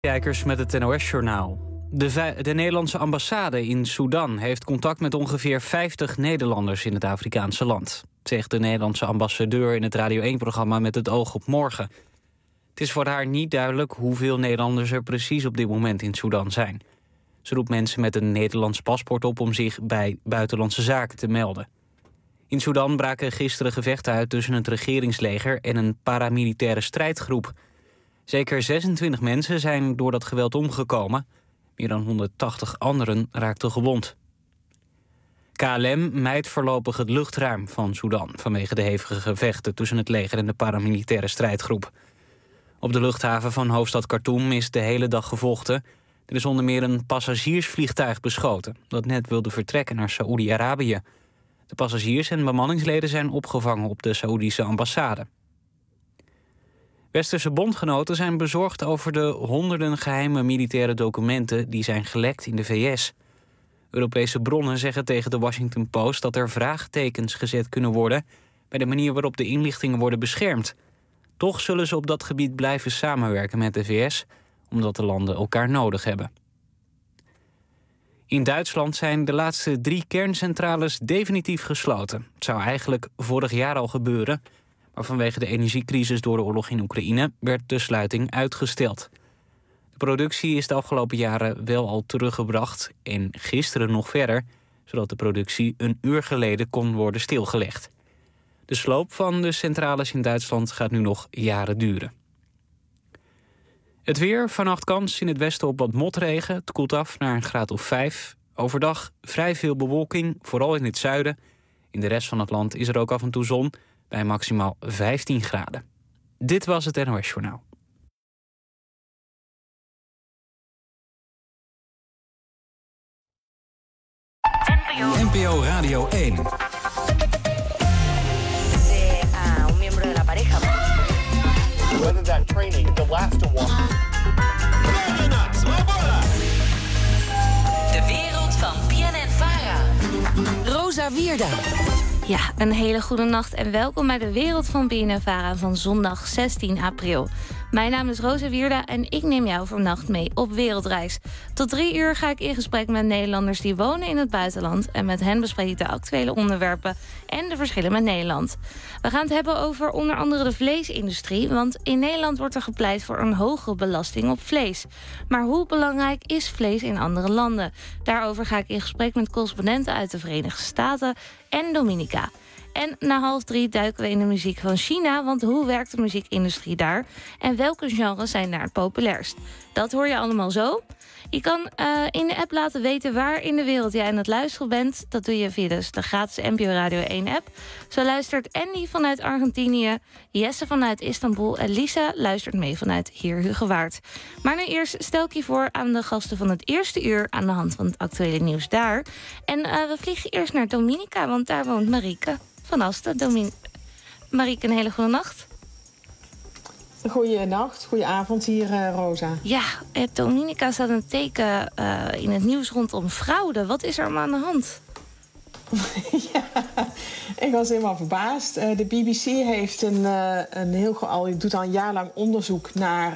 Kijkers met het NOS-journaal. De Nederlandse ambassade in Sudan heeft contact met ongeveer 50 Nederlanders in het Afrikaanse land, zegt de Nederlandse ambassadeur in het Radio 1-programma Met het oog op morgen. Het is voor haar niet duidelijk hoeveel Nederlanders er precies op dit moment in Sudan zijn. Ze roept mensen met een Nederlands paspoort op om zich bij Buitenlandse Zaken te melden. In Sudan braken gisteren gevechten uit tussen het regeringsleger en een paramilitaire strijdgroep. Zeker 26 mensen zijn door dat geweld omgekomen. Meer dan 180 anderen raakten gewond. KLM mijdt voorlopig het luchtruim van Sudan vanwege de hevige gevechten tussen het leger en de paramilitaire strijdgroep. Op de luchthaven van hoofdstad Khartoum is de hele dag gevochten. Er is onder meer een passagiersvliegtuig beschoten dat net wilde vertrekken naar Saoedi-Arabië. De passagiers en bemanningsleden zijn opgevangen op de Saoedische ambassade. Westerse bondgenoten zijn bezorgd over de honderden geheime militaire documenten die zijn gelekt in de VS. Europese bronnen zeggen tegen de Washington Post dat er vraagtekens gezet kunnen worden bij de manier waarop de inlichtingen worden beschermd. Toch zullen ze op dat gebied blijven samenwerken met de VS, omdat de landen elkaar nodig hebben. In Duitsland zijn de laatste 3 kerncentrales definitief gesloten. Het zou eigenlijk vorig jaar al gebeuren, maar vanwege de energiecrisis door de oorlog in Oekraïne werd de sluiting uitgesteld. De productie is de afgelopen jaren wel al teruggebracht en gisteren nog verder, zodat de productie een uur geleden kon worden stilgelegd. De sloop van de centrales in Duitsland gaat nu nog jaren duren. Het weer, vannacht kans in het westen op wat motregen. Het koelt af naar een graad of 5. Overdag vrij veel bewolking, vooral in het zuiden. In de rest van het land is er ook af en toe zon bij maximaal 15 graden. Dit was het NOS Journaal. NPO Radio 1. Un miembro de la pareja. Whether that training, the last one. De wereld van BNN-Vara. Rosa Wierda. Ja, een hele goede nacht en welkom bij de wereld van BNN-Vara van zondag 16 april. Mijn naam is Rosa Wierda en ik neem jou vannacht mee op wereldreis. Tot 3 uur ga ik in gesprek met Nederlanders die wonen in het buitenland. En met hen bespreek ik de actuele onderwerpen en de verschillen met Nederland. We gaan het hebben over onder andere de vleesindustrie. Want in Nederland wordt er gepleit voor een hogere belasting op vlees. Maar hoe belangrijk is vlees in andere landen? Daarover ga ik in gesprek met correspondenten uit de Verenigde Staten en Dominica. En na 2:30 duiken we in de muziek van China. Want hoe werkt de muziekindustrie daar? En welke genres zijn daar het populairst? Dat hoor je allemaal zo. Je kan in de app laten weten waar in de wereld jij aan het luisteren bent. Dat doe je via de gratis NPO Radio 1-app. Zo luistert Andy vanuit Argentinië, Jesse vanuit Istanbul en Lisa luistert mee vanuit Heerhugowaard. Maar nu eerst stel ik je voor aan de gasten van het eerste uur aan de hand van het actuele nieuws daar. En we vliegen eerst naar Dominica, want daar woont Marieke van Asten. Marieke, een hele goede nacht. Goeienacht, goedenavond hier, Rosa. Ja, Dominica staat een teken in het nieuws rondom fraude. Wat is er allemaal aan de hand? Ja, ik was helemaal verbaasd. De BBC heeft doet al een jaar lang onderzoek naar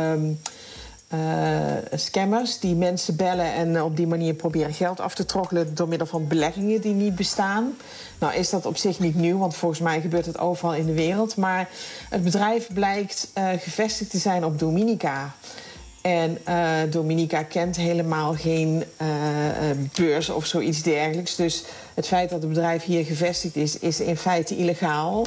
scammers die mensen bellen en op die manier proberen geld af te troggelen door middel van beleggingen die niet bestaan. Nou is dat op zich niet nieuw, want volgens mij gebeurt het overal in de wereld. Maar het bedrijf blijkt gevestigd te zijn op Dominica. En Dominica kent helemaal geen beurs of zoiets dergelijks. Dus het feit dat het bedrijf hier gevestigd is in feite illegaal.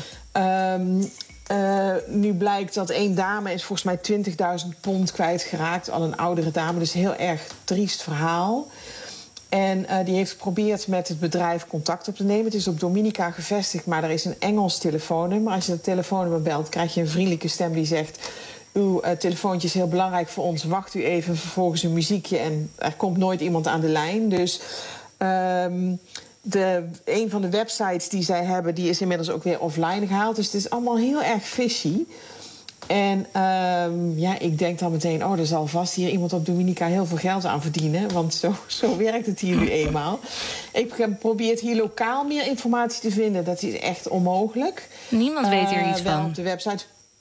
Nu blijkt dat 1 dame is volgens mij 20.000 pond kwijtgeraakt. Al een oudere dame, dus een heel erg triest verhaal. En die heeft geprobeerd met het bedrijf contact op te nemen. Het is op Dominica gevestigd, maar er is een Engels telefoonnummer. Als je dat telefoonnummer belt, krijg je een vriendelijke stem die zegt: uw telefoontje is heel belangrijk voor ons. Wacht u even, vervolgens een muziekje en er komt nooit iemand aan de lijn. Dus een van de websites die zij hebben, die is inmiddels ook weer offline gehaald. Dus het is allemaal heel erg fishy. En ik denk dan meteen, er zal vast hier iemand op Dominica heel veel geld aan verdienen. Want zo werkt het hier nu eenmaal. Ik heb geprobeerd hier lokaal meer informatie te vinden. Dat is echt onmogelijk. Niemand weet hier iets van. Op de website.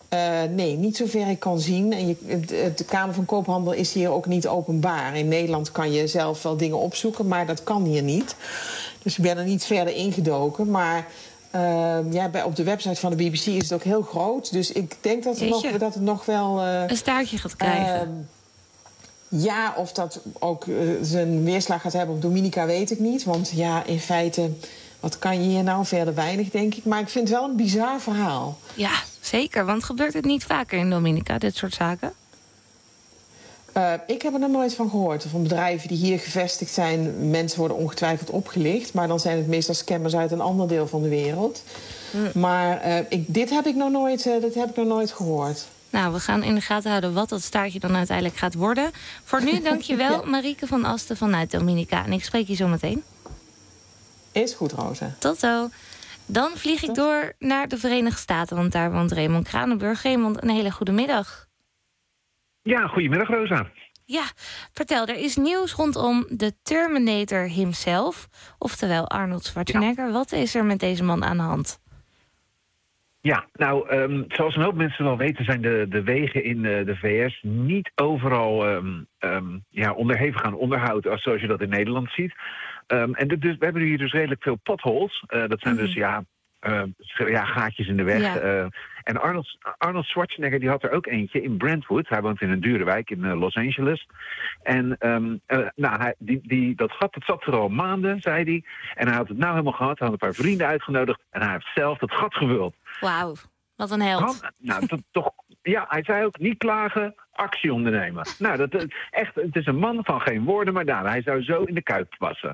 Nee, niet zover ik kan zien. En de Kamer van Koophandel is hier ook niet openbaar. In Nederland kan je zelf wel dingen opzoeken, maar dat kan hier niet. Dus ik ben er niet verder ingedoken. Maar op de website van de BBC is het ook heel groot. Dus ik denk dat het nog wel... een staartje gaat krijgen. Ja, of dat ook zijn weerslag gaat hebben op Dominica, weet ik niet. Want ja, in feite, wat kan je hier nou verder weinig, denk ik. Maar ik vind het wel een bizar verhaal. Ja, zeker. Want gebeurt het niet vaker in Dominica, dit soort zaken? Ik heb er nog nooit van gehoord. Van bedrijven die hier gevestigd zijn, mensen worden ongetwijfeld opgelicht. Maar dan zijn het meestal scammers uit een ander deel van de wereld. Maar dit heb ik nog nooit gehoord. Nou, we gaan in de gaten houden wat dat staartje dan uiteindelijk gaat worden. Voor nu dank je wel, Marieke van Asten vanuit Dominica. En ik spreek je zo meteen. Is goed, Rosa. Tot zo. Dan vlieg ik door naar de Verenigde Staten, want daar woont Raymond Kranenburg. Raymond, een hele goede middag. Ja, goedemiddag, Rosa. Ja, vertel, er is nieuws rondom de Terminator himself, oftewel Arnold Schwarzenegger. Ja. Wat is er met deze man aan de hand? Ja, nou, zoals een hoop mensen wel weten, zijn de wegen in de VS niet overal onderhevig aan onderhoud, zoals je dat in Nederland ziet. En dus, we hebben hier dus redelijk veel potholes. Dat zijn dus gaatjes in de weg. Ja. En Arnold Schwarzenegger die had er ook eentje in Brentwood. Hij woont in een dure wijk in Los Angeles. En dat gat dat zat er al maanden, zei hij. En hij had het nou helemaal gehad. Hij had een paar vrienden uitgenodigd. En hij heeft zelf dat gat gevuld. Wauw, wat een held. Hij zei ook niet klagen, actie ondernemen. Nou, het is een man van geen woorden, maar hij zou zo in de kuip passen.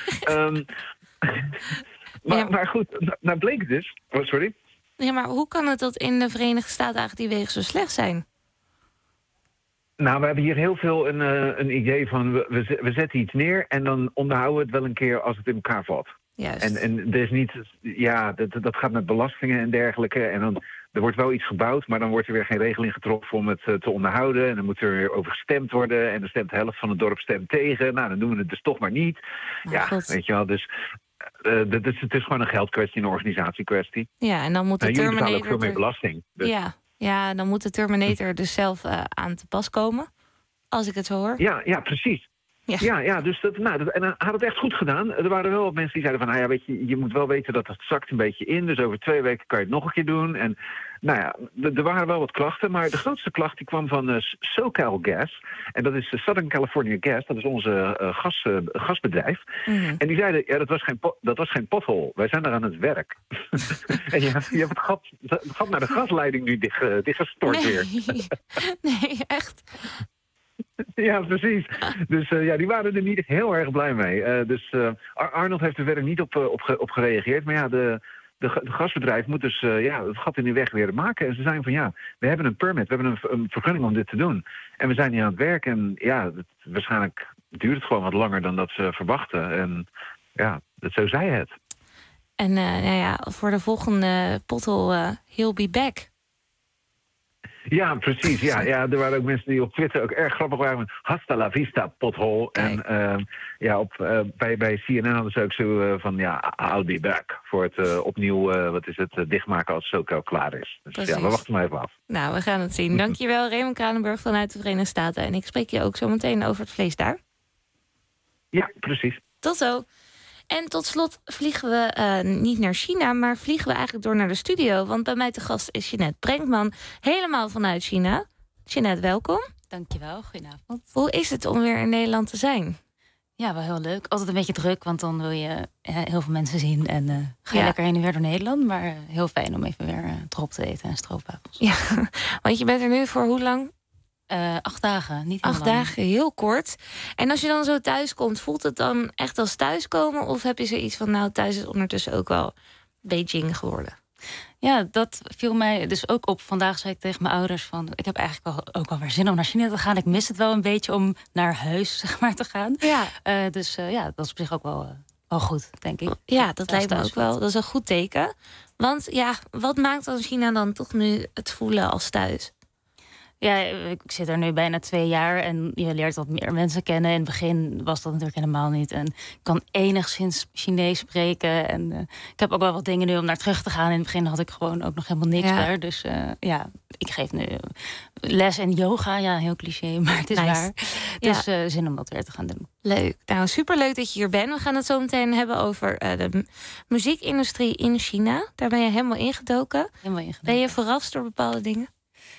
Maar goed, nou bleek het dus. Oh, sorry. Ja, maar hoe kan het dat in de Verenigde Staten eigenlijk die wegen zo slecht zijn? Nou, we hebben hier heel veel een idee van... We zetten iets neer en dan onderhouden we het wel een keer als het in elkaar valt. Juist. En er is niet... Ja, dat gaat met belastingen en dergelijke. En dan er wordt wel iets gebouwd, maar dan wordt er weer geen regeling getroffen om het te onderhouden. En dan moet er weer over gestemd worden. En dan stemt de helft van het dorp tegen. Nou, dan doen we het dus toch maar niet. God. Weet je wel, dus... het is gewoon een geldkwestie, een organisatiekwestie. Ja, en dan moet de Terminator... Terminator... Jullie betalen ook veel meer belasting. Dus. Ja, dan moet de Terminator dus zelf aan te pas komen. Als ik het zo hoor. Ja, precies. Ja, dus en hij had het echt goed gedaan. Er waren wel wat mensen die zeiden van... weet je moet wel weten dat het zakt een beetje in. Dus over 2 weken kan je het nog een keer doen. En er waren wel wat klachten. Maar de grootste klacht die kwam van SoCal Gas. En dat is Southern California Gas. Dat is onze gasbedrijf. Mm-hmm. En die zeiden, dat was geen pothole. Wij zijn er aan het werk. En je hebt het gat naar de gasleiding nu dichtgestort weer. Nee, echt... Ja, precies. Dus die waren er niet heel erg blij mee. Arnold heeft er verder niet op gereageerd. Maar ja, de gasbedrijf moet dus het gat in die weg weer maken. En ze zijn van we hebben een permit, we hebben een vergunning om dit te doen. En we zijn hier aan het werk. En waarschijnlijk duurt het gewoon wat langer dan dat ze verwachten. En zo zei het. En voor de volgende pothole, he'll be back. Ja, precies. Ja, er waren ook mensen die op Twitter ook erg grappig waren met hasta la vista, pothole. Kijk. En bij CNN hadden ze ook zo van I'll be back. Voor het opnieuw, dichtmaken als SoCal klaar is. Dus we wachten maar even af. Nou, we gaan het zien. Dankjewel, Raymond Kranenburg vanuit de Verenigde Staten. En ik spreek je ook zo meteen over het vlees daar. Ja, precies. Tot zo. En tot slot vliegen we niet naar China, maar vliegen we eigenlijk door naar de studio. Want bij mij te gast is Jeanette Brenkman, helemaal vanuit China. Jeanette, welkom. Dankjewel, goedenavond. Hoe is het om weer in Nederland te zijn? Ja, wel heel leuk. Altijd een beetje druk, want dan wil je heel veel mensen zien. En ga je lekker heen en weer door Nederland. Maar heel fijn om even weer drop te eten en stroopwafels. Ja, want je bent er nu voor hoe lang? 8 dagen, niet heel 8 lang. dagen, heel kort. En als je dan zo thuis komt, voelt het dan echt als thuiskomen? Of heb je zoiets van, thuis is ondertussen ook wel Beijing geworden? Ja, dat viel mij dus ook op. Vandaag zei ik tegen mijn ouders van... ik heb eigenlijk ook wel weer zin om naar China te gaan. Ik mis het wel een beetje om naar huis, zeg maar, te gaan. Ja. Dat is op zich ook wel goed, denk ik. Ja, dat lijkt me ook wel. Dat is een goed teken. Want wat maakt dan China dan toch nu het voelen als thuis? Ja, ik zit er nu bijna 2 jaar en je leert wat meer mensen kennen. In het begin was dat natuurlijk helemaal niet. En ik kan enigszins Chinees spreken. En ik heb ook wel wat dingen nu om naar terug te gaan. In het begin had ik gewoon ook nog helemaal niks daar. Dus ik geef nu les en yoga. Ja, heel cliché, maar het is waar. Dus zin om dat weer te gaan doen. Leuk. Nou, superleuk dat je hier bent. We gaan het zo meteen hebben over de muziekindustrie in China. Daar ben je helemaal ingedoken. Ben je verrast door bepaalde dingen?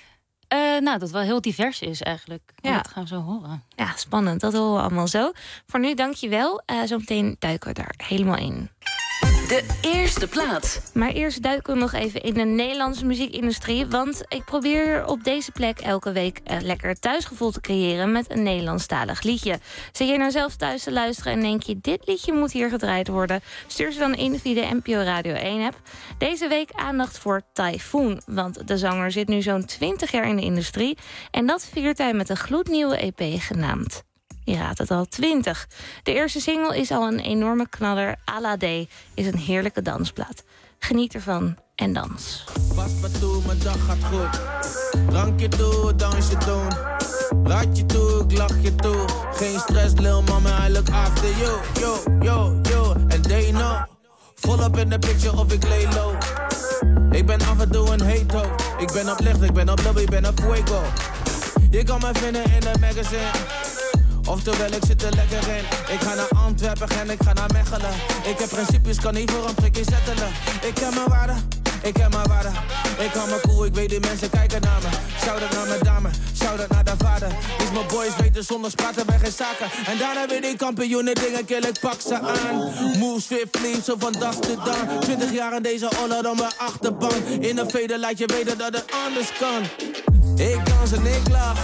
Dat het wel heel divers is eigenlijk. Ja. Dat gaan we zo horen. Ja, spannend. Dat horen we allemaal zo. Voor nu dank je wel. Zometeen duiken we daar helemaal in. De eerste plaats. Maar eerst duiken we nog even in de Nederlandse muziekindustrie. Want ik probeer op deze plek elke week lekker thuisgevoel te creëren met een Nederlandstalig liedje. Zit je nou zelf thuis te luisteren en denk je, dit liedje moet hier gedraaid worden? Stuur ze dan in via de NPO Radio 1-app. Deze week aandacht voor Typhoon. Want de zanger zit nu zo'n 20 jaar in de industrie. En dat viert hij met een gloednieuwe EP genaamd. Je raadt het al, 20. De eerste single is al een enorme knaller. Alade is een heerlijke dansplaat. Geniet ervan en dans. Pas maar toe, mijn dag gaat goed. Drankje toe, dansje doen. Raad je toe, ik lach je toe. Geen stress, lil mama, I look after you. Yo, yo, yo, and they know. Volop in de picture of ik lay low. Ik ben af en toe een hate-ho. Ik ben op licht, ik ben op lobby, ik ben op fuego. Je kan me vinden in een magazine. Oftewel, ik zit er lekker in. Ik ga naar Antwerpen en ik ga naar Mechelen. Ik heb principes, kan niet voor een prikje zettelen. Ik ken mijn waarde, ik ken mijn waarde. Ik hou me cool, ik weet die mensen kijken naar me. Shout-out naar mijn dame, shout-out naar de vader. Dus mijn boys weten zonder spraten bij geen zaken. En daarna weer die kampioenen dingen kill, ik pak ze aan. Moves weer vlieg, zo van das tot dan. 20 jaar in deze honor dan mijn achterbank. In een veder laat je weten dat het anders kan. Ik dans en ik lach.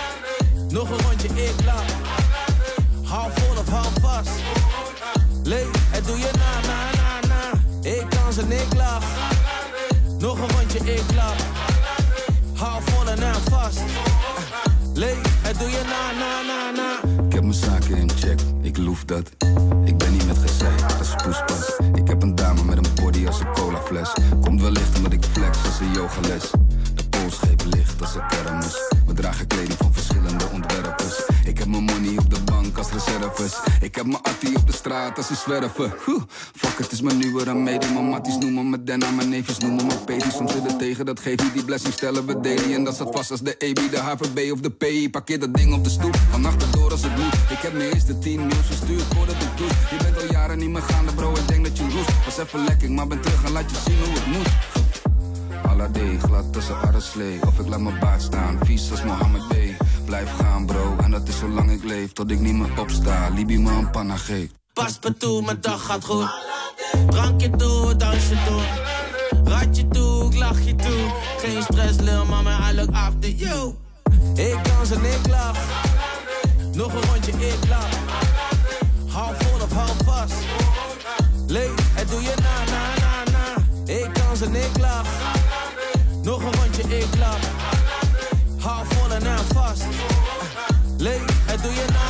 Nog een rondje, ik lach. Hou vol of hou vast. Leef, het doe je na. Ik dans en ik lach. Nog een rondje, ik lach. Hou vol en hou vast. Leef, het doe je na. Ik heb mijn zaken in check, ik loef dat. Ik ben niet met gezeik, dat is poespas. Ik heb een dame met een body als een colafles. Komt wellicht omdat ik flex als een yogales. De pols geeft licht als een kermis. We dragen kleding van verschillende ontwerpers. Ik heb mijn money op de bank als reserves. Ik heb mijn attie op de straat als ze zwerven. Fuck, het is mijn nieuwe remedie. Mijn matties noemen me Denna, mijn neefjes noemen me Pedi. Soms zit het tegen, dat geeft niet die blessing, stellen we daily. En dat staat vast als de EB, de HVB of de PI. Parkeer dat ding op de stoep, van achterdoor als het moet. Ik heb mijn eerste 10 mails verstuurd voordat ik doe. Je bent al jaren niet meer gaande bro, ik denk dat je roest. Was even lekker, maar ben terug en laat je zien hoe het moet. Alade, glad tussen arreslee. Of ik laat mijn baard staan, vies als Mohammed B. Blijf gaan bro, en dat is zolang ik leef. Tot ik niet meer opsta, Libi me een panna geeft. Pas me toe, mijn dag gaat goed. Drankje toe, dansje doen. Raad je toe, ik lach je toe. Geen stress, lil mama, I look after you. Ik dans en ik lach. Nog een rondje, ik lach. Hou vol of hou vast. Leef, het doe je na. Ik dans en ik lach. Nog een rondje, ik lach. Hou vol en hou vast. Leef, het doe je na.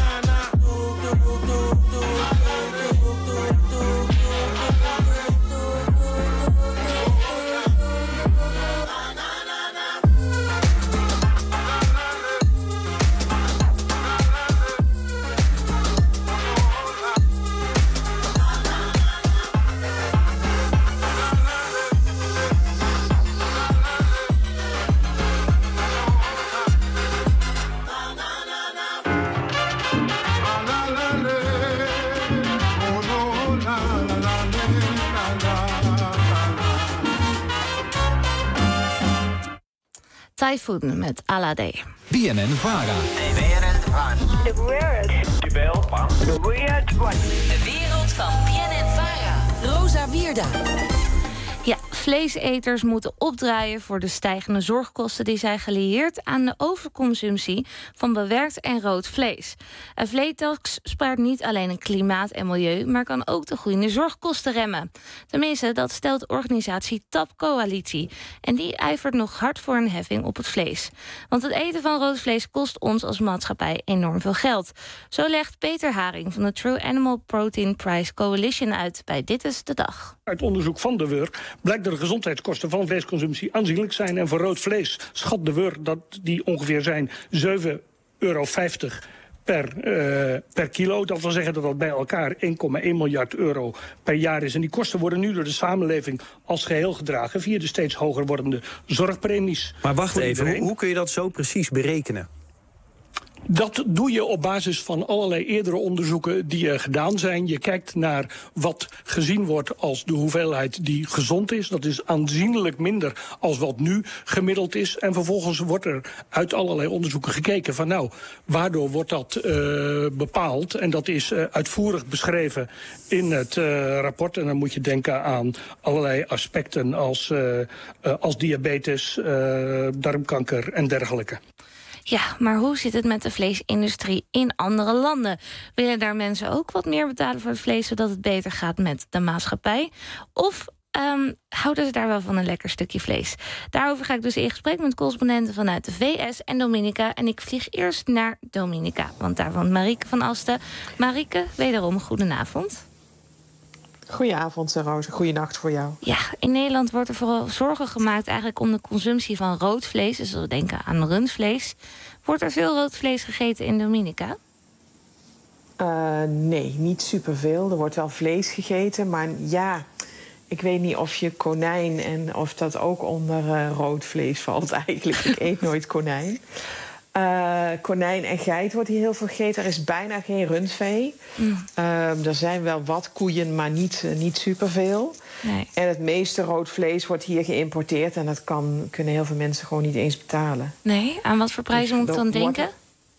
Typhoon met Alade. BNN-Vara. The world one. De wereld van BNN-Vara. Rosa Wierda. Ja, vleeseters moeten opdraaien voor de stijgende zorgkosten die zijn gelieerd aan de overconsumptie van bewerkt en rood vlees. Een vleetax spaart niet alleen het klimaat en milieu, maar kan ook de groeiende zorgkosten remmen. Tenminste, dat stelt de organisatie TAP Coalitie. En die ijvert nog hard voor een heffing op het vlees. Want het eten van rood vlees kost ons als maatschappij enorm veel geld. Zo legt Peter Haring van de True Animal Protein Price Coalition uit bij Dit is de Dag. Uit onderzoek van de WUR blijkt dat de gezondheidskosten van vleesconsumptie aanzienlijk zijn. En voor rood vlees schat de WUR dat die ongeveer zijn €7,50 per kilo. Dat wil zeggen dat dat bij elkaar 1,1 miljard euro per jaar is. En die kosten worden nu door de samenleving als geheel gedragen via de steeds hoger wordende zorgpremies. Maar wacht even, hoe kun je dat zo precies berekenen? Dat doe je op basis van allerlei eerdere onderzoeken die gedaan zijn. Je kijkt naar wat gezien wordt als de hoeveelheid die gezond is. Dat is aanzienlijk minder als wat nu gemiddeld is. En vervolgens wordt er uit allerlei onderzoeken gekeken van nou, waardoor wordt dat bepaald? En dat is uitvoerig beschreven in het rapport. En dan moet je denken aan allerlei aspecten als diabetes, darmkanker en dergelijke. Ja, maar hoe zit het met de vleesindustrie in andere landen? Willen daar mensen ook wat meer betalen voor het vlees, zodat het beter gaat met de maatschappij? Of houden ze daar wel van een lekker stukje vlees? Daarover ga ik dus in gesprek met correspondenten vanuit de VS en Dominica. En ik vlieg eerst naar Dominica, want daar woont Marieke van Asten. Marieke, wederom goedenavond. Goedenavond, Roos. Goedenacht voor jou. Ja, in Nederland wordt er vooral zorgen gemaakt eigenlijk om de consumptie van rood vlees. Dus we denken aan rundvlees. Wordt er veel rood vlees gegeten in Dominica? Nee, niet superveel. Er wordt wel vlees gegeten, maar ja, ik weet niet of je konijn en of dat ook onder rood vlees valt eigenlijk. Ik eet nooit konijn. Konijn en geit wordt hier heel veel gegeten. Er is bijna geen rundvee. Er zijn wel wat koeien, maar niet superveel. Nee. En het meeste rood vlees wordt hier geïmporteerd. En dat kunnen heel veel mensen gewoon niet eens betalen. Nee, aan wat voor prijzen moet ik dan denken?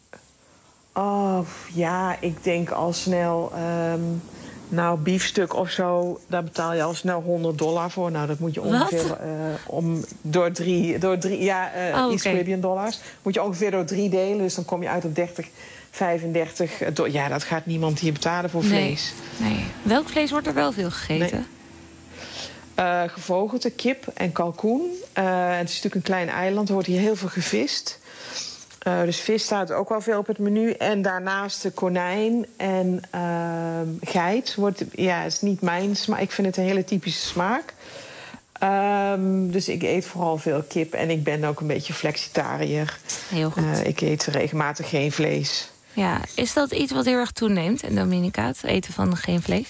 Ja, ik denk al snel... biefstuk of zo, daar betaal je al snel $100 voor. Nou, dat moet je ongeveer door drie East Caribbean dollars. Moet je ongeveer door 3 delen. Dus dan kom je uit op 30, 35. Ja, dat gaat niemand hier betalen voor vlees. Nee. Welk vlees wordt er wel veel gegeten? Gevogelte, kip en kalkoen. Het is natuurlijk een klein eiland, er wordt hier heel veel gevist. Dus vis staat ook wel veel op het menu. En daarnaast de konijn en geit. Het is niet mijn smaak. Ik vind het een hele typische smaak. Dus ik eet vooral veel kip. En ik ben ook een beetje flexitariër. Heel goed. Ik eet regelmatig geen vlees. Ja, is dat iets wat heel erg toeneemt in Dominica, het eten van geen vlees?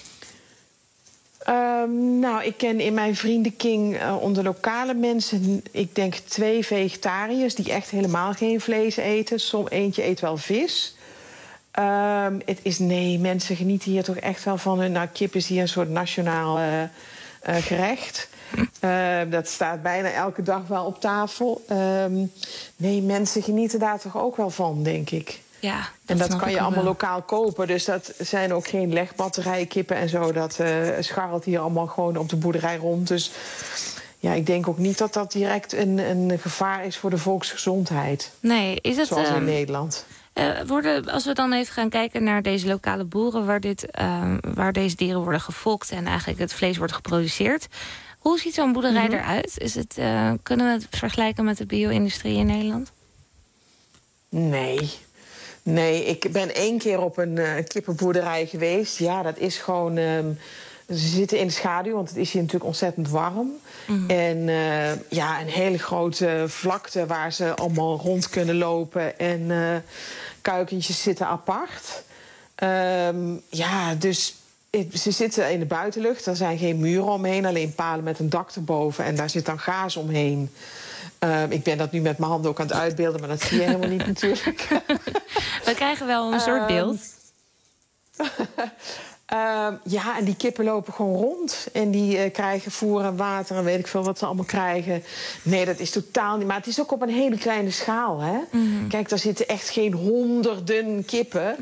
Ik ken in mijn vriendenkring onder lokale mensen, ik denk 2 vegetariërs die echt helemaal geen vlees eten. Eentje eet wel vis. Mensen genieten hier toch echt wel van kip is hier een soort nationaal gerecht. Dat staat bijna elke dag wel op tafel. Mensen genieten daar toch ook wel van, denk ik. Ja, en dat kan je allemaal lokaal kopen. Dus dat zijn ook geen legbatterijkippen en zo. Dat scharrelt hier allemaal gewoon op de boerderij rond. Dus ja, ik denk ook niet dat dat direct een gevaar is voor de volksgezondheid. Nee, is het zoals in Nederland. Als we dan even gaan kijken naar deze lokale boeren waar deze dieren worden gefokt en eigenlijk het vlees wordt geproduceerd. Hoe ziet zo'n boerderij eruit? Kunnen we het vergelijken met de bio-industrie in Nederland? Nee, ik ben 1 keer op een kippenboerderij geweest. Ja, dat is gewoon... ze zitten in de schaduw, want het is hier natuurlijk ontzettend warm. En een hele grote vlakte waar ze allemaal rond kunnen lopen. En kuikentjes zitten apart. Dus ze zitten in de buitenlucht. Er zijn geen muren omheen, alleen palen met een dak erboven. En daar zit dan gaas omheen. Ik ben dat nu met mijn handen ook aan het uitbeelden, maar dat zie je helemaal niet natuurlijk. We krijgen wel een soort beeld. En die kippen lopen gewoon rond. En die krijgen voer en water en weet ik veel wat ze allemaal krijgen. Nee, dat is totaal niet. Maar het is ook op een hele kleine schaal, hè? Kijk, daar zitten echt geen honderden kippen.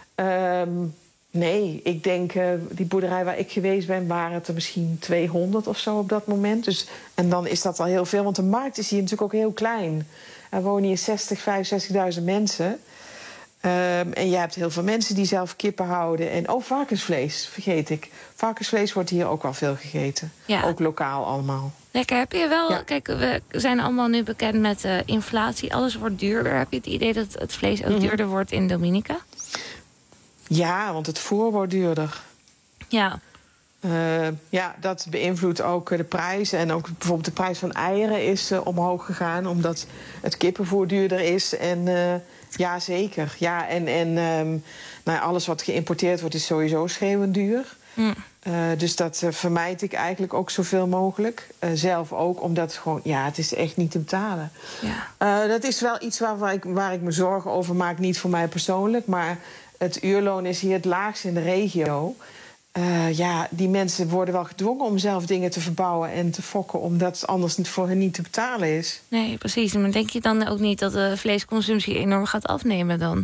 Nee, ik denk, die boerderij waar ik geweest ben, waren het er misschien 200 of zo op dat moment. Dus, en dan is dat al heel veel, want de markt is hier natuurlijk ook heel klein. Er wonen hier 65.000 mensen. En je hebt heel veel mensen die zelf kippen houden. En varkensvlees, vergeet ik. Varkensvlees wordt hier ook wel veel gegeten. Ja. Ook lokaal allemaal. Lekker, heb je wel... Ja. Kijk, we zijn allemaal nu bekend met inflatie. Alles wordt duurder. Heb je het idee dat het vlees ook duurder wordt in Dominica? Ja, want het voer wordt duurder. Ja. Dat beïnvloedt ook de prijs. En ook bijvoorbeeld de prijs van eieren is omhoog gegaan, omdat het kippenvoer duurder is. En ja, zeker. Ja, en alles wat geïmporteerd wordt is sowieso schreeuwend duur. Dus dat vermijd ik eigenlijk ook zoveel mogelijk. Zelf ook, omdat het gewoon, het is echt niet te betalen. Ja. Dat is wel iets waar ik me zorgen over maak. Niet voor mij persoonlijk, maar het uurloon is hier het laagst in de regio. Die mensen worden wel gedwongen om zelf dingen te verbouwen en te fokken, omdat het anders voor hen niet te betalen is. Nee, precies. Maar denk je dan ook niet dat de vleesconsumptie enorm gaat afnemen dan?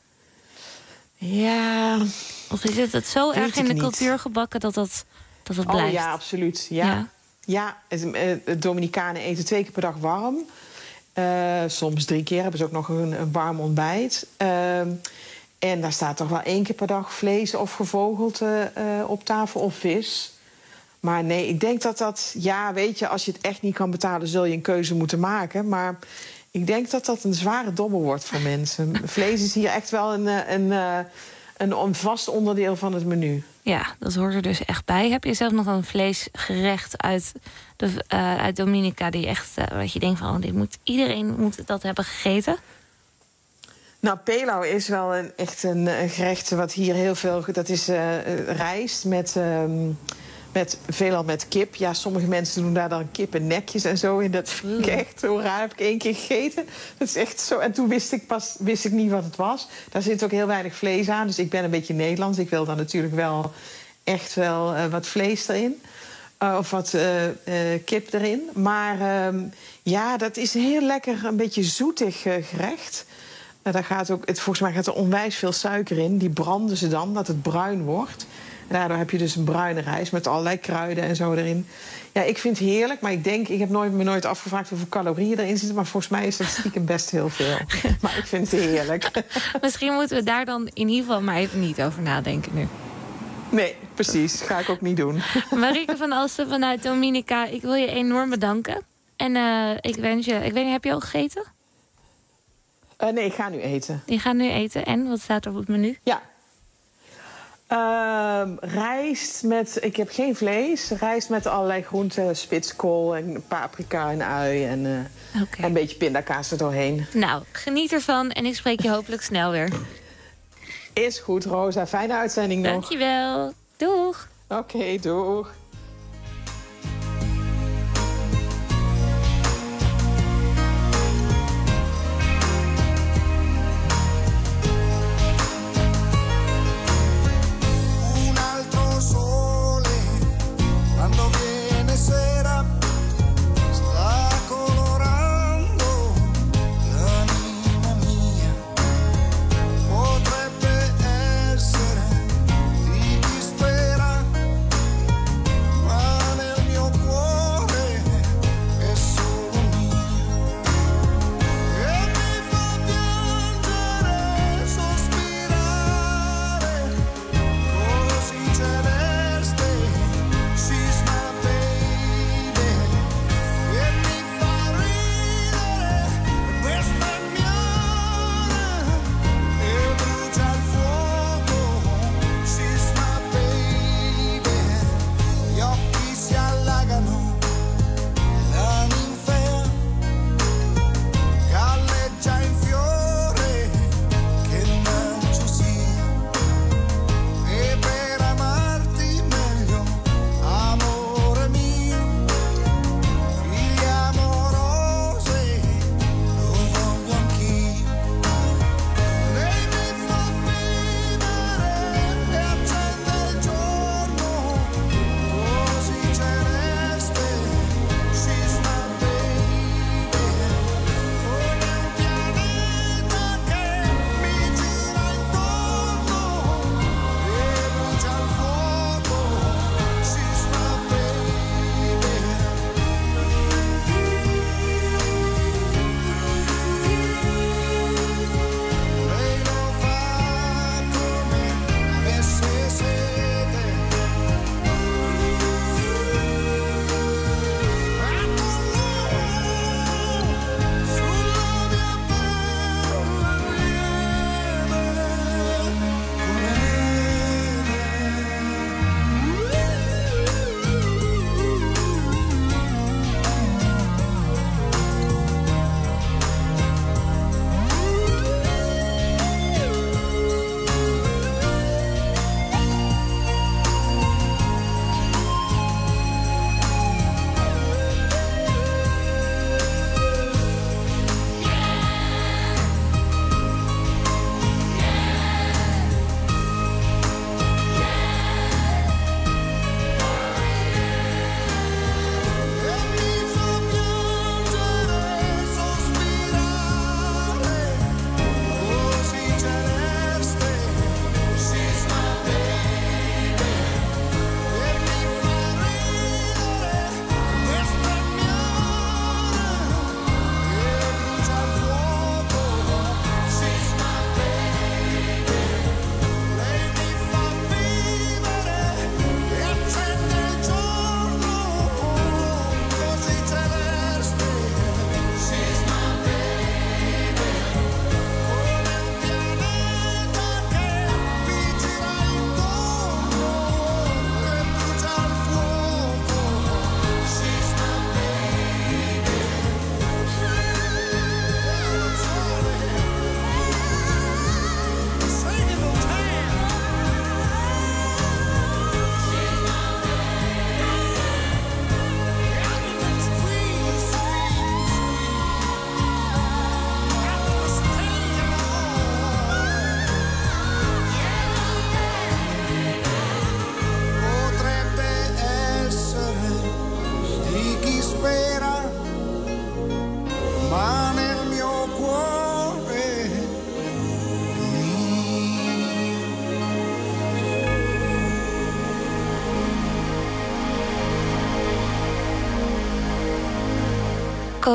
Ja. Of is het zo erg in de cultuur gebakken dat het blijft? Oh ja, absoluut. Ja, de Dominicanen eten 2 keer per dag warm. Soms 3 keer. Hebben ze ook nog een warm ontbijt. En daar staat toch wel 1 keer per dag vlees of gevogelte op tafel of vis. Maar nee, ik denk dat... Ja, weet je, als je het echt niet kan betalen, zul je een keuze moeten maken. Maar ik denk dat dat een zware dobbel wordt voor mensen. Vlees is hier echt wel een vast onderdeel van het menu. Ja, dat hoort er dus echt bij. Heb je zelf nog een vleesgerecht uit Dominica die echt... wat je denkt van, iedereen moet dat hebben gegeten? Nou, pelao is wel echt een gerecht wat hier heel veel... Dat is rijst veelal met kip. Ja, sommige mensen doen daar dan kippennekjes en zo in. Dat vind ik echt zo raar. Heb ik 1 keer gegeten. Dat is echt zo. En toen wist ik niet wat het was. Daar zit ook heel weinig vlees aan. Dus ik ben een beetje Nederlands. Ik wil dan natuurlijk wel echt wel wat vlees erin. Of wat kip erin. Maar dat is een heel lekker, een beetje zoetig gerecht. Daar gaat ook, volgens mij gaat er onwijs veel suiker in. Die branden ze dan, dat het bruin wordt. En daardoor heb je dus een bruine rijst met allerlei kruiden en zo erin. Ja, ik vind het heerlijk, maar ik heb me nooit afgevraagd hoeveel calorieën erin zitten. Maar volgens mij is dat stiekem best heel veel. Maar ik vind het heerlijk. Misschien moeten we daar dan in ieder geval maar even niet over nadenken nu. Nee, precies. Ga ik ook niet doen. Marieke van Alsten vanuit Dominica, ik wil je enorm bedanken. En ik wens je... Ik weet niet, heb je al gegeten? Nee, ik ga nu eten. Je gaat nu eten. En wat staat er op het menu? Ja. Rijst met... Ik heb geen vlees. Rijst met allerlei groenten. Spitskool en paprika en ui. En een beetje pindakaas er doorheen. Nou, geniet ervan. En ik spreek je hopelijk snel weer. Is goed, Rosa. Fijne uitzending nog. Dankjewel. Doeg. Oké, doeg.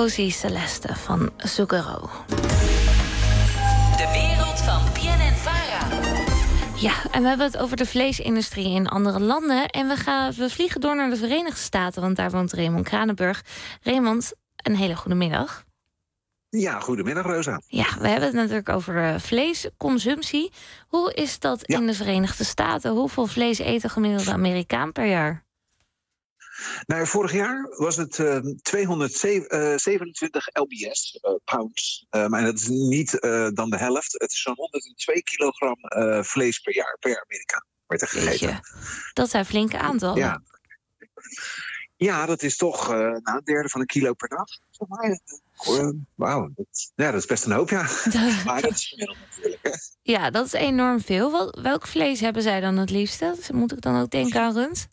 Rosie Celeste van Zucchero. De wereld van BNN-Vara. Ja, en we hebben het over de vleesindustrie in andere landen. En we vliegen door naar de Verenigde Staten, want daar woont Raymond Kranenburg. Raymond, een hele goede middag. Ja, goedemiddag Rosa. Ja, we hebben het natuurlijk over vleesconsumptie. Hoe is dat in de Verenigde Staten? Hoeveel vlees eet een gemiddelde Amerikaan per jaar? Nou, vorig jaar was het 227 lbs, pounds. Maar dat is niet dan de helft. Het is zo'n 102 kilogram vlees per jaar, per Amerikaan. Werd er gegeten. Dat zijn flinke aantallen. Ja, dat is toch een derde van een kilo per dag. Wauw, dat is best een hoop, ja. Maar dat is gemiddeld natuurlijk. Hè. Ja, dat is enorm veel. Welk vlees hebben zij dan het liefste? Moet ik dan ook denken aan rund?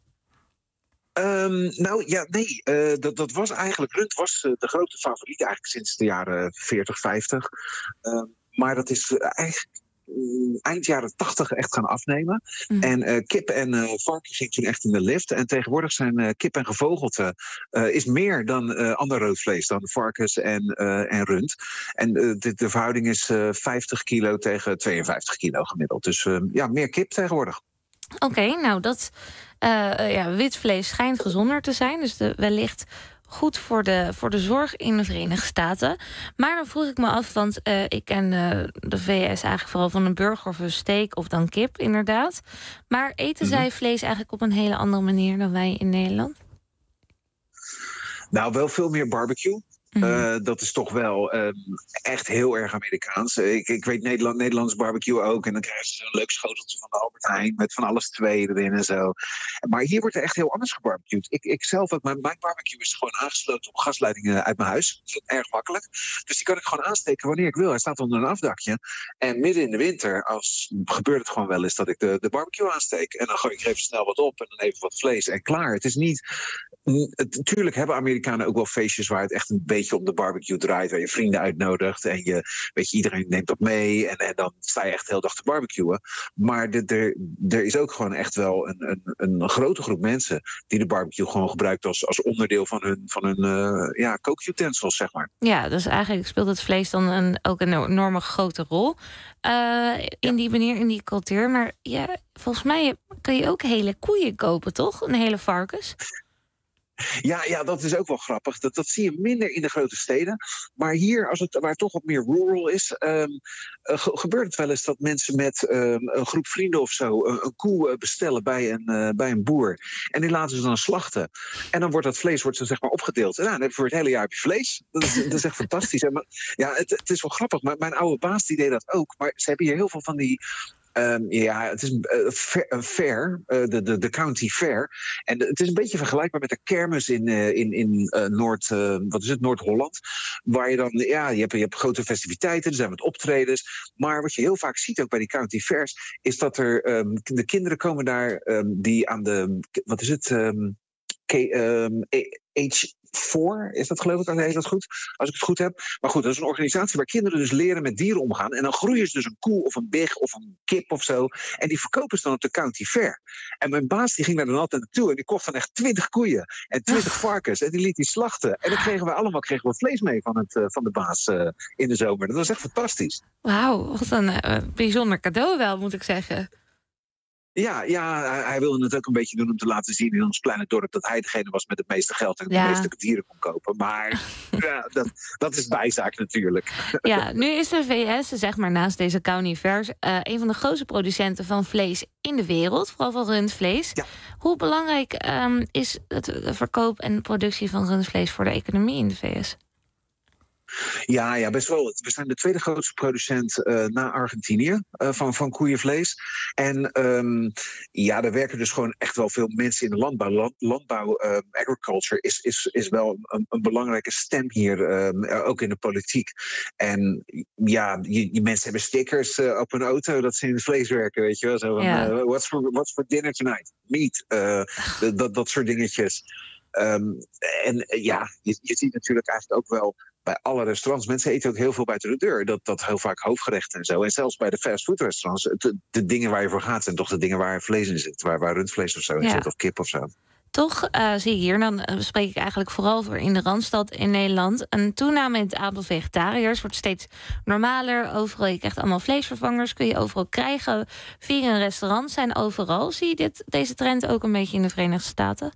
Dat was eigenlijk... Rund was de grote favoriet eigenlijk sinds de jaren 40, 50. Maar dat is eigenlijk eind jaren 80 echt gaan afnemen. En kip en varken ging toen echt in de lift. En tegenwoordig zijn kip en gevogelte is meer dan ander rood vlees, dan varkens en rund. En de verhouding is 50 kilo tegen 52 kilo gemiddeld. Dus meer kip tegenwoordig. Oké, nou wit vlees schijnt gezonder te zijn. Dus wellicht goed voor de zorg in de Verenigde Staten. Maar dan vroeg ik me af, want ik ken de VS eigenlijk vooral van een burger of een steak of dan kip, inderdaad. Maar eten zij vlees eigenlijk op een hele andere manier dan wij in Nederland? Nou, wel veel meer barbecue. Dat is toch wel echt heel erg Amerikaans. Ik weet Nederlands barbecue ook. En dan krijgen ze zo'n leuk schoteltje van de Albert Heijn met van alles 2 erin en zo. Maar hier wordt er echt heel anders gebarbecued. Ik zelf ook, mijn barbecue is gewoon aangesloten op gasleidingen uit mijn huis. Dat is erg makkelijk. Dus die kan ik gewoon aansteken wanneer ik wil. Hij staat onder een afdakje. En midden in de winter gebeurt het gewoon wel eens dat ik de barbecue aansteek. En dan gooi ik er even snel wat op en dan even wat vlees en klaar. Het is niet... Natuurlijk hebben Amerikanen ook wel feestjes waar het echt een beetje om de barbecue draait, waar je vrienden uitnodigt en iedereen neemt dat mee en dan sta je echt de hele dag te barbecuen. Maar er is ook gewoon echt wel een grote groep mensen die de barbecue gewoon gebruikt als onderdeel van hun kookutensils, zeg maar. Ja, dus eigenlijk speelt het vlees dan ook een enorme grote rol in die manier, in die cultuur. Maar ja, volgens mij kan je ook hele koeien kopen, toch? Een hele varkens. Ja, dat is ook wel grappig. Dat zie je minder in de grote steden. Maar hier, waar het toch wat meer rural is, gebeurt het wel eens dat mensen met een groep vrienden of zo een koe bestellen bij een boer. En die laten ze dan slachten. En dan wordt dat vlees zeg maar opgedeeld. En dan heb je voor het hele jaar fair. Dat is echt fantastisch. En, het is wel grappig. Maar mijn oude baas die deed dat ook. Maar ze hebben hier heel veel van die... het is een fair, de county fair. En het is een beetje vergelijkbaar met de kermis in Noord-Holland. Waar je dan, je hebt grote festiviteiten, er zijn wat optredens. Maar wat je heel vaak ziet ook bij die county fairs, is dat er de kinderen komen daar die aan de, age 4, is dat geloof ik, heet dat goed? Als ik het goed heb. Maar goed, dat is een organisatie waar kinderen dus leren met dieren omgaan. En dan groeien ze dus een koe of een big of een kip of zo. En die verkopen ze dan op de county fair. En mijn baas die ging daar dan altijd naartoe. En die kocht dan echt 20 koeien en 20 varkens. En die liet die slachten. En dan kregen we vlees mee van de baas in de zomer. Dat was echt fantastisch. Wauw, wat een bijzonder cadeau wel, moet ik zeggen. Ja, hij wilde het ook een beetje doen om te laten zien in ons kleine dorp dat hij degene was met het meeste geld en de meeste dieren kon kopen. Maar dat is bijzaak natuurlijk. Ja, nu is de VS, zeg maar naast deze county fairs, een van de grootste producenten van vlees in de wereld, vooral van rundvlees. Ja. Hoe belangrijk is het verkoop en productie van rundvlees voor de economie in de VS? Ja, best wel. We zijn de tweede grootste producent na Argentinië van koeienvlees. En er werken dus gewoon echt wel veel mensen in de landbouw. Landbouw, agriculture, is wel een belangrijke stem hier, ook in de politiek. En die mensen hebben stickers op hun auto dat ze in het vlees werken, weet je wel. Zo van, what's for dinner tonight? Meat. Dat soort dingetjes. Je ziet natuurlijk eigenlijk ook wel bij alle restaurants, mensen eten ook heel veel buiten de deur. Dat heel vaak hoofdgerechten en zo. En zelfs bij de fastfoodrestaurants, de dingen waar je voor gaat zijn toch de dingen waar vlees in zit. Waar rundvlees of zo in zit, of kip of zo. Toch zie je hier, dan spreek ik eigenlijk vooral voor in de Randstad in Nederland, een toename in het aantal vegetariërs wordt steeds normaler. Overal, je krijgt allemaal vleesvervangers, kun je overal krijgen. Vegan restaurants zijn overal. Zie je deze trend ook een beetje in de Verenigde Staten?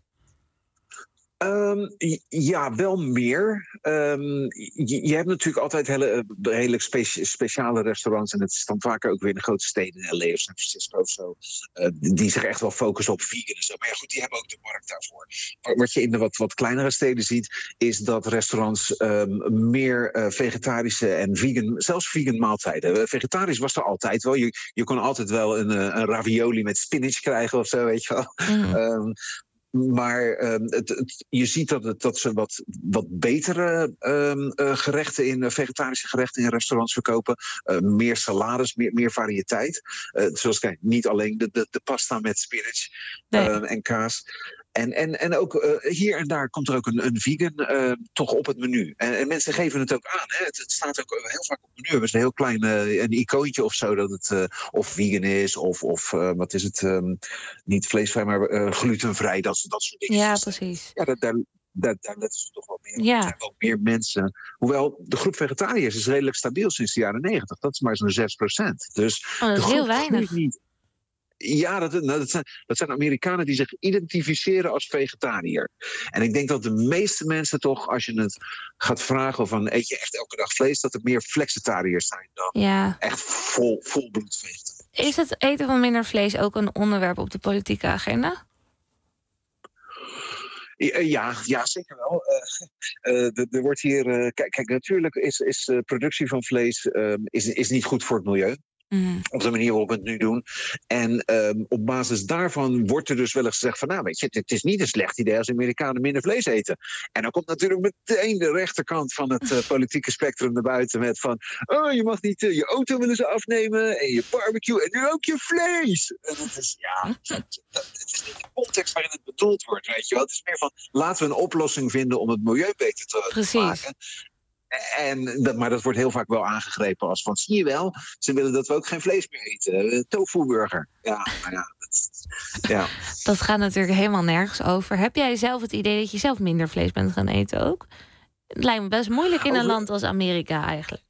Ja, wel meer. Je hebt natuurlijk altijd hele speciale restaurants. En het is dan vaker ook weer in de grote steden, in LA of San Francisco of zo. Die zich echt wel focussen op vegan en zo. Maar ja, goed, die hebben ook de markt daarvoor. Maar wat je in de wat kleinere steden ziet, is dat restaurants meer vegetarische en vegan, zelfs vegan maaltijden. Vegetarisch was er altijd wel. Je kon altijd wel een ravioli met spinach krijgen of zo, weet je wel. Maar je ziet dat ze wat betere gerechten vegetarische gerechten in restaurants verkopen. Meer salades, meer variëteit. Zoals kijk, niet alleen de pasta met spinach en kaas. En ook hier en daar komt er ook een vegan toch op het menu. En mensen geven het ook aan. Hè? Het staat ook heel vaak op het menu. We hebben een heel klein een icoontje of zo dat het of vegan is of wat is het? Niet vleesvrij, maar glutenvrij. Dat soort dingen. Ja, precies. Ja, daar letten ze toch wel meer. Ja. Er zijn wel meer mensen. Hoewel de groep vegetariërs is redelijk stabiel sinds de jaren 90. Dat is maar zo'n 6%. Dus dat is heel weinig. Niet. Ja, dat zijn Amerikanen die zich identificeren als vegetariër. En ik denk dat de meeste mensen toch, als je het gaat vragen van eet je echt elke dag vlees, dat er meer flexitariërs zijn dan echt volbloed vegetariërs. Is het eten van minder vlees ook een onderwerp op de politieke agenda? Ja, zeker wel. Er wordt hier. Kijk, natuurlijk is productie van vlees is niet goed voor het milieu. Op de manier waarop we het nu doen. En op basis daarvan wordt er dus wel eens gezegd van nou weet je, het is niet een slecht idee als Amerikanen minder vlees eten. En dan komt natuurlijk meteen de rechterkant van het politieke spectrum naar buiten met van je mag niet je auto willen ze afnemen en je barbecue en nu ook je vlees. En dat is het is niet de context waarin het bedoeld wordt, weet je wel. Het is meer van laten we een oplossing vinden om het milieu beter te maken. Maar dat wordt heel vaak wel aangegrepen als van, zie je wel, ze willen dat we ook geen vlees meer eten. Tofu-burger. Ja. Dat gaat natuurlijk helemaal nergens over. Heb jij zelf het idee dat je zelf minder vlees bent gaan eten ook? Het lijkt me best moeilijk in een land als Amerika eigenlijk.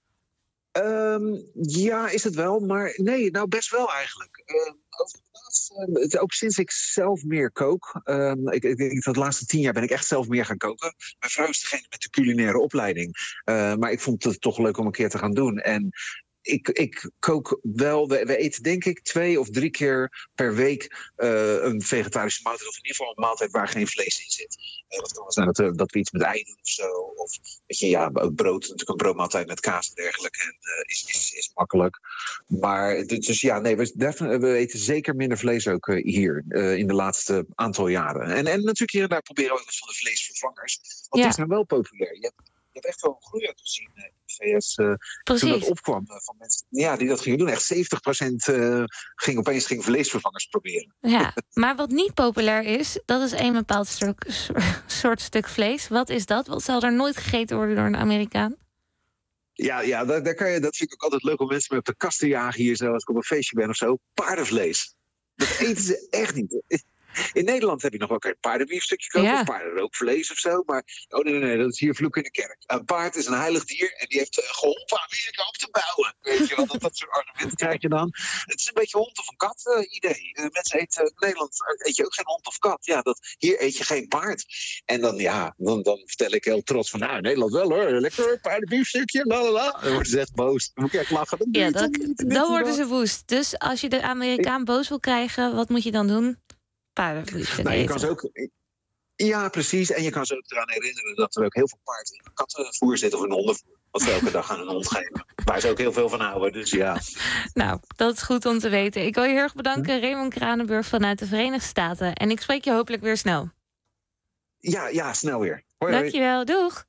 Ja, is het wel. Maar nee, nou best wel eigenlijk. Ook sinds ik zelf meer kook. Ik denk dat de laatste 10 jaar ben ik echt zelf meer gaan koken. Mijn vrouw is degene met de culinaire opleiding. Maar ik vond het toch leuk om een keer te gaan doen. En ik kook wel. We eten denk ik 2 of 3 keer per week een vegetarische maaltijd. Of in ieder geval een maaltijd waar geen vlees in zit. Dat kan zijn dat we iets met ei doen of zo. Of weet je, brood, natuurlijk een broodmaaltijd met kaas en dergelijke. En is makkelijk. Maar dus we eten zeker minder vlees ook hier in de laatste aantal jaren. En natuurlijk hier en daar proberen we ook van de vleesvervangers. Want die zijn wel populair. Je hebt echt wel een groei uit gezien in de VS toen dat opkwam van mensen die dat gingen doen. Echt 70% ging vleesvervangers proberen. Ja, maar wat niet populair is, dat is één bepaald soort stuk vlees. Wat is dat? Wat zal er nooit gegeten worden door een Amerikaan? Ja, dat vind ik ook altijd leuk om mensen mee op de kast te jagen hier zo, als ik op een feestje ben of zo. Paardenvlees. Dat eten ze echt niet. In Nederland heb je nog wel een paardenbiefstukje kopen of paardenrookvlees of zo. Maar nee, dat is hier vloek in de kerk. Een paard is een heilig dier en die heeft geholpen Amerika op te bouwen. Weet je wel, dat soort argumenten krijg je dan. Het is een beetje hond of een kat idee. Mensen eten, in Nederland eet je ook geen hond of kat. Ja, hier eet je geen paard. En dan vertel ik heel trots van, nou, in Nederland wel hoor. Lekker paardenbiefstukje, lalala. Dan worden ze echt boos. Dan moet ik echt lachen. Dan worden ze woest. Dus als je de Amerikaan boos wil krijgen, wat moet je dan doen? Je kan ze ook. Ja, precies. En je kan ze ook eraan herinneren dat er ook heel veel paarden in een kattenvoer zitten of een hondenvoer. Wat we elke dag aan een hond geven. Waar ze ook heel veel van houden. Dus ja. Nou, dat is goed om te weten. Ik wil je heel erg bedanken, Raymond Kranenburg vanuit de Verenigde Staten. En ik spreek je hopelijk weer snel. Ja, snel weer. Hoi. Dankjewel, doeg.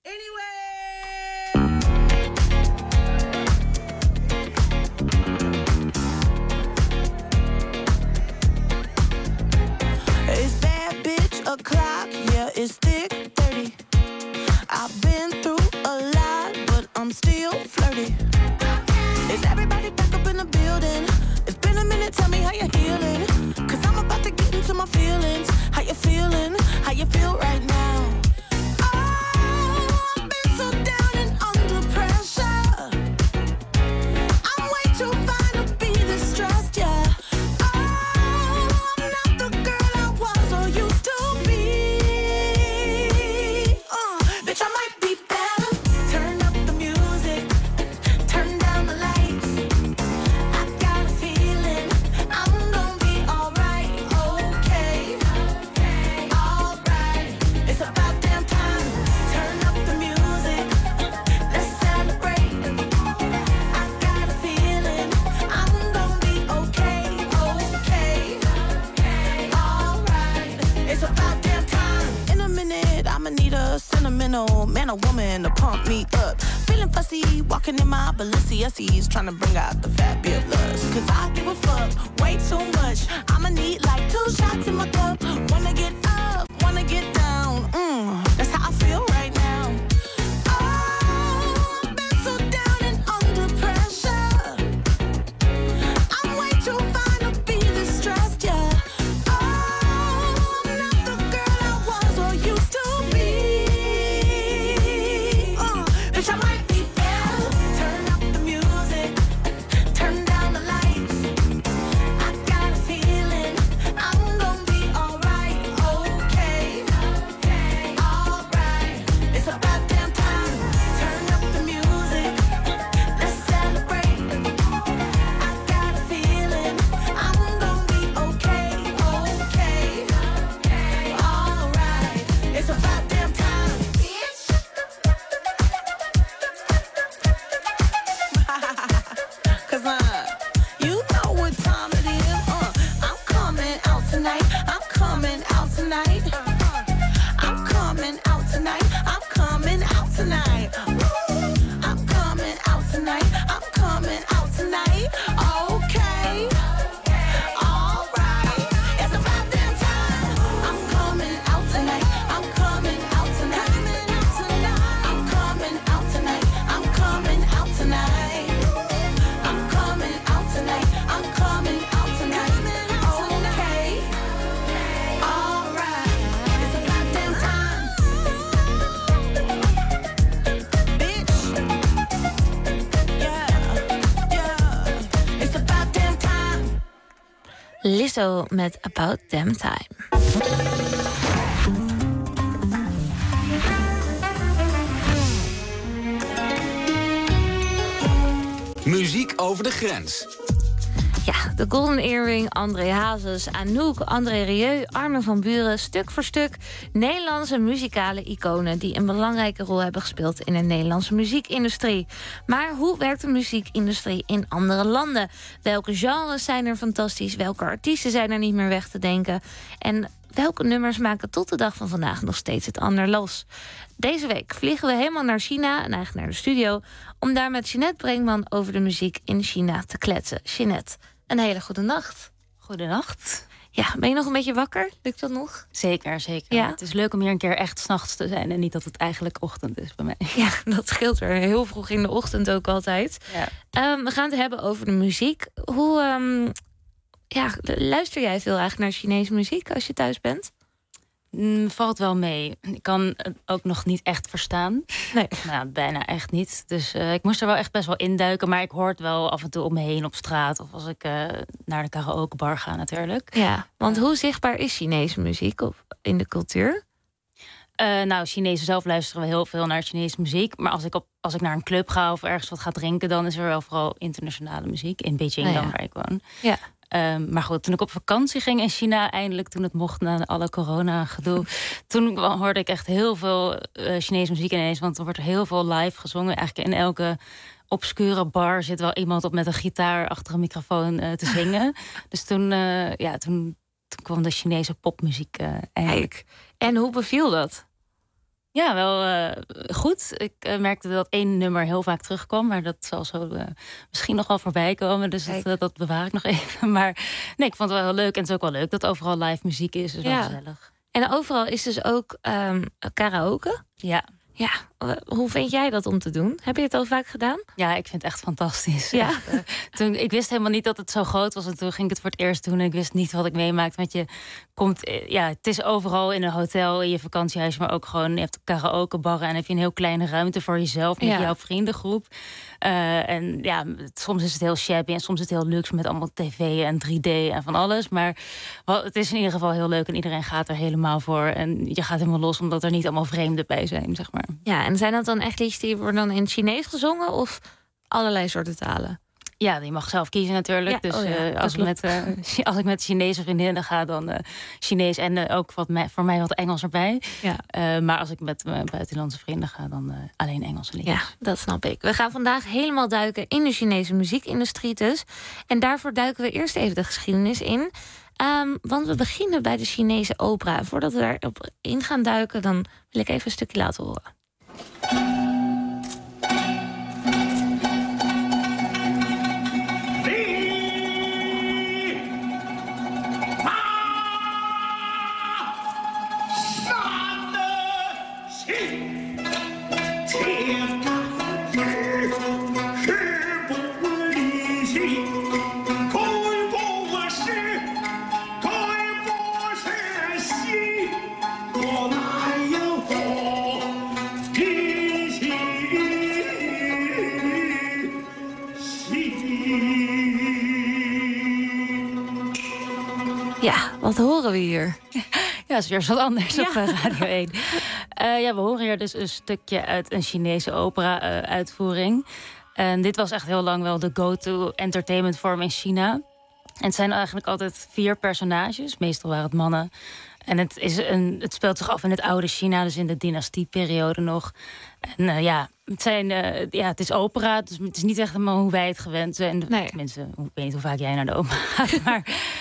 O'clock, yeah, it's thick 30. I've been through a lot, but I'm still flirty. Is everybody back up in the building? It's been a minute, tell me how you're healing. 'Cause I'm about to get into my feelings. How you feeling? How you feel right now? Oh, I've been so down and under pressure. I'm way too fine to be this stressed, yeah. Oh, I'm not the girl I was or used to be. Bitch, I might be better. Turn up the music, turn down the lights. I got a feeling I'm gonna be alright, okay, alright. It's about damn time. Turn up the music, let's celebrate. I got a feeling I'm gonna be okay, alright. It's about damn time. In a minute, I'ma need a sentimental man or woman to pump me up. Feeling fussy, walking in my Balenciennes, trying to bring out the fabulous. Cause I give a fuck way too much. I'ma need like 2 shots in my cup. Wanna get up, wanna get down. That's how I feel right now. Oh, I've been so down and under pressure. I'm way too fine to be this stressed, yeah. Oh, I'm not the girl I was or used to be. Bitch, I might be better. Turn up the music, turn down the lights. I got a feeling I'm gonna be alright, okay, alright. It's about damn time. Turn up the music, let's celebrate. I got a feeling I'm gonna be okay, alright. It's about damn time, bitch. Cause you know what time it is. I'm coming out tonight. I'm coming out tonight. I'm coming out tonight. I'm coming out tonight. I'm coming out tonight. I'm coming out tonight. Okay. Alright. It's about damn time. I'm coming out tonight. I'm coming out tonight. I'm coming out tonight. I'm coming out tonight. I'm coming out tonight. I'm coming out tonight. Okay. Alright. It's about damn time. Bitch. Yeah. It's about damn time. Lizzo met About Damn Time. Muziek over de grens. Ja, de Golden Earring, André Hazes, Anouk, André Rieu, Armin van Buuren, stuk voor stuk Nederlandse muzikale iconen die een belangrijke rol hebben gespeeld in de Nederlandse muziekindustrie. Maar hoe werkt de muziekindustrie in andere landen? Welke genres zijn er fantastisch? Welke artiesten zijn er niet meer weg te denken? En welke nummers maken tot de dag van vandaag nog steeds het ander los? Deze week vliegen we helemaal naar China en eigenlijk naar de studio om daar met Jeanette Brinkman over de muziek in China te kletsen. Jeanette, een hele goede nacht. Goedenacht. Ja, ben je nog een beetje wakker? Lukt dat nog? Zeker, zeker. Ja? Het is leuk om hier een keer echt 's nachts te zijn en niet dat het eigenlijk ochtend is bij mij. Ja, dat scheelt weer. Heel vroeg in de ochtend ook altijd. Ja. We gaan het hebben over de muziek. Hoe luister jij veel eigenlijk naar Chinese muziek als je thuis bent? Valt wel mee. Ik kan het ook nog niet echt verstaan. Nee. Nou, bijna echt niet. Dus ik moest er wel echt best wel induiken. Maar ik hoor het wel af en toe om me heen op straat. Of als ik naar de karaokebar ga natuurlijk. Ja, want hoe zichtbaar is Chinese muziek in de cultuur? Chinezen zelf luisteren we heel veel naar Chinese muziek. Maar als ik naar een club ga of ergens wat ga drinken, dan is er wel vooral internationale muziek. In Beijing dan, waar ik woon. Ja. Maar goed, toen ik op vakantie ging in China, eindelijk toen het mocht na alle corona-gedoe, toen hoorde ik echt heel veel Chinese muziek ineens. Want er wordt heel veel live gezongen. Eigenlijk in elke obscure bar zit wel iemand op met een gitaar achter een microfoon te zingen. Dus toen kwam de Chinese popmuziek eigenlijk. En hoe beviel dat? Ja, wel goed. Ik merkte dat 1 nummer heel vaak terugkwam. Maar dat zal zo misschien nog wel voorbij komen. Dus dat bewaar ik nog even. Maar nee, ik vond het wel heel leuk. En het is ook wel leuk dat overal live muziek is. Dus wel gezellig. En overal is dus ook karaoke. Ja. Ja, Hoe vind jij dat om te doen? Heb je het al vaak gedaan? Ja, ik vind het echt fantastisch. Ja. Ik wist helemaal niet dat het zo groot was. En toen ging ik het voor het eerst doen. En ik wist niet wat ik meemaakte. Want je komt, het is overal in een hotel, in je vakantiehuis, maar ook gewoon, je hebt karaokebarren en heb je een heel kleine ruimte voor jezelf met jouw vriendengroep. En ja, soms is het heel shabby en soms is het heel luxe met allemaal tv en 3D en van alles. Maar het is in ieder geval heel leuk en iedereen gaat er helemaal voor. En je gaat helemaal los omdat er niet allemaal vreemden bij zijn, zeg maar. Ja, en zijn dat dan echt liedjes die worden dan in het Chinees gezongen of allerlei soorten talen? Ja, je mag zelf kiezen natuurlijk. Ja, dus als ik met Chinese vriendinnen ga, dan Chinees en ook voor mij wat Engels erbij. Ja. Maar als ik met mijn buitenlandse vrienden ga, dan alleen Engelse liedjes. Ja, dat snap ik. We gaan vandaag helemaal duiken in de Chinese muziekindustrie dus. En daarvoor duiken we eerst even de geschiedenis in. Want we beginnen bij de Chinese opera. Voordat we daarop in gaan duiken, dan wil ik even een stukje laten horen. Ja, wat horen we hier? Ja, is weer zo anders op Radio 1. We horen hier dus een stukje uit een Chinese opera-uitvoering. En dit was echt heel lang wel de go-to entertainment vorm in China. En het zijn eigenlijk altijd 4 personages. Meestal waren het mannen. En het speelt zich af in het oude China, dus in de dynastieperiode nog. En het is opera, dus het is niet echt helemaal hoe wij het gewend zijn. Nee. Tenminste, ik weet niet hoe vaak jij naar de opera gaat. Maar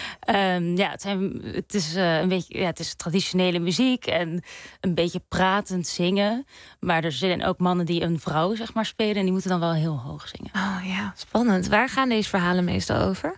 het is traditionele muziek en een beetje pratend zingen. Maar er zijn ook mannen die een vrouw, zeg maar, spelen. En die moeten dan wel heel hoog zingen. Oh ja, spannend. Waar gaan deze verhalen meestal over?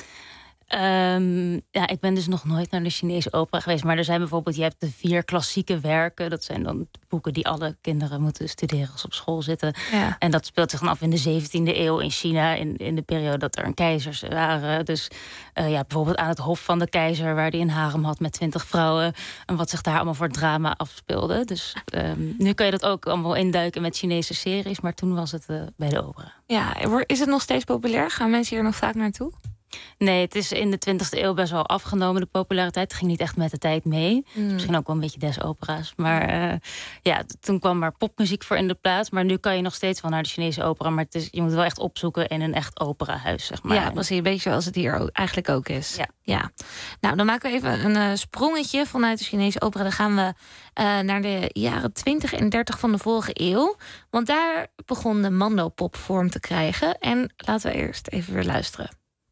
Ik ben dus nog nooit naar de Chinese opera geweest. Maar er zijn bijvoorbeeld, je hebt de 4 klassieke werken. Dat zijn dan boeken die alle kinderen moeten studeren als ze op school zitten. Ja. En dat speelt zich dan af in de 17e eeuw in China. In de periode dat er een keizers waren. Dus bijvoorbeeld aan het hof van de keizer, waar die een harem had met 20 vrouwen. En wat zich daar allemaal voor drama afspeelde. Dus nu kan je dat ook allemaal induiken met Chinese series. Maar toen was het bij de opera. Ja, is het nog steeds populair? Gaan mensen hier nog vaak naartoe? Nee, het is in de 20e eeuw best wel afgenomen, de populariteit. Het ging niet echt met de tijd mee. Misschien ook wel een beetje des opera's. Maar toen kwam er popmuziek voor in de plaats. Maar nu kan je nog steeds wel naar de Chinese opera. Maar je moet wel echt opzoeken in een echt operahuis, zeg maar. Ja, precies. Een beetje zoals het hier eigenlijk ook is. Ja. Nou, dan maken we even een sprongetje vanuit de Chinese opera. Dan gaan we naar de jaren 20 en 30 van de vorige eeuw. Want daar begon de mandopop vorm te krijgen. En laten we eerst even weer luisteren.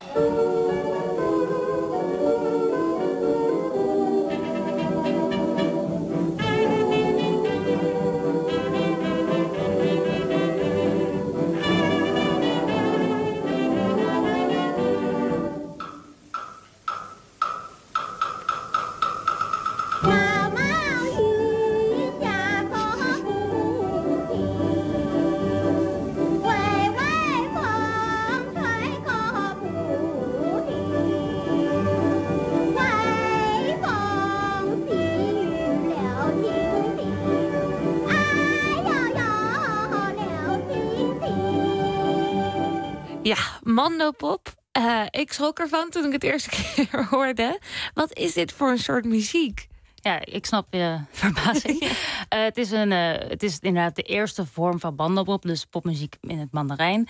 Ja, mandopop. Ik schrok ervan toen ik het eerste keer hoorde. Wat is dit voor een soort muziek? Ja, ik snap je verbazing. Het is inderdaad de eerste vorm van mandopop, dus popmuziek in het Mandarijn.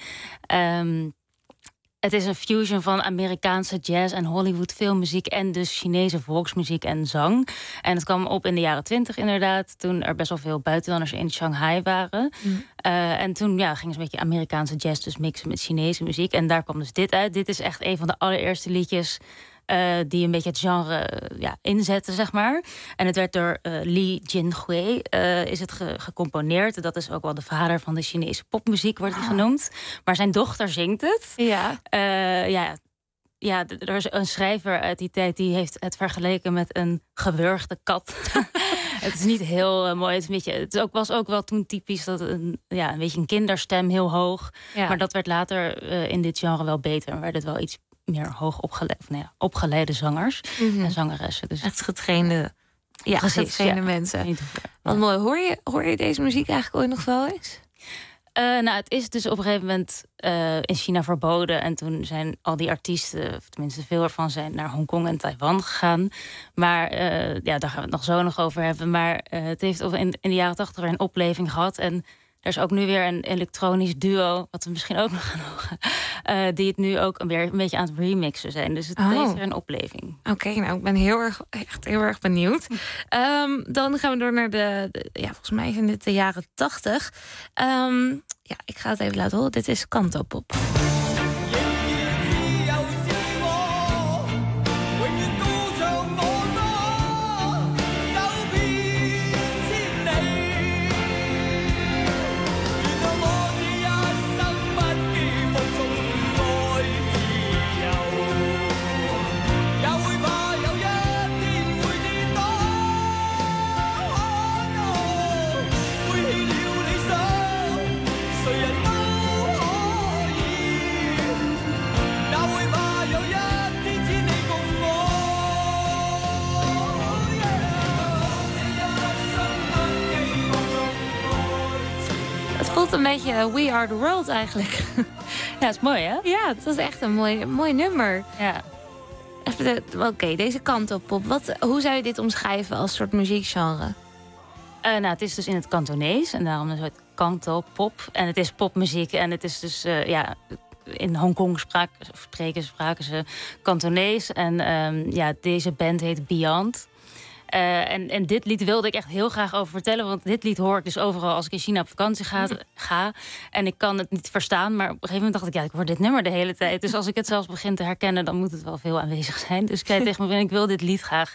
Het is een fusion van Amerikaanse jazz en Hollywood filmmuziek en dus Chinese volksmuziek en zang. En het kwam op in de jaren 20 inderdaad, toen er best wel veel buitenlanders in Shanghai waren. En toen gingen ze een beetje Amerikaanse jazz dus mixen met Chinese muziek. En daar kwam dus dit uit. Dit is echt een van de allereerste liedjes die een beetje het genre inzetten, zeg maar. En het werd door Li Jinhui is het gecomponeerd. Dat is ook wel de vader van de Chinese popmuziek, wordt hij genoemd. Maar zijn dochter zingt het. Er is een schrijver uit die tijd die heeft het vergeleken met een gewurgde kat. Het is niet heel mooi. Het was ook wel toen typisch dat een beetje een kinderstem heel hoog. Ja. Maar dat werd later in dit genre wel beter. En werd het wel iets meer hoog opgeleide zangers en zangeressen. Dus echt getrainde mensen. Wat mooi. Hoor je deze muziek eigenlijk ooit nog wel eens? Het is dus op een gegeven moment in China verboden. En toen zijn al die artiesten, of tenminste veel ervan, zijn naar Hongkong en Taiwan gegaan. Maar daar gaan we het nog zo nog over hebben. Maar het heeft in de jaren 80 weer een opleving gehad. En er is ook nu weer een elektronisch duo, wat we misschien ook nog gaan horen, die het nu ook weer een beetje aan het remixen zijn. Dus het heeft weer een opleving. Oké, ik ben echt heel erg benieuwd. Dan gaan we door naar volgens mij zijn dit de jaren 80. Ik ga het even laten horen. Dit is Cantopop. Een beetje We Are The World eigenlijk. Ja, dat is mooi, hè? Ja, het was echt een mooi nummer. Ja. Oké, deze Cantopop. Hoe zou je dit omschrijven als soort muziekgenre? Het is dus in het Kantonees. En daarom is het Cantopop. En het is popmuziek. En het is dus, in Hongkong spraken ze Kantonees. En deze band heet Beyond. En dit lied wilde ik echt heel graag over vertellen. Want dit lied hoor ik dus overal als ik in China op vakantie ga. En ik kan het niet verstaan. Maar op een gegeven moment dacht ik, ik hoor dit nummer de hele tijd. Dus als ik het zelfs begin te herkennen, dan moet het wel veel aanwezig zijn. Dus ik zei tegen me, ik wil dit lied graag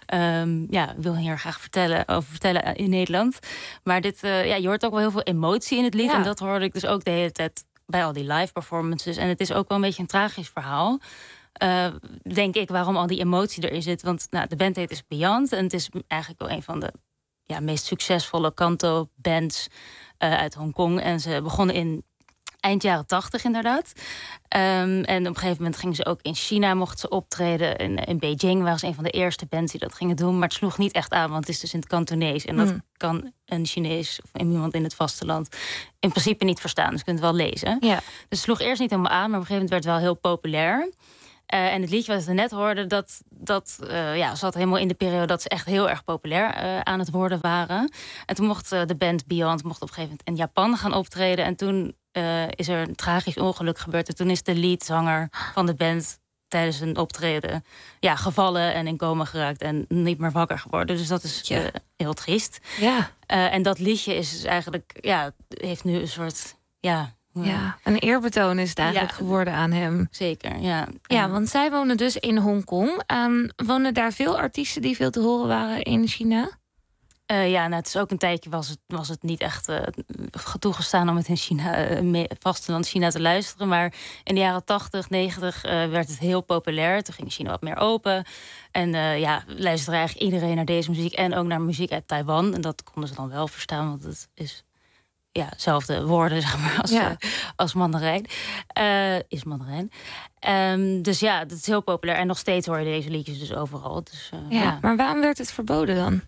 wil hier graag vertellen in Nederland. Maar dit, je hoort ook wel heel veel emotie in het lied. Ja. En dat hoorde ik dus ook de hele tijd bij al die live performances. En het is ook wel een beetje een tragisch verhaal. Denk ik, waarom al die emotie erin zit. Want de band heet dus Beyond. En het is eigenlijk wel een van de meest succesvolle canto-bands uit Hongkong. En ze begonnen in eind jaren 80 inderdaad. En op een gegeven moment gingen ze ook in China, mochten ze optreden. In Beijing waren ze een van de eerste bands die dat gingen doen. Maar het sloeg niet echt aan, want het is dus in het Kantonees. En dat kan een Chinees of iemand in het vasteland in principe niet verstaan. Dus je kunt het wel lezen. Ja. Dus het sloeg eerst niet helemaal aan, maar op een gegeven moment werd het wel heel populair. En het liedje wat we net hoorden, dat zat helemaal in de periode dat ze echt heel erg populair aan het worden waren. En toen mocht de band Beyond op een gegeven moment in Japan gaan optreden. En toen is er een tragisch ongeluk gebeurd. En toen is de leadzanger van de band tijdens een optreden gevallen en in coma geraakt en niet meer wakker geworden. Dus dat is heel triest. Ja. En dat liedje is dus eigenlijk, heeft nu een soort, een eerbetoon is het eigenlijk geworden aan hem. Zeker, ja. Ja, want zij wonen dus in Hongkong. Wonen daar veel artiesten die veel te horen waren in China? Het is ook een tijdje was het niet echt toegestaan om het in China, vasteland China te luisteren. Maar in de jaren 80, 90 werd het heel populair. Toen ging China wat meer open. En luisterde eigenlijk iedereen naar deze muziek. En ook naar muziek uit Taiwan. En dat konden ze dan wel verstaan, want het is zelfde woorden, zeg maar, als Mandarijn. Is Mandarijn. Dus dat is heel populair. En nog steeds hoor je deze liedjes dus overal. Dus, maar waarom werd het verboden dan?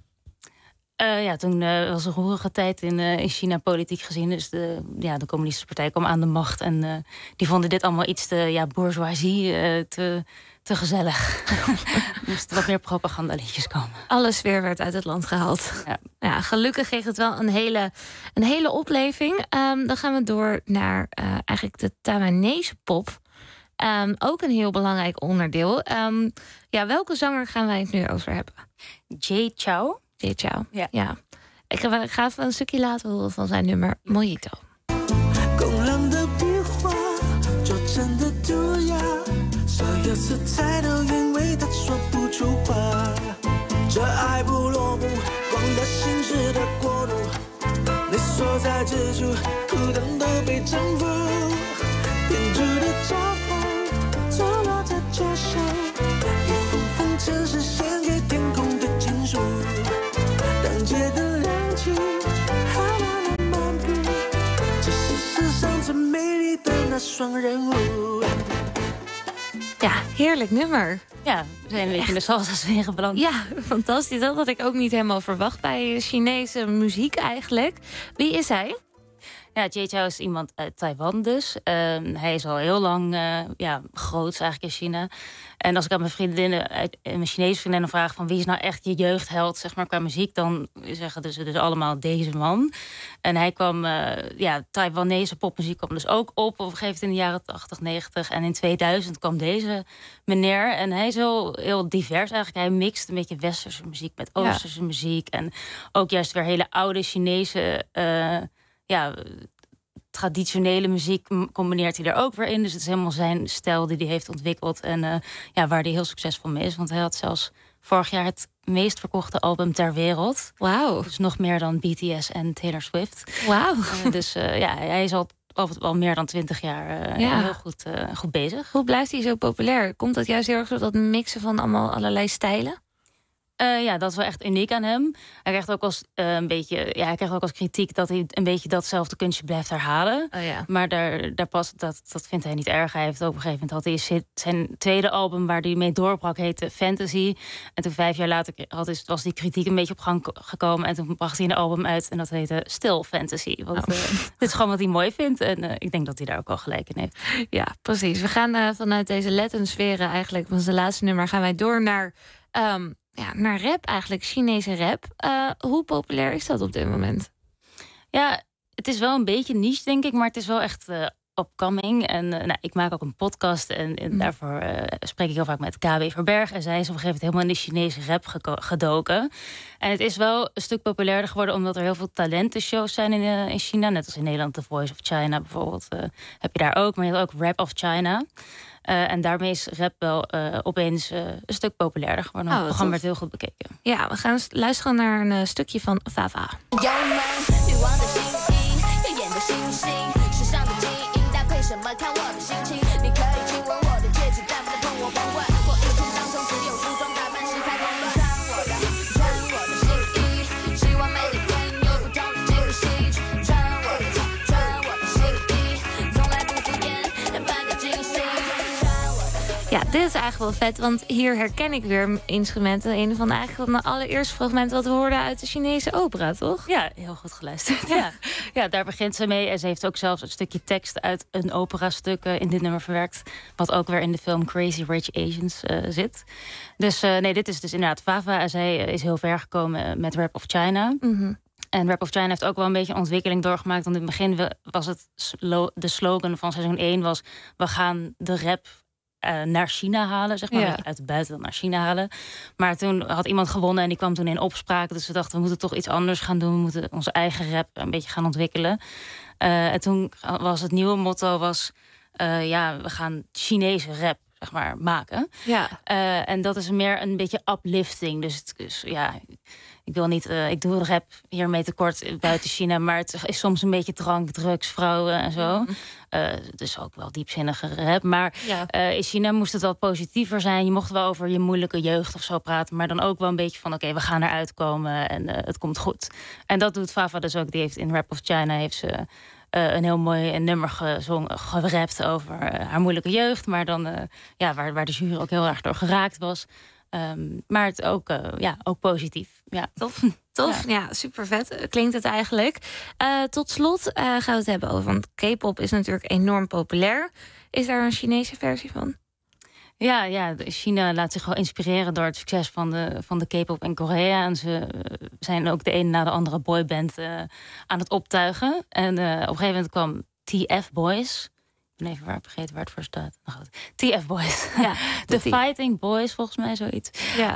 Toen was een roerige tijd in China politiek gezien. Dus de communistische partij kwam aan de macht. En die vonden dit allemaal iets te bourgeoisie, te gezellig. Er moesten wat meer propagandaliedjes komen. Alles weer werd uit het land gehaald. Ja, gelukkig kreeg het wel een hele opleving. Dan gaan we door naar eigenlijk de Taiwanese pop. Ook een heel belangrijk onderdeel. Welke zanger gaan wij het nu over hebben? Jay Chou. Jay Chou, ja. Ik ga even een stukje laten horen van zijn nummer Mojito. Ja, heerlijk nummer. Ja, we zijn een beetje in de salsa-sfeer beland. Ja, fantastisch. Dat had ik ook niet helemaal verwacht bij Chinese muziek eigenlijk. Wie is hij? Ja, Jay Chou is iemand uit Taiwan dus. Hij is al heel lang groot eigenlijk in China. En als ik aan mijn Chinese vriendinnen vraag van wie is nou echt je jeugdheld, zeg maar, qua muziek, dan zeggen ze dus allemaal deze man. En hij kwam, Taiwanese popmuziek kwam dus ook op een gegeven moment in de jaren 80, 90. En in 2000 kwam deze meneer. En hij is heel divers eigenlijk. Hij mixt een beetje westerse muziek met oosterse muziek. En ook juist weer hele oude Chinese traditionele muziek combineert hij er ook weer in. Dus het is helemaal zijn stijl die hij heeft ontwikkeld. En waar hij heel succesvol mee is. Want hij had zelfs vorig jaar het meest verkochte album ter wereld. Wauw. Dus nog meer dan BTS en Taylor Swift. Wauw. Hij is al meer dan 20 jaar heel goed bezig. Hoe blijft hij zo populair? Komt dat juist heel erg door dat mixen van allerlei stijlen? Dat is wel echt uniek aan hem. Hij krijgt ook als kritiek dat hij een beetje datzelfde kunstje blijft herhalen. Oh ja. Maar dat vindt hij niet erg. Hij heeft ook op een gegeven moment zijn tweede album waar hij mee doorbrak heette Fantasy. En toen 5 jaar later was die kritiek een beetje op gang gekomen. En toen bracht hij een album uit en dat heette Still Fantasy. Want dit is gewoon wat hij mooi vindt. En ik denk dat hij daar ook wel gelijk in heeft. Ja, precies. We gaan vanuit deze Latin-sferen eigenlijk, van zijn laatste nummer, gaan wij door naar naar rap eigenlijk, Chinese rap. Hoe populair is dat op dit moment? Ja, het is wel een beetje niche, denk ik, maar het is wel echt upcoming. En ik maak ook een podcast en daarvoor spreek ik heel vaak met KB Verberg. En zij is op een gegeven moment helemaal in de Chinese rap gedoken. En het is wel een stuk populairder geworden omdat er heel veel talentenshows zijn in China. Net als in Nederland The Voice of China bijvoorbeeld heb je daar ook. Maar je hebt ook Rap of China. En daarmee is rap wel opeens een stuk populairder geworden. Het programma werd heel goed bekeken. Ja, we gaan luisteren naar een stukje van Vava. Ja, dit is eigenlijk wel vet, want hier herken ik weer instrumenten. Een van de allereerste fragmenten wat we hoorden uit de Chinese opera, toch? Ja, heel goed geluisterd. Ja, daar begint ze mee. En ze heeft ook zelfs een stukje tekst uit een operastuk in dit nummer verwerkt. Wat ook weer in de film Crazy Rich Asians zit. Dus dit is dus inderdaad Vava. En zij is heel ver gekomen met Rap of China. Mm-hmm. En Rap of China heeft ook wel een beetje een ontwikkeling doorgemaakt. Want in het begin was het de slogan van seizoen 1 was: we gaan de rap naar China halen, zeg maar. Uit het buitenland naar China halen. Maar toen had iemand gewonnen en die kwam toen in opspraak. Dus we dachten, we moeten toch iets anders gaan doen. We moeten onze eigen rap een beetje gaan ontwikkelen. En toen was het nieuwe motto we gaan Chinese rap, zeg maar, maken. Ja. En dat is meer een beetje uplifting. Dus ik wil niet, ik doe rap hiermee tekort buiten China, maar het is soms een beetje drank, drugs, vrouwen en zo. Mm-hmm. Dus ook wel diepzinnige rap. Maar in China moest het wel positiever zijn. Je mocht wel over je moeilijke jeugd of zo praten, maar dan ook wel een beetje van oké, we gaan eruit komen en het komt goed. En dat doet Vava dus ook. Die heeft in Rap of China heeft ze een heel mooi nummer gerapt over haar moeilijke jeugd, maar dan waar de jury ook heel erg door geraakt was. Maar het ook positief. Ja. Tof, ja, super vet klinkt het eigenlijk. Tot slot gaan we het hebben over, want K-pop is natuurlijk enorm populair. Is daar een Chinese versie van? Ja, China laat zich wel inspireren door het succes van de K-pop in Korea. En ze zijn ook de ene na de andere boyband aan het optuigen. En op een gegeven moment kwam TF Boys. Ik ben even vergeten waar het voor staat. Nou goed, TF Boys. Ja, The Fighting Boys, volgens mij zoiets.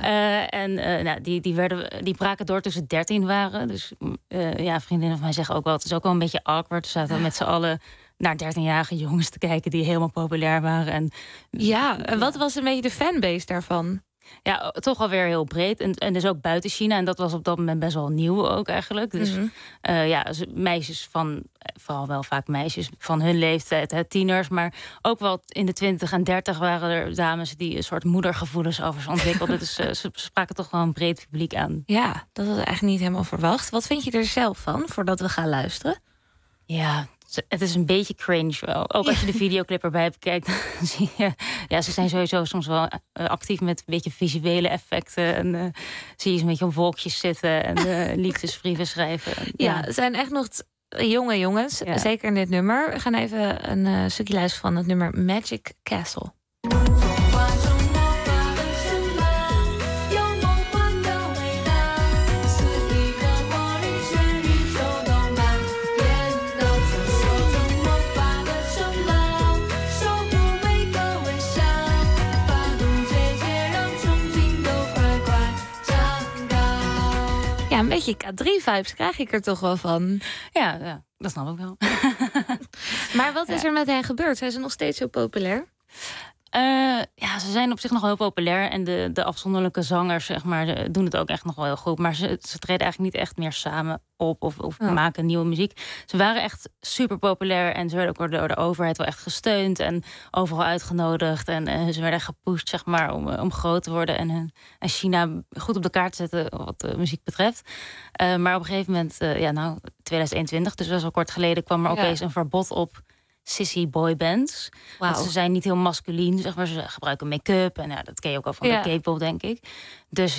Ja. Die braken door toen ze 13 waren. Dus vriendinnen van mij zeggen ook wel, het is ook wel een beetje awkward. Ze zaten met z'n allen naar 13-jarige jongens te kijken die helemaal populair waren. En wat was een beetje de fanbase daarvan? Ja, toch alweer heel breed. En dus ook buiten China. En dat was op dat moment best wel nieuw ook eigenlijk. Dus meisjes vooral wel vaak meisjes van hun leeftijd, tieners. Maar ook wel in de 20 en 30 waren er dames die een soort moedergevoelens over ze ontwikkelden. Dus ze spraken toch wel een breed publiek aan. Ja, dat had ik eigenlijk niet helemaal verwacht. Wat vind je er zelf van, voordat we gaan luisteren? Ja, Het is een beetje cringe wel. Ook als je de videoclip erbij bekijkt, dan zie je... Ja, ze zijn sowieso soms wel actief met een beetje visuele effecten. En zie je ze een beetje op wolkjes zitten en liefdesbrieven schrijven. Ja, het zijn echt nog jonge jongens. Ja. Zeker in dit nummer. We gaan even een stukje luisteren van het nummer Magic Castle. Ja, een beetje K3-vibes krijg ik er toch wel van. Ja, dat snap ik wel. Maar wat is er met hen gebeurd? Zijn ze nog steeds zo populair? Ja, ze zijn op zich nog wel heel populair. En de afzonderlijke zangers, zeg maar, doen het ook echt nog wel heel goed. Maar ze treden eigenlijk niet echt meer samen op of maken nieuwe muziek. Ze waren echt super populair en ze werden ook door de overheid wel echt gesteund en overal uitgenodigd. En ze werden gepusht, zeg maar, om groot te worden en China goed op de kaart te zetten wat de muziek betreft. Maar op een gegeven moment, 2021, dus best wel kort geleden, kwam er opeens een verbod op sissy boybands. Wow. Want ze zijn niet heel masculien, zeg maar. Ze gebruiken make-up en dat ken je ook al van de K-pop, denk ik. Dus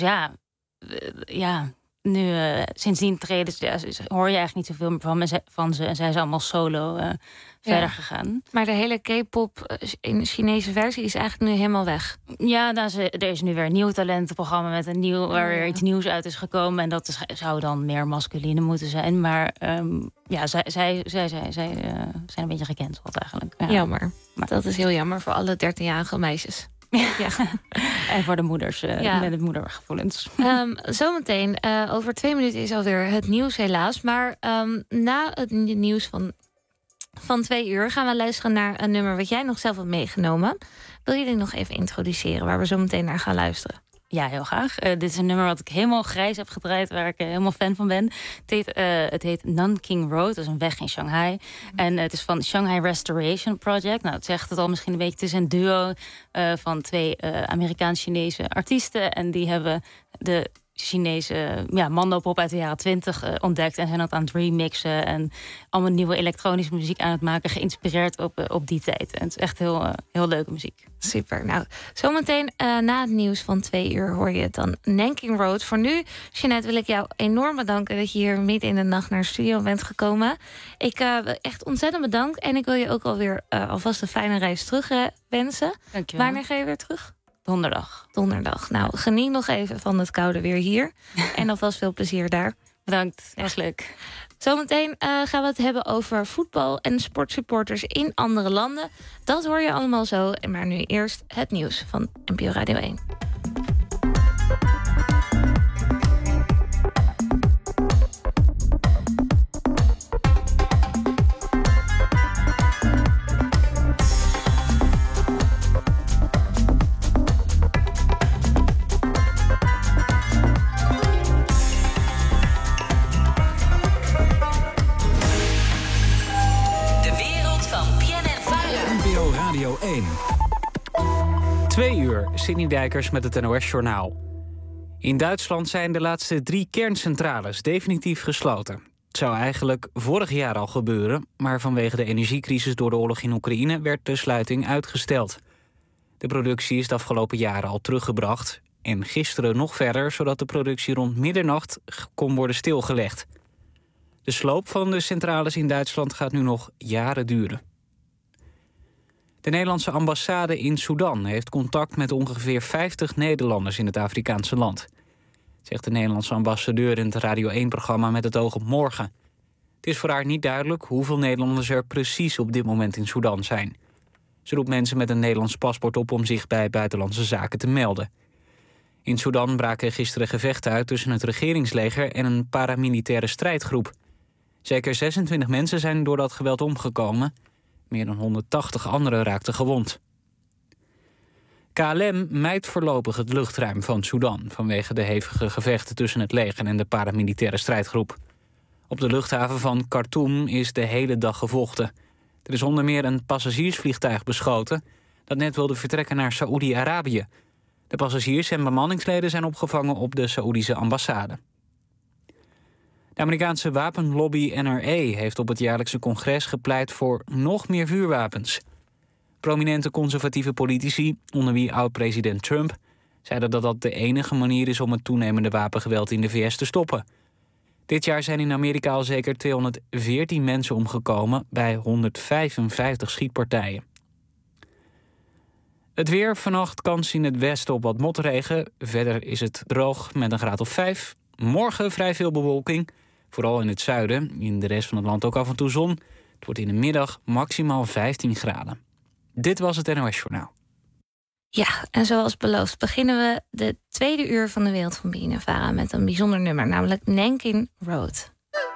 nu sindsdien treden hoor je eigenlijk niet zoveel meer van ze. En zij zijn allemaal solo verder gegaan. Maar de hele K-pop in de Chinese versie is eigenlijk nu helemaal weg. Ja, er is nu weer een nieuw talentenprogramma met waar weer iets nieuws uit is gekomen. En dat zou dan meer masculine moeten zijn. Maar zij zijn een beetje gecanceld eigenlijk. Ja. Jammer. Maar dat is heel jammer voor alle 13-jarige meisjes. Ja. En voor de moeders met de moedergevoelens. Zometeen, over 2 minuten is alweer het nieuws helaas. Maar na het nieuws van 2 uur gaan we luisteren naar een nummer wat jij nog zelf hebt meegenomen. Wil je dit nog even introduceren, waar we zo meteen naar gaan luisteren? Ja, heel graag. Dit is een nummer wat ik helemaal grijs heb gedraaid, waar ik helemaal fan van ben. Het heet Nanking Road, dat is een weg in Shanghai. En het is van Shanghai Restoration Project. Nou, het zegt het al misschien een beetje. Het is een duo van 2 Amerikaans-Chinese artiesten. En die hebben de Chinese mandopop uit de jaren 20 ontdekt. En zijn dat aan het remixen. En allemaal nieuwe elektronische muziek aan het maken. Geïnspireerd op die tijd. En het is echt heel leuke muziek. Super. Nou, zometeen na het nieuws van 2 uur hoor je het dan. Nanking Road. Voor nu, Jeanette, wil ik jou enorm bedanken dat je hier midden in de nacht naar de studio bent gekomen. Ik echt ontzettend bedankt. En ik wil je ook alweer alvast een fijne reis terug wensen. Dankjewel. Wanneer ga je weer terug? Donderdag. Nou, geniet nog even van het koude weer hier. En alvast veel plezier daar. Bedankt, was leuk. Zometeen gaan we het hebben over voetbal en sportsupporters in andere landen. Dat hoor je allemaal zo. Maar nu eerst het nieuws van NPO Radio 1. Radio 1. 2 uur, Sidney Dijkers met het NOS-journaal. In Duitsland zijn de laatste 3 kerncentrales definitief gesloten. Het zou eigenlijk vorig jaar al gebeuren, maar vanwege de energiecrisis door de oorlog in Oekraïne werd de sluiting uitgesteld. De productie is de afgelopen jaren al teruggebracht en gisteren nog verder, zodat de productie rond middernacht kon worden stilgelegd. De sloop van de centrales in Duitsland gaat nu nog jaren duren. De Nederlandse ambassade in Sudan heeft contact met ongeveer 50 Nederlanders in het Afrikaanse land. Zegt de Nederlandse ambassadeur in het Radio 1-programma Met het oog op morgen. Het is voor haar niet duidelijk hoeveel Nederlanders er precies op dit moment in Sudan zijn. Ze roept mensen met een Nederlands paspoort op om zich bij Buitenlandse Zaken te melden. In Sudan braken gisteren gevechten uit tussen het regeringsleger en een paramilitaire strijdgroep. Zeker 26 mensen zijn door dat geweld omgekomen. Meer dan 180 anderen raakten gewond. KLM mijdt voorlopig het luchtruim van Sudan vanwege de hevige gevechten tussen het leger en de paramilitaire strijdgroep. Op de luchthaven van Khartoum is de hele dag gevochten. Er is onder meer een passagiersvliegtuig beschoten dat net wilde vertrekken naar Saoedi-Arabië. De passagiers en bemanningsleden zijn opgevangen op de Saoedische ambassade. De Amerikaanse wapenlobby NRA heeft op het jaarlijkse congres gepleit voor nog meer vuurwapens. Prominente conservatieve politici, onder wie oud-president Trump, zeiden dat dat de enige manier is om het toenemende wapengeweld in de VS te stoppen. Dit jaar zijn in Amerika al zeker 214 mensen omgekomen bij 155 schietpartijen. Het weer, vannacht kans in het westen op wat motregen. Verder is het droog met een graad of 5. Morgen vrij veel bewolking, vooral in het zuiden. In de rest van het land ook af en toe zon. Het wordt in de middag maximaal 15 graden. Dit was het NOS Journaal. Ja, en zoals beloofd beginnen we de tweede uur van de wereld van BNNVARA met een bijzonder nummer, namelijk Nanking Road.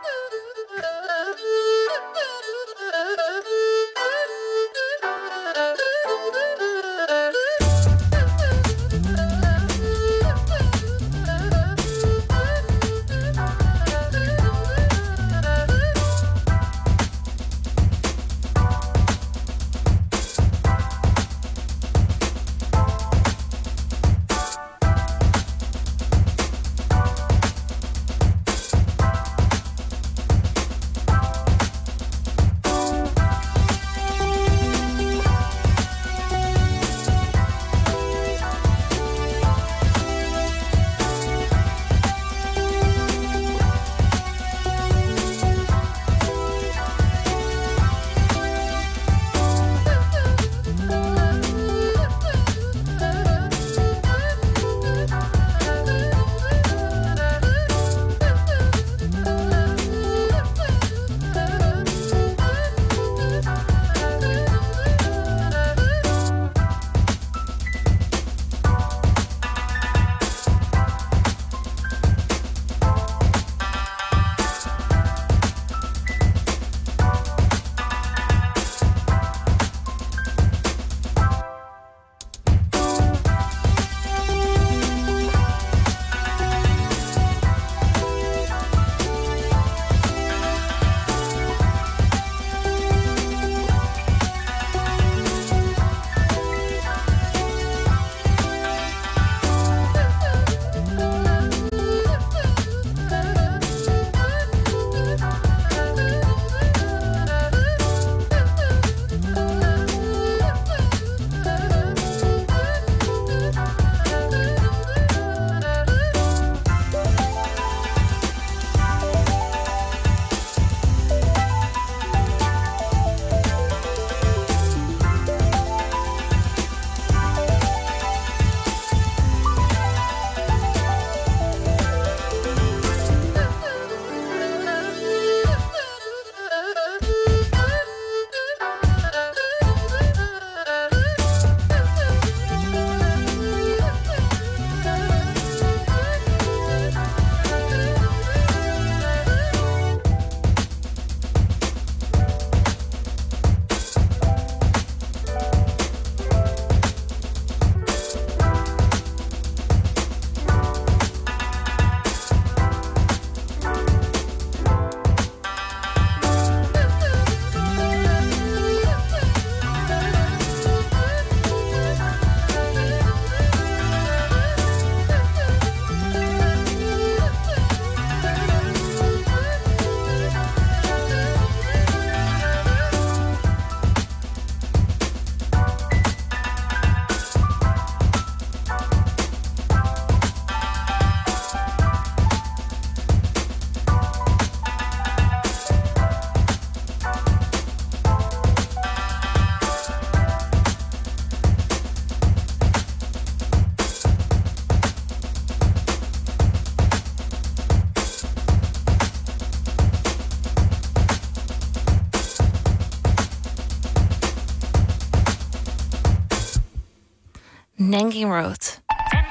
Nanking Road.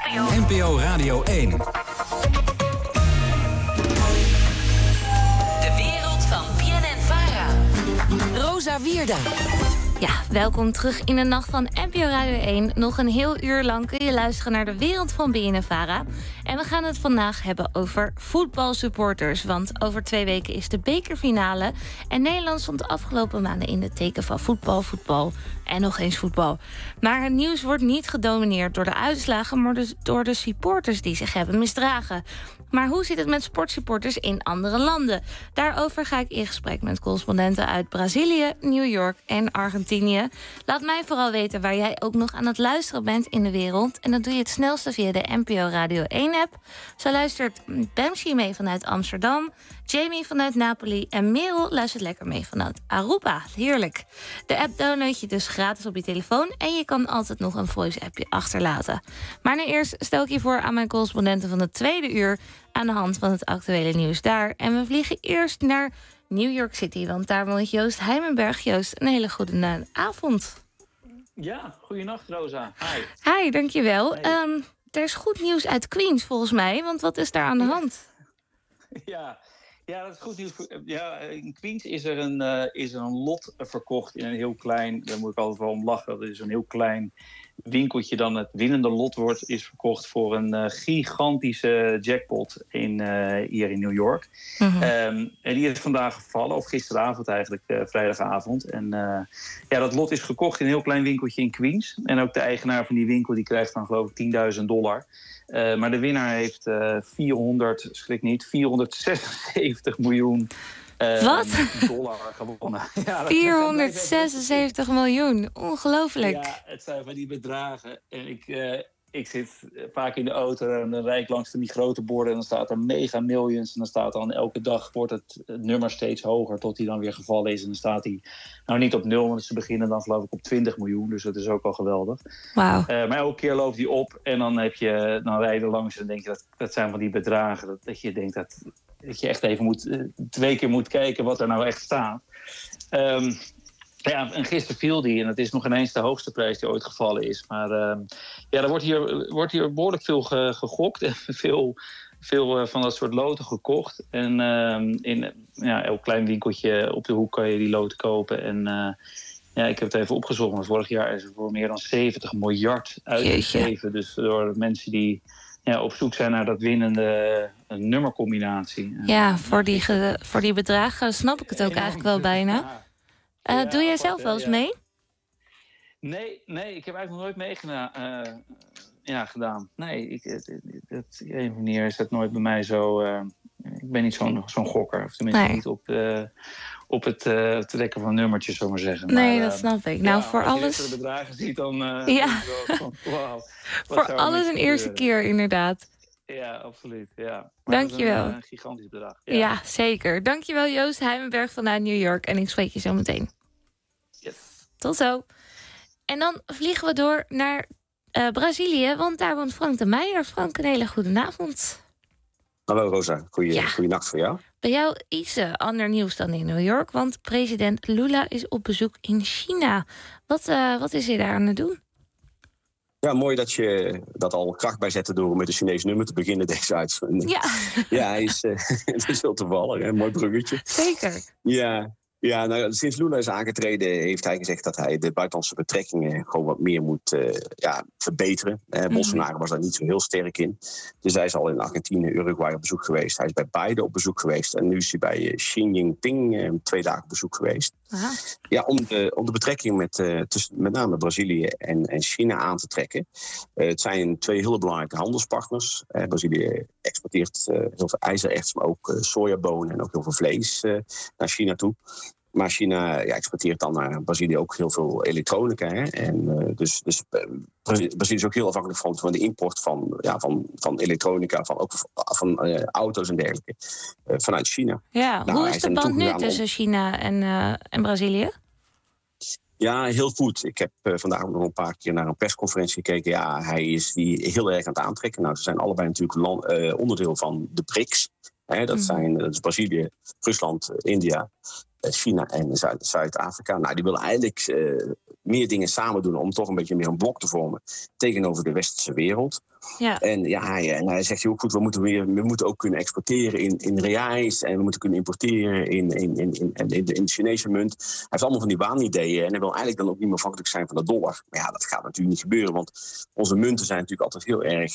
NPO Radio 1. De wereld van BNN-VARA. Rosa Wierda. Ja, welkom terug in de nacht van NPO Radio 1. Nog een heel uur lang kun je luisteren naar de wereld van BNNVARA. En we gaan het vandaag hebben over voetbalsupporters. Want over 2 weken is de bekerfinale. En Nederland stond de afgelopen maanden in het teken van voetbal en nog eens voetbal. Maar het nieuws wordt niet gedomineerd door de uitslagen, maar dus door de supporters die zich hebben misdragen. Maar hoe zit het met sportsupporters in andere landen? Daarover ga ik in gesprek met correspondenten uit Brazilië, New York en Argentinië. Laat mij vooral weten waar jij ook nog aan het luisteren bent in de wereld. En dat doe je het snelste via de NPO Radio 1-app. Zo luistert Bamshi mee vanuit Amsterdam, Jamie vanuit Napoli en Merel luistert lekker mee vanuit Aruba. Heerlijk. De app download je dus gratis op je telefoon en je kan altijd nog een voice-appje achterlaten. Maar nu eerst stel ik je voor aan mijn correspondenten van het tweede uur aan de hand van het actuele nieuws daar. En we vliegen eerst naar New York City, want daar woont Joost Heimenberg. Joost, een hele goede avond. Ja, goeienacht Rosa. Hi. Hi, dankjewel. Hey. Er is goed nieuws uit Queens volgens mij, want wat is daar aan de hand? Ja, dat is goed nieuws. Ja, in Queens is er een lot verkocht in een heel klein, daar moet ik altijd wel om lachen, dat is een heel klein winkeltje. Dan het winnende lot is verkocht voor een gigantische jackpot hier in New York. Mm-hmm. En die is vandaag gevallen, of gisteravond eigenlijk, vrijdagavond. En dat lot is gekocht in een heel klein winkeltje in Queens. En ook de eigenaar van die winkel die krijgt dan geloof ik $10.000. Maar de winnaar heeft 476 miljoen dollar gewonnen. Ja, 476 miljoen, ongelooflijk. Ja, het zijn van die bedragen. En ik zit vaak in de auto en dan rijd ik langs die grote borden en dan staat er mega millions. En dan staat dan elke dag wordt het nummer steeds hoger tot hij dan weer gevallen is. En dan staat hij nou niet op 0, want ze beginnen dan geloof ik op 20 miljoen. Dus dat is ook al geweldig. Wauw. Maar elke keer loopt hij op en dan rijd je langs en denk je dat zijn van die bedragen. Dat je denkt dat je echt even 2 keer moet kijken wat er nou echt staat. En gisteren viel die en het is nog ineens de hoogste prijs die ooit gevallen is. Maar er wordt hier behoorlijk veel gegokt en veel van dat soort loten gekocht. En in elk klein winkeltje op de hoek kan je die loten kopen. En ik heb het even opgezocht, maar vorig jaar is er voor meer dan 70 miljard uitgegeven. Dus door mensen die op zoek zijn naar dat winnende nummercombinatie. Ja, voor die bedragen snap ik het ook eigenlijk wel bijna. Doe jij zelf wel eens mee? Nee, ik heb eigenlijk nog nooit gedaan. Nee, op een manier is dat nooit bij mij zo. Ik ben niet zo'n gokker, of tenminste niet op het trekken van nummertjes, zullen we maar zeggen. Nee, maar, dat snap ik. Nou, voor alles. Als je de bedragen ziet, dan. Wow, voor alles een eerste keer, inderdaad. Ja, absoluut. Ja. Dankjewel. Een gigantisch bedrag. Ja, zeker. Dankjewel, Joost Heimenberg vanuit New York. En ik spreek je zo meteen. Yes. Tot zo. En dan vliegen we door naar Brazilië, want daar woont Frank de Meijer. Frank, een hele goede avond. Hallo Rosa, goeienacht voor jou. Bij jou iets ander nieuws dan in New York, want president Lula is op bezoek in China. Wat is hij daar aan het doen? Ja, mooi dat je dat al kracht bij zette door met een Chinees nummer te beginnen, deze uitzending. Ja, hij is, het is heel toevallig, een mooi bruggetje. Zeker. Ja, nou, sinds Lula is aangetreden heeft hij gezegd dat hij de buitenlandse betrekkingen gewoon wat meer moet verbeteren. Bolsonaro was daar niet zo heel sterk in. Dus hij is al in Argentinië, Uruguay op bezoek geweest. Hij is bij beide op bezoek geweest. En nu is hij bij Xi Jinping 2 dagen op bezoek geweest. Aha. Ja, om de betrekkingen tussen met name Brazilië en China aan te trekken. Het zijn 2 hele belangrijke handelspartners. Brazilië exporteert heel veel ijzererts, maar ook sojabonen en ook heel veel vlees naar China toe. Maar China exporteert dan naar Brazilië ook heel veel elektronica. Hè? En dus Brazilië is ook heel afhankelijk van de import van elektronica, van auto's en dergelijke, vanuit China. Ja, hoe is de band nu tussen China en Brazilië? Ja, heel goed. Ik heb vandaag nog een paar keer naar een persconferentie gekeken. Ja, hij is die heel erg aan het aantrekken. Nou, ze zijn allebei natuurlijk onderdeel van de BRICS. Dat is Brazilië, Rusland, India China en Zuid-Afrika. Nou, die willen eigenlijk meer dingen samen doen om toch een beetje meer een blok te vormen tegenover de westerse wereld. Ja. En hij zegt heel goed, we moeten ook kunnen exporteren in reais en we moeten kunnen importeren in de Chinese munt. Hij heeft allemaal van die waanideeën en hij wil eigenlijk dan ook niet meer afhankelijk zijn van de dollar. Maar ja, dat gaat natuurlijk niet gebeuren, want onze munten zijn natuurlijk altijd heel erg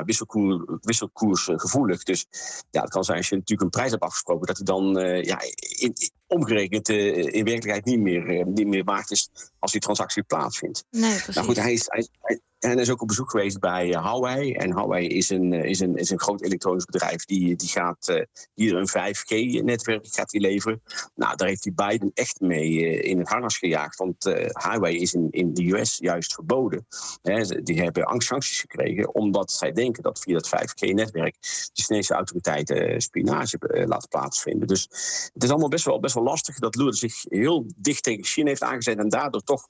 wisselkoersgevoelig. Dus ja, het kan zijn als je natuurlijk een prijs hebt afgesproken, dat hij dan omgerekend in werkelijkheid niet meer waard is als die transactie plaatsvindt. Nee, precies. Nou goed, hij is ook op bezoek geweest bij Huawei. En Huawei is een groot elektronisch bedrijf die gaat hier een 5G-netwerk gaat leveren. Nou, daar heeft hij Biden echt mee in het harnas gejaagd. Want Huawei is in de US juist verboden. Die hebben sancties gekregen omdat zij denken dat via dat 5G-netwerk de Chinese autoriteiten spionage laten plaatsvinden. Dus het is allemaal best wel lastig dat Lula zich heel dicht tegen China heeft aangezet en daardoor toch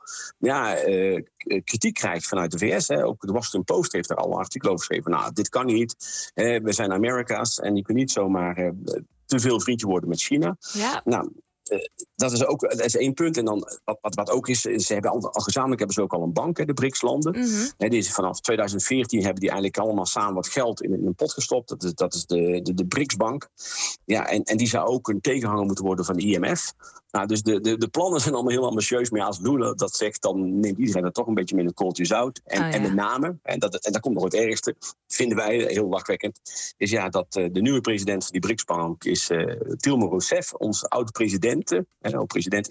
kritiek krijgt vanuit de VS. Ook de Washington Post heeft er al een artikel over geschreven. Nou, dit kan niet. We zijn Amerika's en je kunt niet zomaar te veel vriendje worden met China. Ja. Nou, dat is één punt. En dan wat ook is, ze hebben al gezamenlijk hebben ze ook al een bank, de BRICS-landen. Mm-hmm. Vanaf 2014 hebben die eigenlijk allemaal samen wat geld in een pot gestopt. Dat is de BRICS-bank. Ja, en die zou ook een tegenhanger moeten worden van de IMF. Nou, dus de plannen zijn allemaal heel ambitieus. Maar als Lula dat zegt, dan neemt iedereen er toch een beetje met een kooltje zout. En met name, en daar komt nog het ergste, vinden wij heel lachwekkend, is dat de nieuwe president van die BRICS-bank is Dilma Rousseff, onze oud-president. Oud-president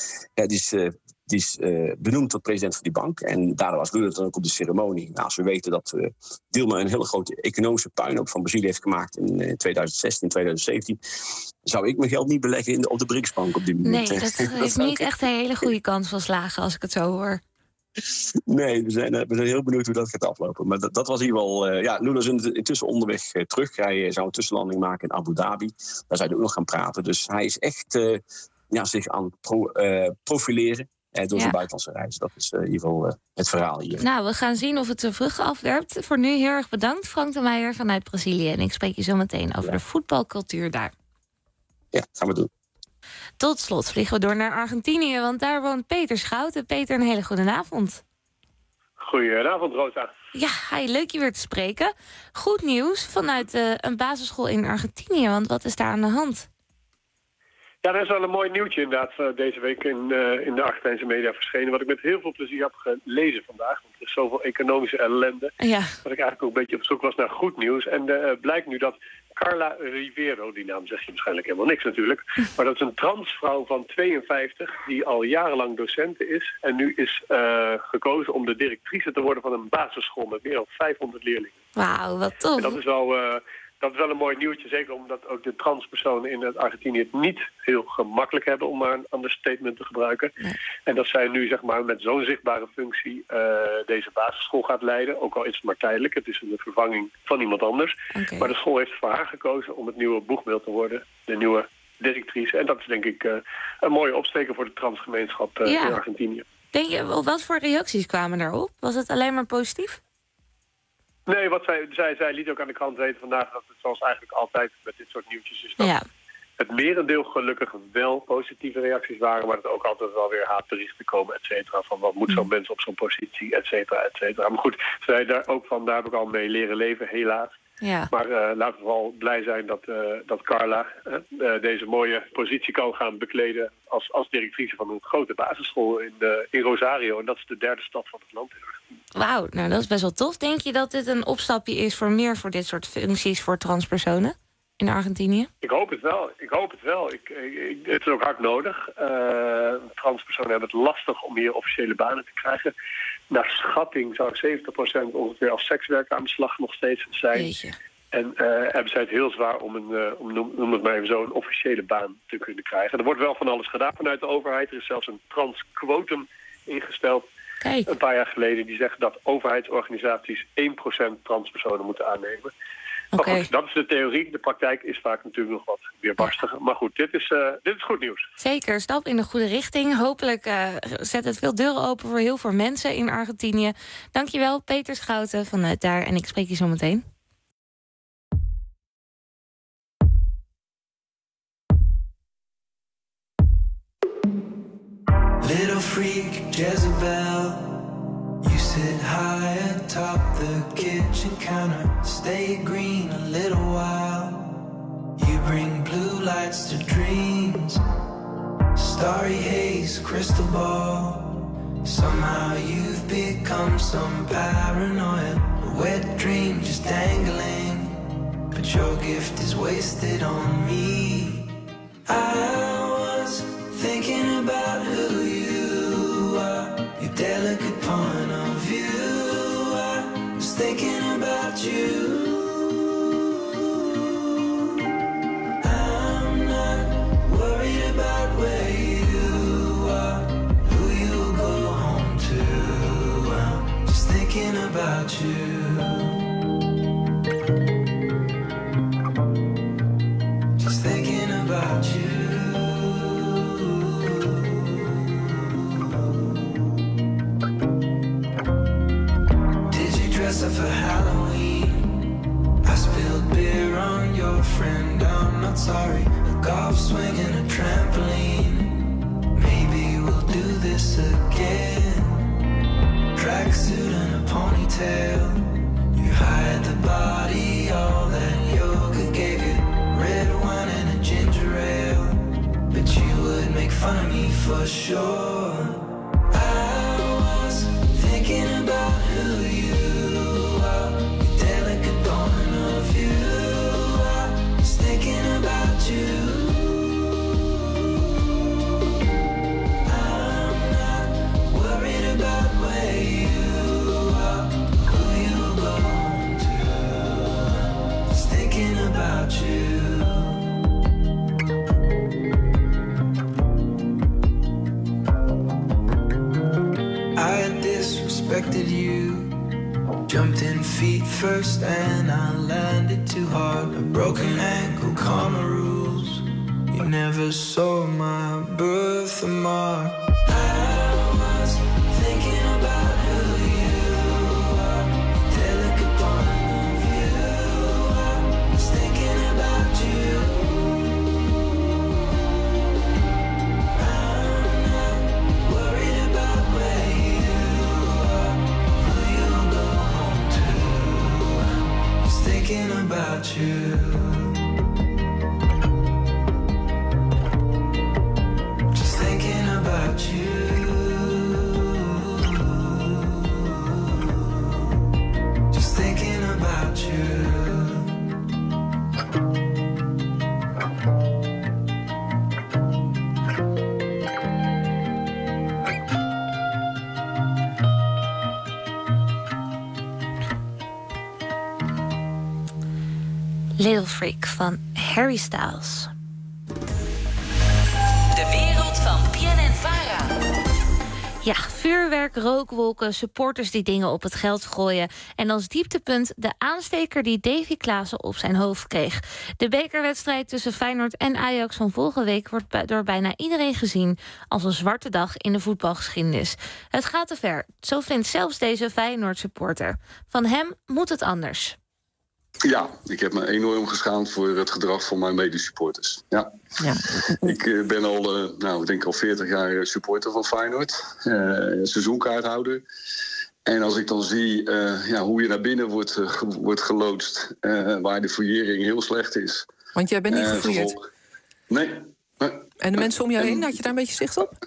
die is benoemd tot president van die bank. En daardoor was Lula dan ook op de ceremonie. Nou, als we weten dat Dilma een hele grote economische puinhoop van Brazilië heeft gemaakt in 2016, 2017... zou ik mijn geld niet beleggen op de BRICS-bank op dit moment. Nee, dat heeft niet echt een hele goede kans van slagen als ik het zo hoor. Nee, we zijn heel benieuwd hoe dat gaat aflopen. Maar dat was in ieder geval... Lula is intussen onderweg terug. Hij zou een tussenlanding maken in Abu Dhabi. Daar zou hij ook nog gaan praten. Dus hij is echt zich aan het profileren door zijn buitenlandse reis. Dat is in ieder geval het verhaal hier. Nou, we gaan zien of het de vruchten afwerpt. Voor nu heel erg bedankt, Frank de Meijer vanuit Brazilië. En ik spreek je zo meteen over de voetbalcultuur daar. Ja, gaan we doen. Tot slot vliegen we door naar Argentinië, want daar woont Peter Schouten. Peter, een hele goede avond. Goedenavond, Rosa. Ja, leuk je weer te spreken. Goed nieuws vanuit een basisschool in Argentinië, want wat is daar aan de hand? Ja, dat is wel een mooi nieuwtje inderdaad deze week in de Argentijnse media verschenen. Wat ik met heel veel plezier heb gelezen vandaag. Want er is zoveel economische ellende. Ja. Dat ik eigenlijk ook een beetje op zoek was naar goed nieuws. En blijkt nu dat Carla Rivero, die naam zeg je waarschijnlijk helemaal niks natuurlijk. Maar dat is een transvrouw van 52 die al jarenlang docente is. En nu is gekozen om de directrice te worden van een basisschool met meer dan 500 leerlingen. Wauw, wat tof. En dat is wel een mooi nieuwtje, zeker omdat ook de transpersonen in Argentinië het niet heel gemakkelijk hebben, om maar een understatement te gebruiken. Nee. En dat zij nu zeg maar met zo'n zichtbare functie deze basisschool gaat leiden, ook al is het maar tijdelijk. Het is een vervanging van iemand anders. Okay. Maar de school heeft voor haar gekozen om het nieuwe boegbeeld te worden, de nieuwe directrice. En dat is denk ik een mooie opsteker voor de transgemeenschap in Argentinië. Denk je, wat voor reacties kwamen daarop? Was het alleen maar positief? Nee, wat zij liet ook aan de krant weten vandaag dat het zoals eigenlijk altijd met dit soort nieuwtjes is. Dat het merendeel gelukkig wel positieve reacties waren, maar dat ook altijd wel weer haatberichten komen, et cetera. Van wat moet zo'n mens op zo'n positie, et cetera, et cetera. Maar goed, zij daar heb ik al mee leren leven, helaas. Ja. Maar laten we vooral blij zijn dat Carla deze mooie positie kan gaan bekleden als directrice van een grote basisschool in Rosario. En dat is de derde stad van het land. Wauw, nou dat is best wel tof. Denk je dat dit een opstapje is voor dit soort functies voor transpersonen in Argentinië? Ik hoop het wel. Het is ook hard nodig. Transpersonen hebben het lastig om hier officiële banen te krijgen. Naar schatting zou 70% ongeveer als sekswerker aan de slag nog steeds zijn. Jeetje. En hebben zij het heel zwaar om noem het maar even zo, een officiële baan te kunnen krijgen. Er wordt wel van alles gedaan vanuit de overheid. Er is zelfs een transquotum ingesteld. Kijk. Een paar jaar geleden die zegt dat overheidsorganisaties 1% transpersonen moeten aannemen. Okay. Maar goed, dat is de theorie. De praktijk is vaak natuurlijk nog wat weerbarstiger. Maar goed, dit is goed nieuws. Zeker, stap in de goede richting. Hopelijk zet het veel deuren open voor heel veel mensen in Argentinië. Dankjewel, Peter Schouten vanuit daar. En ik spreek je zo meteen. freak Jezebel. You sit high atop the kitchen counter, stay green a little while. You bring blue lights to dreams, starry haze, crystal ball. Somehow you've become some paranoia, a wet dream just dangling, but your gift is wasted on me. I was thinking about who you are, your delicate point of view. I was thinking about you. I'm not worried about where you are, who you'll go home to. I'm just thinking about you. Just thinking about you. Dress up for Halloween. I spilled beer on your friend, I'm not sorry. A golf swing and a trampoline. Maybe we'll do this again. Tracksuit and a ponytail. You hide the body, all that yoga gave you. Red wine and a ginger ale. But you would make fun of me for sure. I was thinking about who you you. Jumped in feet first and I landed too hard. A broken ankle, karma rules. You never saw my birthmark. I was thinking about who you are, delicate point of view. I was thinking about you. I'm not worried about where thinking about you. Just thinking about you. Just thinking about you. Little Freak van Harry Styles. De wereld van PNN-VARA. Ja, vuurwerk, rookwolken, supporters die dingen op het geld gooien. En als dieptepunt de aansteker die Davy Klaassen op zijn hoofd kreeg. De bekerwedstrijd tussen Feyenoord en Ajax van vorige week wordt door bijna iedereen gezien als een zwarte dag in de voetbalgeschiedenis. Het gaat te ver, zo vindt zelfs deze Feyenoord-supporter. Van hem moet het anders. Ja, ik heb me enorm geschaamd voor het gedrag van mijn medesupporters. Ja. Ik ben al, ik denk al 40 jaar supporter van Feyenoord. Seizoenkaarthouder. En als ik dan zie hoe je naar binnen wordt geloodst, waar de fouillering heel slecht is. Want jij bent niet gefouilleerd? Nee. En de mensen om jou heen, had je daar een beetje zicht op?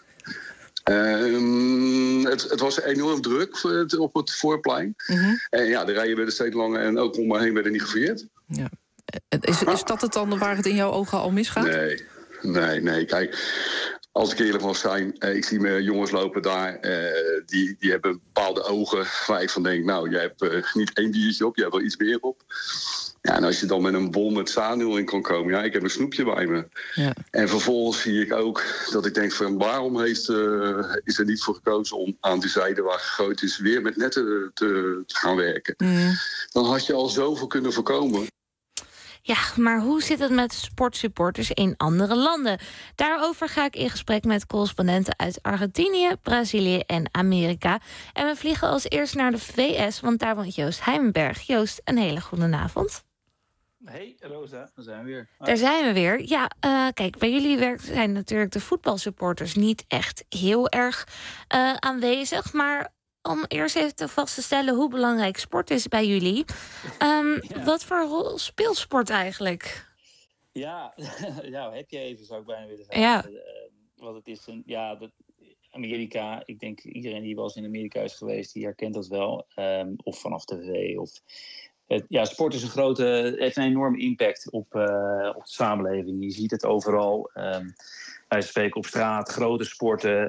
Het was enorm druk op het voorplein. Mm-hmm. En ja, de rijen werden steeds langer en ook om me heen werden niet gefouilleerd. Ja. Is dat het dan waar het in jouw ogen al misgaat? Nee. Kijk, als ik eerlijk mag zijn, ik zie mijn jongens lopen daar. Die hebben bepaalde ogen waar ik van denk, nou, jij hebt niet één biertje op, jij hebt wel iets meer op. Ja, en als je dan met een bol met Sanul in kan komen, ja, ik heb een snoepje bij me. Ja. En vervolgens zie ik ook dat ik denk van waarom is er niet voor gekozen om aan die zijde waar gegooid is weer met netten te gaan werken. Mm. Dan had je al zoveel kunnen voorkomen. Ja, maar hoe zit het met sportsupporters in andere landen? Daarover ga ik in gesprek met correspondenten uit Argentinië, Brazilië en Amerika. En we vliegen als eerst naar de VS, want daar woont Joost Heimenberg. Joost, een hele goede avond. Hey Rosa, daar zijn we weer. Daar zijn we weer. Ja, kijk, bij jullie zijn natuurlijk de voetbalsupporters niet echt heel erg aanwezig. Maar om eerst even vast te stellen hoe belangrijk sport is bij jullie. Wat voor rol speelt sport eigenlijk? Ja, heb je even, zou ik bijna willen zeggen. Ja. Want het is Amerika, ik denk iedereen die wel eens in Amerika is geweest, die herkent dat wel. Of vanaf tv. Sport heeft een enorme impact op de samenleving. Je ziet het overal. Wij spreken op straat, grote sporten,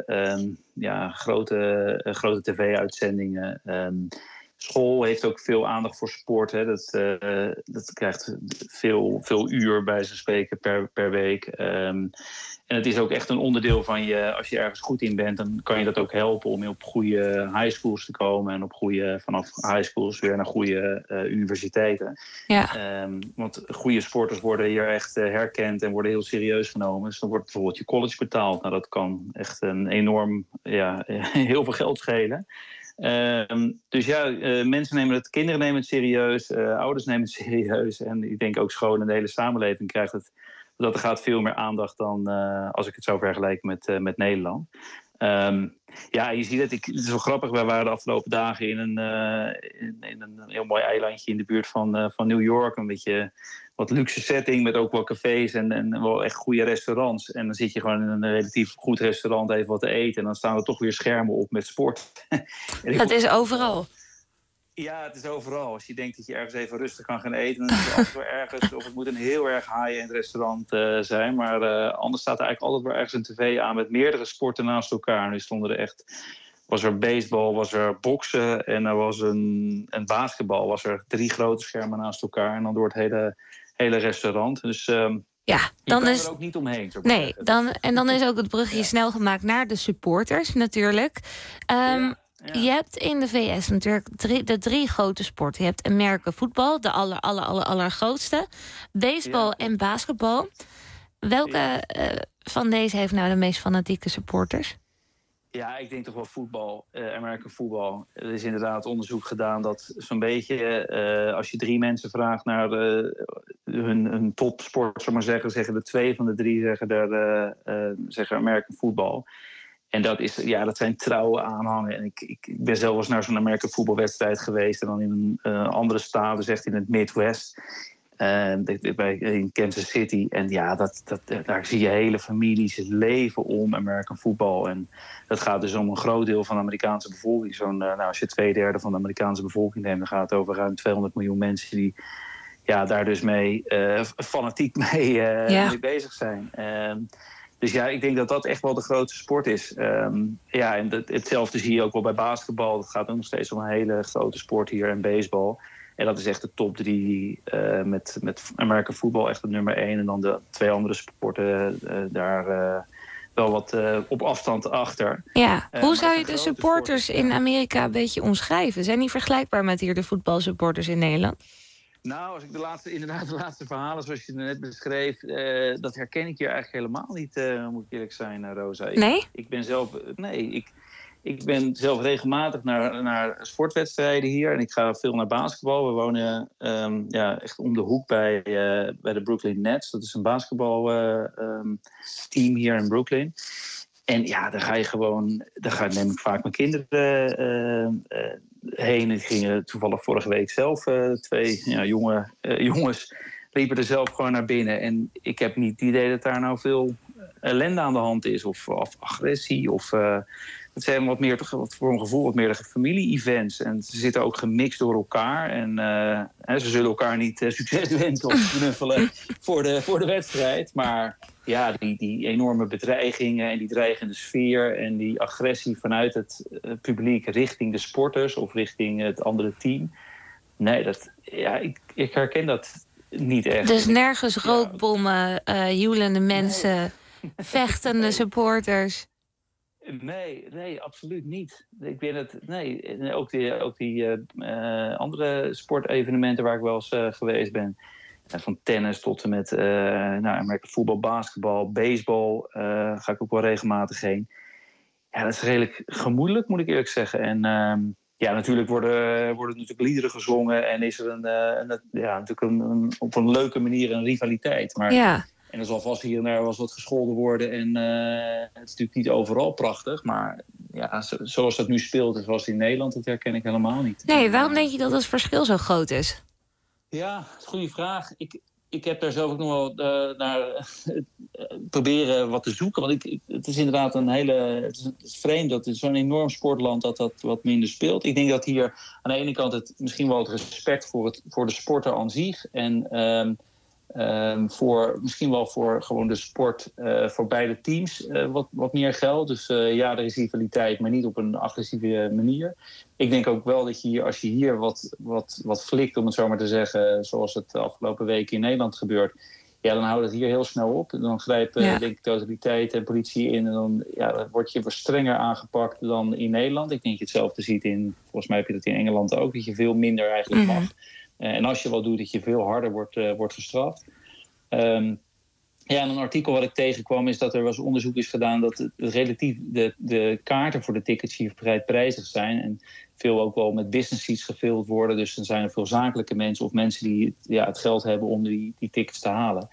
grote tv-uitzendingen. School heeft ook veel aandacht voor sport. Hè. Dat krijgt veel uur bij ze spreken per week. En het is ook echt een onderdeel van je. Als je ergens goed in bent, dan kan je dat ook helpen om op goede high schools te komen. En vanaf high schools weer naar goede universiteiten. Ja. Want goede sporters worden hier echt herkend en worden heel serieus genomen. Dus dan wordt bijvoorbeeld je college betaald. Nou, dat kan echt een enorm, heel veel geld schelen. Mensen nemen het, kinderen nemen het serieus, ouders nemen het serieus. En ik denk ook scholen en de hele samenleving krijgt het. Dat er gaat veel meer aandacht dan als ik het zou vergelijken met Nederland. Je ziet het. Het is wel grappig. Wij waren de afgelopen dagen in een heel mooi eilandje in de buurt van New York. Een beetje wat luxe setting met ook wel cafés en wel echt goede restaurants. En dan zit je gewoon in een relatief goed restaurant even wat te eten. En dan staan er toch weer schermen op met sport. Dat is overal. Ja, het is overal. Als je denkt dat je ergens even rustig kan gaan eten, dan is het altijd wel ergens. Of het moet een heel erg high-end restaurant zijn. Maar anders staat er eigenlijk altijd wel ergens een tv aan met meerdere sporten naast elkaar. Nu was er baseball, was er boksen en er was een basketbal. Was er 3 grote schermen naast elkaar en dan door het hele restaurant. Dus dan kan er ook niet omheen. Dan is ook het brugje snel gemaakt naar de supporters natuurlijk. Je hebt in de VS natuurlijk de 3 grote sporten. Je hebt American voetbal, de allergrootste. Baseball en basketbal. Welke van deze heeft nou de meest fanatieke supporters? Ja, ik denk toch wel voetbal, American voetbal. Er is inderdaad onderzoek gedaan dat zo'n beetje, als je 3 mensen vraagt naar hun topsport, zou maar zeggen de 2 van de 3 zeggen American voetbal. En dat zijn trouwe aanhangen. En ik ben zelf eens naar zo'n American voetbalwedstrijd geweest. En dan in een andere staat, dus echt in het Midwest. In Kansas City. En daar zie je hele families leven om American voetbal. En dat gaat dus om een groot deel van de Amerikaanse bevolking. Als je 2/3 van de Amerikaanse bevolking neemt, dan gaat het over ruim 200 miljoen mensen die daar dus fanatiek mee bezig zijn. Dus ik denk dat dat echt wel de grootste sport is. En hetzelfde zie je ook wel bij basketbal. Het gaat ook nog steeds om een hele grote sport hier en baseball. En dat is echt de top 3 met American voetbal echt de nummer 1. En dan de 2 andere sporten daar wel wat op afstand achter. Ja, hoe zou je de supporters in Amerika een beetje omschrijven? Zijn die vergelijkbaar met hier de voetbalsupporters in Nederland? Nou, als ik de laatste verhalen zoals je net beschreef, dat herken ik hier eigenlijk helemaal niet, moet ik eerlijk zijn, Rosa. Ik ben zelf regelmatig naar sportwedstrijden hier en ik ga veel naar basketbal. We wonen echt om de hoek bij de Brooklyn Nets. Dat is een basketbalteam hier in Brooklyn. En daar neem ik vaak mijn kinderen heen. Ik ging toevallig vorige week zelf 2 jongens liepen er zelf gewoon naar binnen. En ik heb niet het idee dat daar nou veel ellende aan de hand is of agressie of het zijn wat meer voor een gevoel wat meer de familie-events. En ze zitten ook gemixt door elkaar. En ze zullen elkaar niet succes wensen of knuffelen voor de wedstrijd. Maar die enorme bedreigingen en die dreigende sfeer en die agressie vanuit het publiek richting de sporters of richting het andere team. Nee, ik herken dat niet echt. Dus nergens rookbommen, joelende mensen, vechtende supporters. Nee, absoluut niet. Ik ben het. Nee, ook die andere sportevenementen waar ik wel eens geweest ben. Van tennis tot en met voetbal, basketbal, baseball ga ik ook wel regelmatig heen. Ja, dat is redelijk gemoedelijk, moet ik eerlijk zeggen. En natuurlijk worden natuurlijk liederen gezongen en is er natuurlijk op een leuke manier een rivaliteit. Maar, en er zal vast hier en daar wel eens wat gescholden worden. En het is natuurlijk niet overal prachtig. Maar zoals dat nu speelt en zoals het in Nederland, dat herken ik helemaal niet. Nee, waarom denk je dat het verschil zo groot is? Ja, dat is een goede vraag. Ik heb daar zelf ook nog wel naar proberen wat te zoeken. Want het is inderdaad het is vreemd dat het zo'n enorm sportland dat wat minder speelt. Ik denk dat hier aan de ene kant misschien wel het respect voor de sporter aan zich. En misschien wel voor gewoon de sport voor beide teams wat meer geldt. Dus er is rivaliteit, maar niet op een agressieve manier. Ik denk ook wel dat als je hier wat flikt, om het zo maar te zeggen, zoals het de afgelopen weken in Nederland gebeurt, dan houdt het hier heel snel op. Dan grijpen denk ik de autoriteit en politie in en dan word je wat strenger aangepakt dan in Nederland. Ik denk dat je hetzelfde ziet volgens mij heb je dat in Engeland ook, dat je veel minder eigenlijk mag. En als je wat doet, dat je veel harder wordt gestraft. En een artikel wat ik tegenkwam is dat er was onderzoek is gedaan dat relatief de kaarten voor de tickets hier vrij prijzig zijn. En veel ook wel met business seats gevuld worden. Dus dan zijn er veel zakelijke mensen of mensen die het geld hebben om die tickets te halen.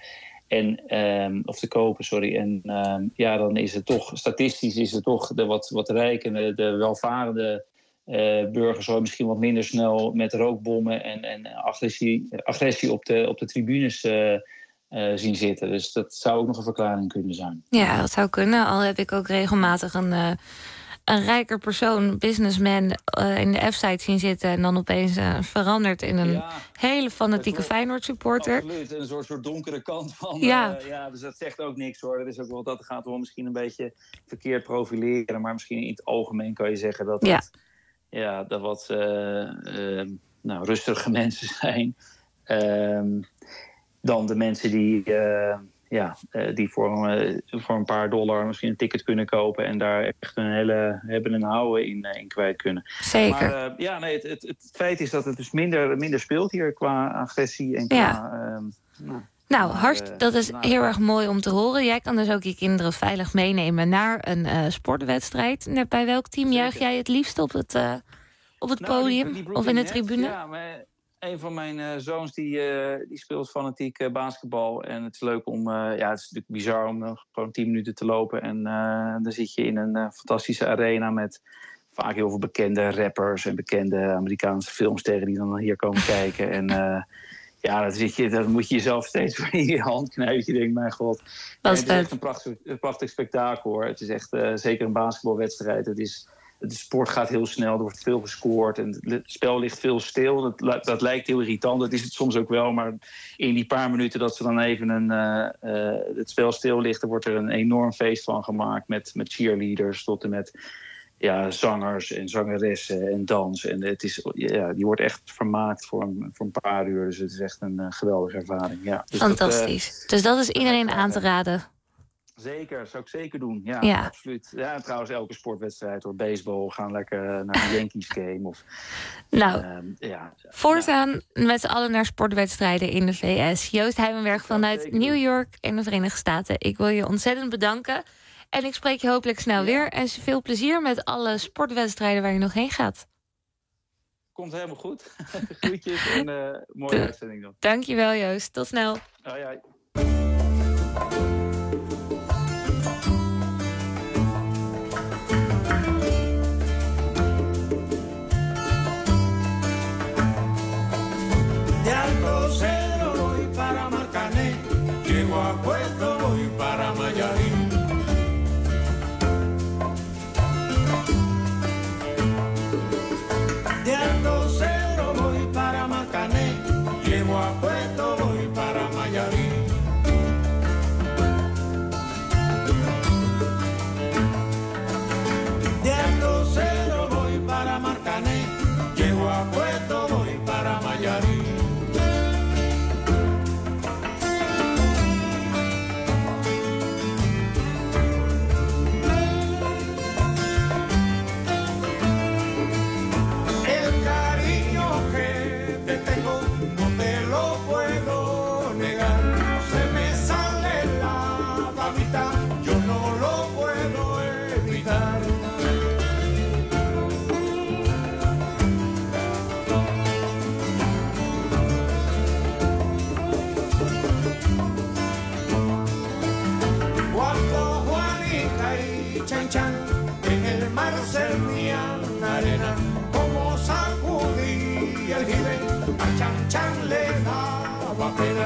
Of te kopen, sorry. En dan is het toch, statistisch is het toch de wat rijke, de welvarende burgers zullen misschien wat minder snel met rookbommen en agressie op de tribunes zien zitten. Dus dat zou ook nog een verklaring kunnen zijn. Ja, dat zou kunnen. Al heb ik ook regelmatig een rijker persoon, businessman, in de F-site zien zitten en dan opeens verandert in een hele fanatieke Feyenoord-supporter. Absoluut, een soort donkere kant van. Dus dat zegt ook niks hoor. Dat is ook wel, dat gaat wel misschien een beetje verkeerd profileren, maar misschien in het algemeen kan je zeggen dat dat wat rustige mensen zijn. Dan de mensen die voor een paar dollar misschien een ticket kunnen kopen en daar echt hebben een houden in kwijt kunnen. Zeker. Maar het feit is dat het dus minder speelt hier qua agressie en qua... dat is heel erg mooi om te horen. Jij kan dus ook je kinderen veilig meenemen naar een sportwedstrijd. Net bij welk team juich jij het liefst op het podium of in de tribune? Ja, maar een van mijn zoons die speelt fanatiek basketbal. En het is leuk om... het is natuurlijk bizar om gewoon 10 minuten te lopen. En dan zit je in een fantastische arena met vaak heel veel bekende rappers en bekende Amerikaanse filmsterren die dan hier komen kijken. En dan moet je jezelf steeds voor in je hand knijpen. Je denkt, mijn god. Het is echt een prachtig spektakel hoor. Het is echt zeker een basketbalwedstrijd. De sport gaat heel snel, er wordt veel gescoord en het spel ligt veel stil. Dat lijkt heel irritant, dat is het soms ook wel. Maar in die paar minuten dat ze dan even het spel stil ligt, wordt er een enorm feest van gemaakt met cheerleaders tot en met zangers en zangeressen en dans. En die wordt echt vermaakt voor een paar uur. Dus het is echt een geweldige ervaring. Ja. Dus fantastisch. Dus dat is iedereen aan te raden. Zeker, dat zou ik zeker doen. Ja, absoluut. Ja, en trouwens elke sportwedstrijd door baseball gaan lekker naar een Yankees game. Voortaan met z'n allen naar sportwedstrijden in de VS. Joost Heimenberg vanuit New York in de Verenigde Staten. Ik wil je ontzettend bedanken. En ik spreek je hopelijk snel weer. En veel plezier met alle sportwedstrijden waar je nog heen gaat. Komt helemaal goed. Groetjes en mooie uitzending dan. Dankjewel Joost. Tot snel. Hoi. Voy para Marcané, llego a Puerto, voy para Mayarín. De Alto Cero voy para Marcané, llego a Puerto, voy para Mayarín. De Alto Cero voy para Marcané, llego a Puerto, voy para Mayarín. El cariño que te tengo no te lo puedo echan lena guapera.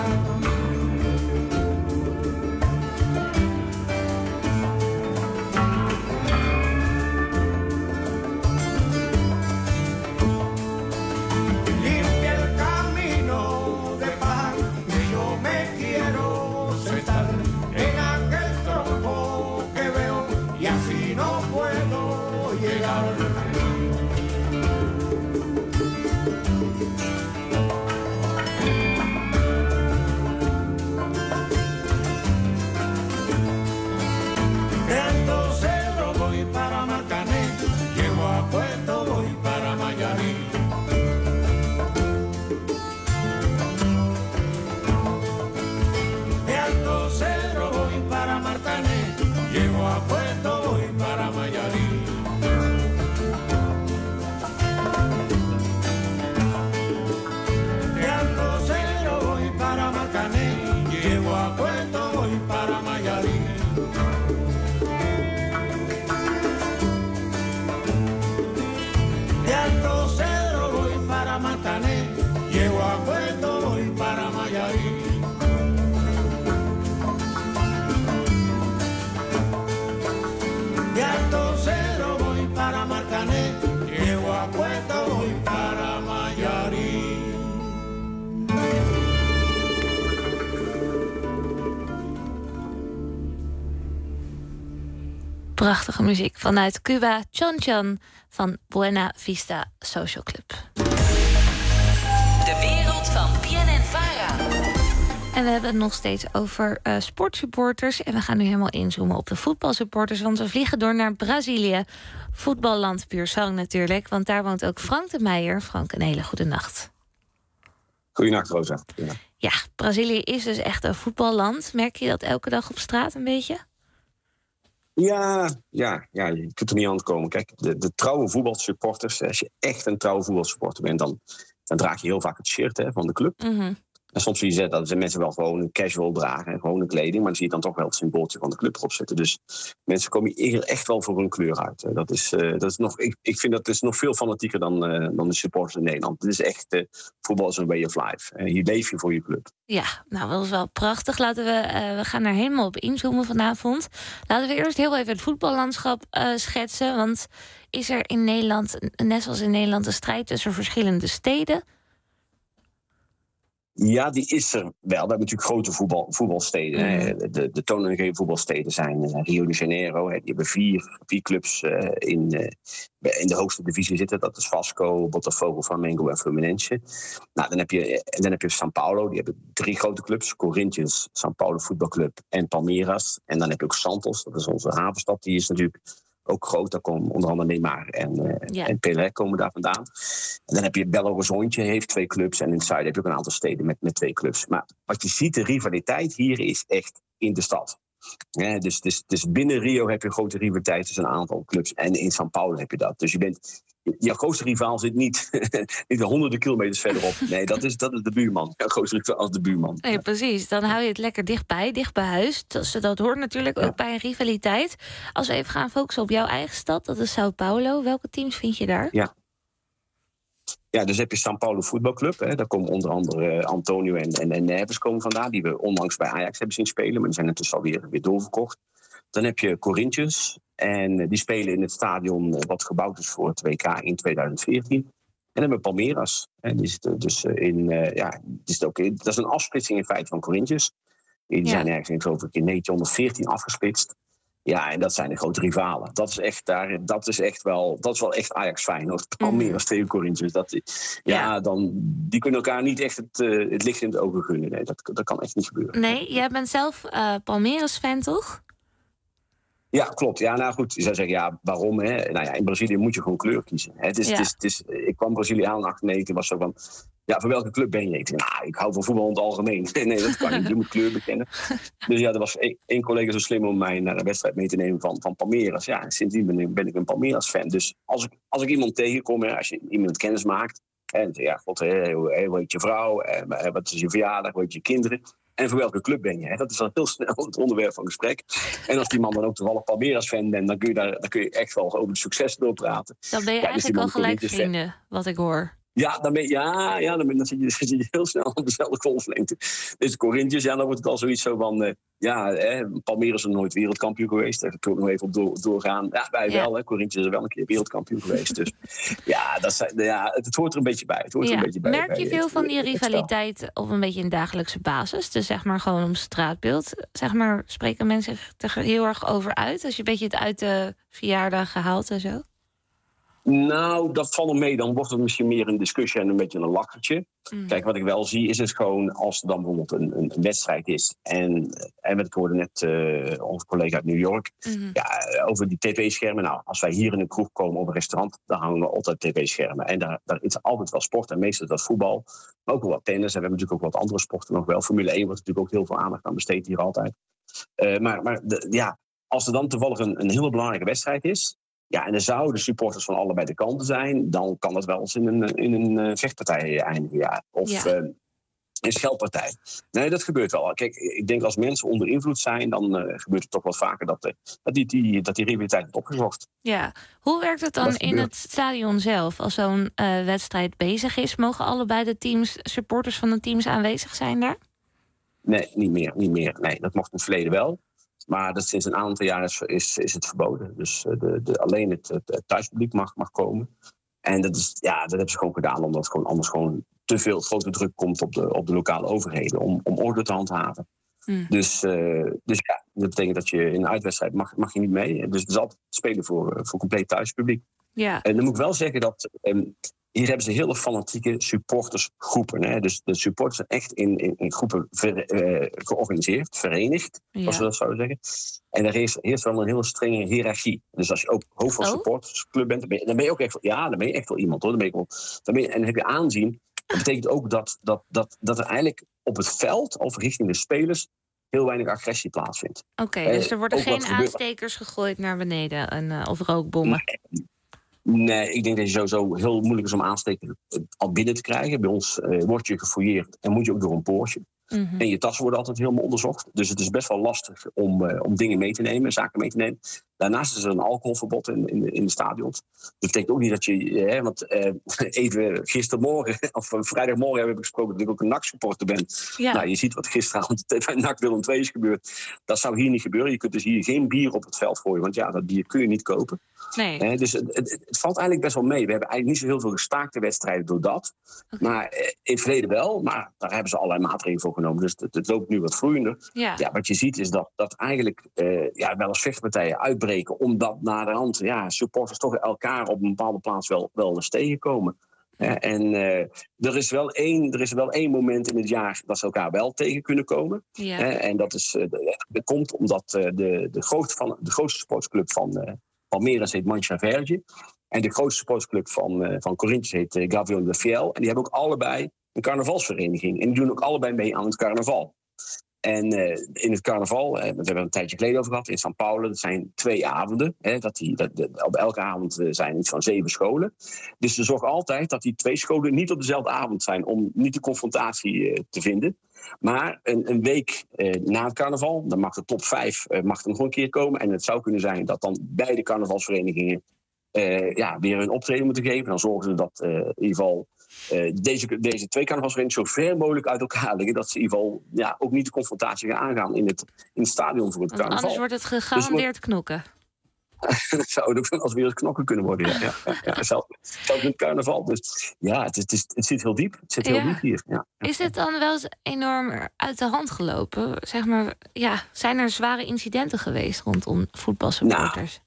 Limpia el camino de paz, que yo me quiero sentar en aquel tronco que veo y así no puedo llegar. De Alto Cerro voy para Marcané, llego a Puerto, voy para Mayarí. De Alto Cerro voy para Marcané, llego a Puerto, voy para Mayarí. De Alto Cerro voy para Marcané, llego a Puerto, voy para Mayarí. De Alto Cerro voy para Marcané, llego a Puerto, voy para Mayarí. De Alto Cerro voy para Marcané, llego a Puerto, voy para Mayarí. Prachtige muziek vanuit Cuba. Chan Chan van Buena Vista Social Club. De wereld van PNN-VARA. En we hebben het nog steeds over sportsupporters. En we gaan nu helemaal inzoomen op de voetbalsupporters. Want we vliegen door naar Brazilië. Voetballand puur zang natuurlijk. Want daar woont ook Frank de Meijer. Frank, een hele goede nacht. Goedenacht, Rosa. Ja, Brazilië is dus echt een voetballand. Merk je dat elke dag op straat een beetje? Ja, je kunt er niet aan komen. Kijk, de trouwe voetbalsupporters, als je echt een trouwe voetbalsupporter bent, dan draag je heel vaak het shirt van de club. Mm-hmm. En soms zie je dat mensen wel gewoon een casual dragen, gewone kleding, maar dan zie je dan toch wel het symbooltje van de club erop zetten. Dus mensen komen hier echt wel voor hun kleur uit. Dat is nog, ik vind dat is nog veel fanatieker dan de supporters in Nederland. Het is echt, voetbal is een way of life. Hier leef je voor je club. Ja, nou, dat is wel prachtig. We gaan er helemaal op inzoomen vanavond. Laten we eerst heel even het voetballandschap schetsen. Want is er in Nederland, net zoals in Nederland, een strijd tussen verschillende steden? Ja, die is er wel. We hebben natuurlijk grote voetbalsteden. Hè. De toonaangevende voetbalsteden zijn Rio de Janeiro. Hè. Die hebben vier clubs in de hoogste divisie zitten. Dat is Vasco, Botafogo, Flamengo en Fluminense. Nou, dan heb je São Paulo. Die hebben 3 grote clubs. Corinthians, São Paulo Voetbalclub en Palmeiras. En dan heb je ook Santos. Dat is onze havenstad. Die is natuurlijk ook groot. Daar komen onder andere Neymar en Pelé komen daar vandaan. En dan heb je Belo Horizonte, heeft 2 clubs. En in het zuiden heb je ook een aantal steden met 2 clubs. Maar wat je ziet, de rivaliteit hier is echt in de stad. Ja, dus binnen Rio heb je een grote rivaliteit tussen een aantal clubs. En in São Paulo heb je dat. Dus jouw grootste rivaal zit niet honderden kilometers verderop. Nee, dat is de buurman. Jouw grootste rivaal is de buurman. Nee, precies. Dan hou je het lekker dicht bij huis. Dat hoort natuurlijk ook bij een rivaliteit. Als we even gaan focussen op jouw eigen stad, dat is São Paulo. Welke teams vind je daar? Ja, dus heb je São Paulo Voetbalclub. Daar komen onder andere Antonio en Neves komen vandaan. Die we onlangs bij Ajax hebben zien spelen. Maar die zijn intussen alweer weer doorverkocht. Dan heb je Corinthians. En die spelen in het stadion wat gebouwd is voor het WK in 2014. En dan hebben we Palmeiras. En die zitten dus dat is een afsplitsing in feite van Corinthians. Die zijn ergens in 1914 afgesplitst. Ja, en dat zijn de grote rivalen. Dat is wel echt Ajax Feyenoord. Palmeiras tegen Corinthians. Die kunnen elkaar niet echt het licht in de ogen gunnen. Nee, dat kan echt niet gebeuren. Nee, jij bent zelf Palmeiras-fan, toch? Ja, klopt. Ja, nou goed, je zou zeggen, waarom? Hè? Nou ja, in Brazilië moet je gewoon kleur kiezen. Ik kwam Brazilië aan in 1998, was zo van, voor welke club ben je? Ik hou van voetbal in het algemeen. Nee, dat kan niet. Je moet kleur bekennen. Dus er was één collega zo slim om mij naar een wedstrijd mee te nemen van Palmeiras. Ja, en sindsdien ben ik een Palmeiras-fan. Dus als ik iemand tegenkom, als je iemand kennis maakt, en hoe heet je vrouw, wat is je verjaardag, hoe heet je kinderen? En voor welke club ben je? Dat is al heel snel het onderwerp van gesprek. En als die man dan ook toevallig Palmeiras-fan bent, dan kun je echt wel over het succes doorpraten. Dan ben je eigenlijk al gelijk vrienden, wat ik hoor. Ja, dan zit je heel snel op dezelfde golflengte. Dus Corinthians, dan wordt het al zoiets zo van... Palmeiras is nog nooit wereldkampioen geweest. Daar kun ik nog even op doorgaan. Ja, wij wel, hè. Corinthians is wel een keer wereldkampioen geweest. Dus het hoort er een beetje bij. Merk je veel van die rivaliteit op een beetje een dagelijkse basis? Dus zeg maar gewoon om straatbeeld. Zeg maar, spreken mensen zich er heel erg over uit? Als je een beetje het uit de verjaardag gehaald en zo? Nou, dat valt er mee. Dan wordt het misschien meer een discussie en een beetje een lachertje. Kijk, wat ik wel zie is het gewoon... als er dan bijvoorbeeld een wedstrijd is... en ik hoorde net onze collega uit New York... over die tv-schermen. Nou, als wij hier in een kroeg komen of een restaurant... dan hangen we altijd tv-schermen. En daar is altijd wel sport. En meestal dat voetbal. Maar ook wel wat tennis. En we hebben natuurlijk ook wat andere sporten nog wel. Formule 1 wordt natuurlijk ook heel veel aandacht aan besteed hier altijd. Als er dan toevallig een hele belangrijke wedstrijd is... Ja, en er zouden supporters van allebei de kanten zijn... dan kan dat wel eens in een vechtpartij eindigen. Ja. Of een scheldpartij. Nee, dat gebeurt wel. Kijk, ik denk als mensen onder invloed zijn... dan gebeurt het toch wat vaker dat die rivaliteit wordt opgezocht. Ja, hoe werkt het dan in het stadion zelf? Als zo'n wedstrijd bezig is... mogen allebei de teams, supporters van de teams aanwezig zijn daar? Nee, niet meer. Nee, dat mocht in het verleden wel. Maar dat sinds een aantal jaar is het verboden. Dus alleen het thuispubliek mag komen. En dat hebben ze gewoon gedaan... omdat het anders te veel grote druk komt op de lokale overheden... om orde te handhaven. Dus dat betekent dat je in een uitwedstrijd mag je niet mee. Dus het is altijd spelen voor compleet thuispubliek. Ja. En dan moet ik wel zeggen dat... hier hebben ze hele fanatieke supportersgroepen. Hè? Dus de supporters zijn echt in groepen georganiseerd, verenigd, als we dat zouden zeggen. En er heerst wel een hele strenge hiërarchie. Dus als je ook hoofd van supportersclub bent, dan ben je ook echt wel iemand, hoor. En dan heb je aanzien. Dat betekent ook dat er eigenlijk op het veld, of richting de spelers, heel weinig agressie plaatsvindt. Oké, dus er worden geen aanstekers gegooid naar beneden of rookbommen? Nee, ik denk dat je sowieso heel moeilijk is om aanstekers al binnen te krijgen. Bij ons word je gefouilleerd en moet je ook door een poortje. En je tassen worden altijd helemaal onderzocht. Dus het is best wel lastig om dingen mee te nemen, zaken mee te nemen. Daarnaast is er een alcoholverbod in de stadions. Dat betekent ook niet dat je... even gistermorgen, of vrijdagmorgen hebben we gesproken... dat ik ook een NAC-supporter ben. Ja. Nou, je ziet wat gisteravond bij NAC Willem II is gebeurd. Dat zou hier niet gebeuren. Je kunt dus hier geen bier op het veld gooien. Want dat bier kun je niet kopen. Nee. Dus het valt eigenlijk best wel mee. We hebben eigenlijk niet zo heel veel gestaakte wedstrijden door dat. Okay. Maar in het verleden wel. Maar daar hebben ze allerlei maatregelen voor genomen. Dus het loopt nu wat vloeiender. Ja, wat je ziet is dat eigenlijk wel eens vechtpartijen uitbreken. Omdat na de hand supporters toch elkaar op een bepaalde plaats wel eens tegenkomen. Er is wel één moment in het jaar dat ze elkaar wel tegen kunnen komen. Ja. En dat komt omdat de grootste sportsclub van Palmeiras heet Mancha Verde. En de grootste sportsclub van Corinthians heet Gavião da Fiel. En die hebben ook allebei een carnavalsvereniging. En die doen ook allebei mee aan het carnaval. En in het carnaval, dat hebben we een tijdje geleden over gehad, in São Paulo, dat zijn 2 avonden. Op elke avond zijn iets van 7 scholen. Dus ze zorgen altijd dat die 2 scholen niet op dezelfde avond zijn, om niet de confrontatie te vinden. Maar een week na het carnaval, dan mag de top 5 mag er nog een keer komen. En het zou kunnen zijn dat dan beide carnavalsverenigingen weer hun optreden moeten geven. Dan zorgen ze dat in ieder geval deze 2 carnavalsverenigingen zo ver mogelijk uit elkaar liggen. Dat ze in ieder geval ook niet de confrontatie gaan aangaan in het stadion voor het carnaval. Anders wordt het gegarandeerd knokken. Dat zou ook als weer eens knokken kunnen worden. Zelfs in het carnaval. Dus het zit heel diep. Het zit heel diep hier. Ja. Is dit dan wel eens enorm uit de hand gelopen? Zeg maar, zijn er zware incidenten geweest rondom voetbalsupporters?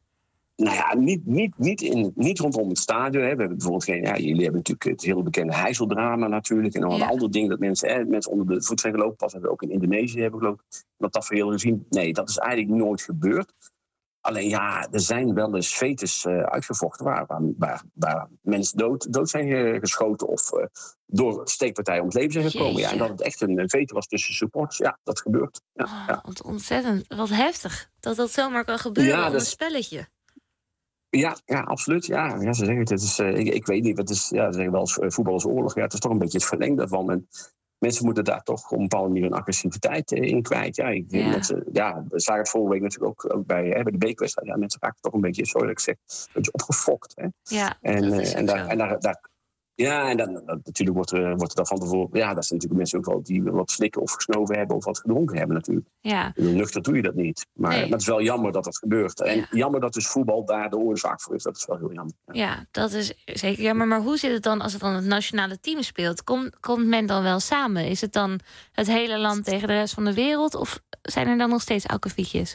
Niet rondom het stadion. Hè. We hebben bijvoorbeeld jullie hebben natuurlijk het hele bekende Heiseldrama natuurlijk. En alle andere dingen dat mensen onder de voet zijn gelopen. Pas hebben we ook in Indonesië hebben geloof ik dat tafereel gezien. Nee, dat is eigenlijk nooit gebeurd. Alleen er zijn wel eens fetes uitgevochten waar mensen dood zijn geschoten of door steekpartijen om het leven zijn gekomen. Ja, en dat het echt een fete was tussen supporters. Ja, dat gebeurt. Wat ontzettend, wat heftig dat zomaar kan gebeuren op een spelletje. Ja, absoluut. Ja, ze zeggen het is, ik weet niet, ze zeggen wel eens voetbal is oorlog. Ja, het is toch een beetje het verlengde daarvan. En mensen moeten daar toch op een bepaalde manier een agressiviteit in kwijt. Ja, ik denk dat we zagen het vorige week natuurlijk ook bij de bekerwedstrijd. Ja, mensen raken toch een beetje, sorry dat ik zeg, een beetje opgefokt. Hè. Ja, en Ja, en dan natuurlijk wordt er dan van tevoren... Ja, dat zijn natuurlijk mensen ook wel die wat slikken of gesnoven hebben... of wat gedronken hebben natuurlijk. Ja. Nuchter doe je dat niet. Maar het is wel jammer dat dat gebeurt. En jammer dat dus voetbal daar de oorzaak voor is. Dat is wel heel jammer. Ja, dat is zeker jammer. Maar hoe zit het dan als het dan het nationale team speelt? Komt men dan wel samen? Is het dan het hele land tegen de rest van de wereld? Of zijn er dan nog steeds akkefietjes?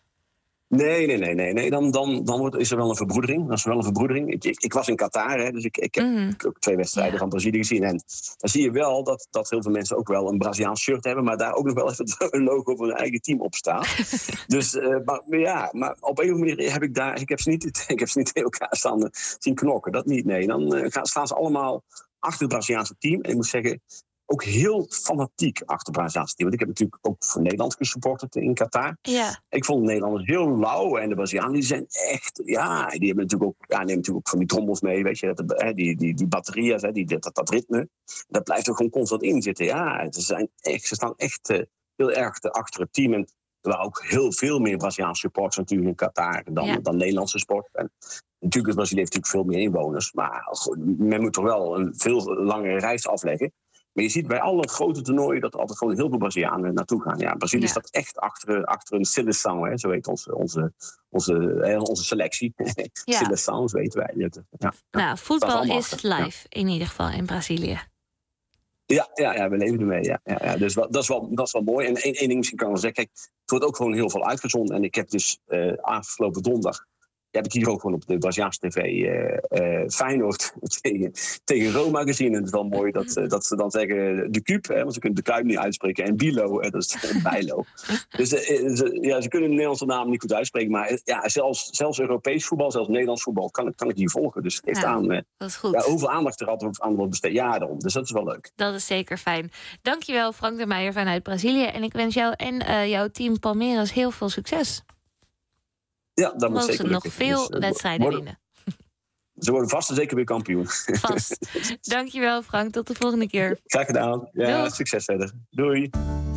Nee. Dan is er wel een verbroedering. Dat is wel een verbroedering. Ik was in Qatar, hè, dus ik heb ook 2 wedstrijden van Brazilië gezien. En dan zie je wel dat heel veel mensen ook wel een Braziliaans shirt hebben... maar daar ook nog wel even een logo van hun eigen team op staat. Dus, maar op een of andere manier heb ik heb ze niet in elkaar staan zien knokken. Dat niet, nee. Dan staan ze allemaal achter het Braziliaanse team. En ik moet zeggen... ook heel fanatiek achter het Braziliaanse team. Want ik heb natuurlijk ook voor Nederland gesupporterd in Qatar. Ja. Ik vond de Nederlanders heel lauw. En de Brazilianen die zijn echt... Ja, die hebben natuurlijk ook, nemen natuurlijk ook van die trommels mee. Weet je, die batteria's, dat ritme. Dat blijft er gewoon constant in zitten. Ja, ze staan echt heel erg achter het team. En er waren ook heel veel meer Braziliaanse supporters natuurlijk in Qatar dan Nederlandse sport. En natuurlijk, Brazilië heeft natuurlijk veel meer inwoners. Maar men moet toch wel een veel langere reis afleggen. Maar je ziet bij alle grote toernooien dat er altijd gewoon heel veel Brazilianen naartoe gaan. Ja, Brazilië staat echt achter een seleção, hè, zo heet onze selectie. Ja. Seleção, zo weten wij. Ja. Nou, voetbal is live in ieder geval in Brazilië. Ja, we leven ermee. Ja. Dus dat is wel mooi. En één ding misschien kan ik wel zeggen, kijk, het wordt ook gewoon heel veel uitgezonden. En ik heb dus afgelopen donderdag... heb ik hier ook gewoon op de Braziliaanse tv Feyenoord tegen Roma gezien. En het is wel mooi dat ze dan zeggen de Kuip, want ze kunnen de Kuip niet uitspreken. En Bilo, dat is Bijlo. Dus ze kunnen de Nederlandse naam niet goed uitspreken. Maar zelfs Europees voetbal, zelfs Nederlands voetbal kan ik hier volgen. Dus het geeft aan dat is goed. Hoeveel aandacht er altijd aan wordt besteed. Ja, daarom. Dus dat is wel leuk. Dat is zeker fijn. Dankjewel Frank de Meijer vanuit Brazilië. En ik wens jou en jouw team Palmeiras heel veel succes. Ja, dat moet zeker nog veel wedstrijden winnen. Ze worden vast en zeker weer kampioen. Vast. Dankjewel Frank, tot de volgende keer. Graag gedaan. Ja, doei. Succes verder. Doei.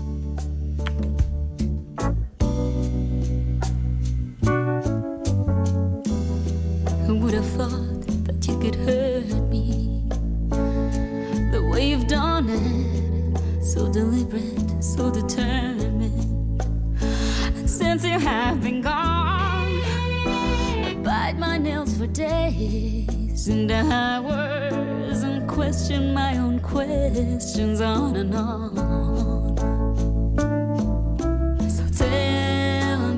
Who would have thought that you could hurt me the way you've done it, so deliberate, so determined. And since you have been gone, bite my nails for days and hours and question my own questions on and on. So tell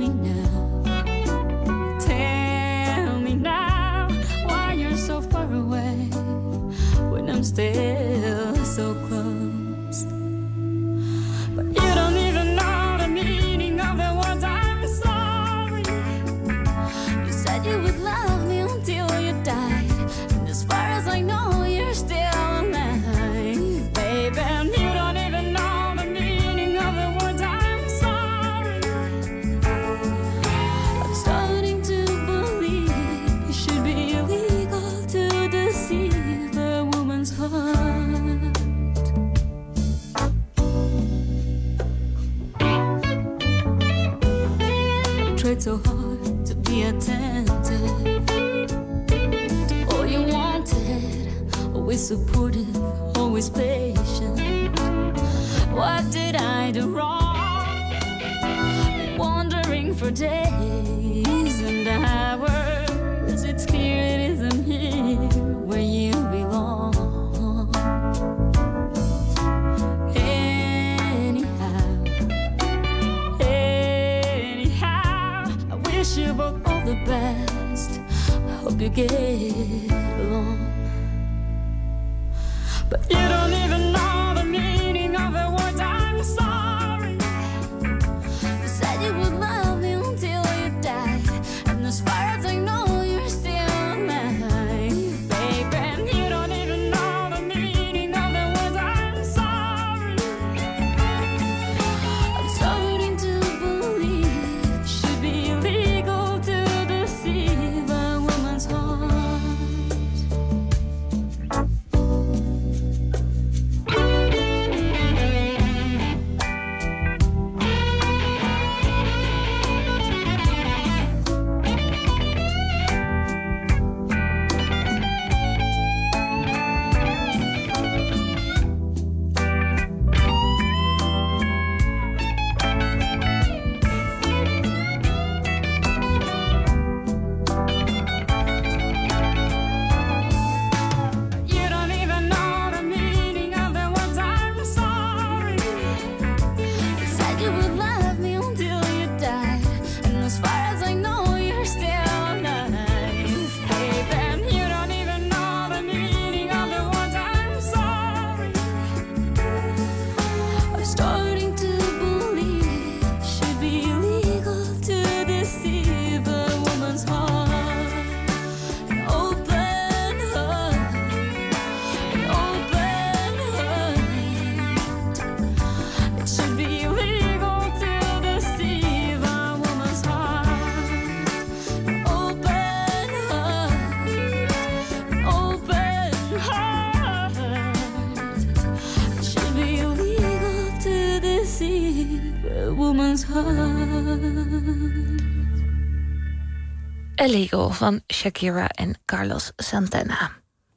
me now why you're so far away when I'm still so close. But you don't even know the meaning of the words I'm sorry. You would love me until you died, and as far as I know, you're still alive, baby. And you don't even know the meaning of the words I'm sorry. I'm starting to believe it should be illegal to deceive a woman's heart. I tried so hard to be attentive to all you wanted, always supportive, always patient. What did I do wrong? Wandering for days and hours, it's clear it isn't here where you belong. Wish you both all the best. I hope you get along. But you don't even know the meaning of the words I'm sorry. You said you would love me until you died, and as far as I know, you're still alive, baby. And you don't even know the meaning of the words I'm sorry. I'm starting to believe it should be illegal to deceive a woman's heart. starting to believe it should be illegal to deceive a woman's heart. An open heart, an open heart. It should be illegal to deceive a woman's heart. An open heart, an open heart. It should be illegal to deceive a woman's heart. Illegal van Shakira en Carlos Santana.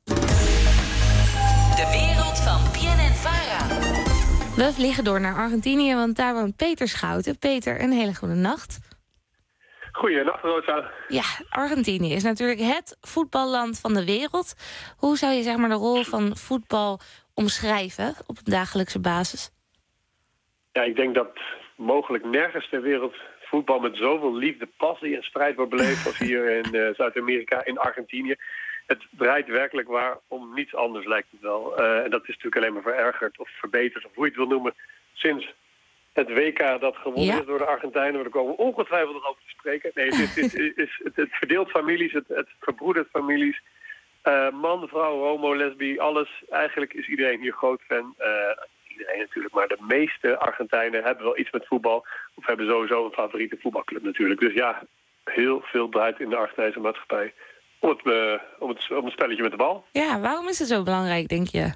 De wereld van PNN-VARA. We vliegen door naar Argentinië, want daar woont Peter Schouten. Peter, een hele goede nacht. Goeienacht, Rosa. Ja, Argentinië is natuurlijk het voetballand van de wereld. Hoe zou je zeg maar de rol van voetbal omschrijven op een dagelijkse basis? Ja, ik denk dat mogelijk nergens ter wereld voetbal met zoveel liefde, passie en strijd wordt beleefd als hier in Zuid-Amerika, in Argentinië. Het draait werkelijk waar om niets anders, lijkt het wel. En dat is natuurlijk alleen maar verergerd of verbeterd, of hoe je het wil noemen, sinds het WK dat gewonnen is door de Argentijnen. Daar komen we ongetwijfeld nog over te spreken. Nee, het verdeelt families, het verbroedert families. Man, vrouw, homo, lesbi, alles. Eigenlijk is iedereen hier groot fan. Iedereen natuurlijk, maar de meeste Argentijnen hebben wel iets met voetbal. Of hebben sowieso een favoriete voetbalclub natuurlijk. Dus ja, heel veel draait in de Argentijnse maatschappij om het spelletje met de bal. Ja, waarom is het zo belangrijk, denk je?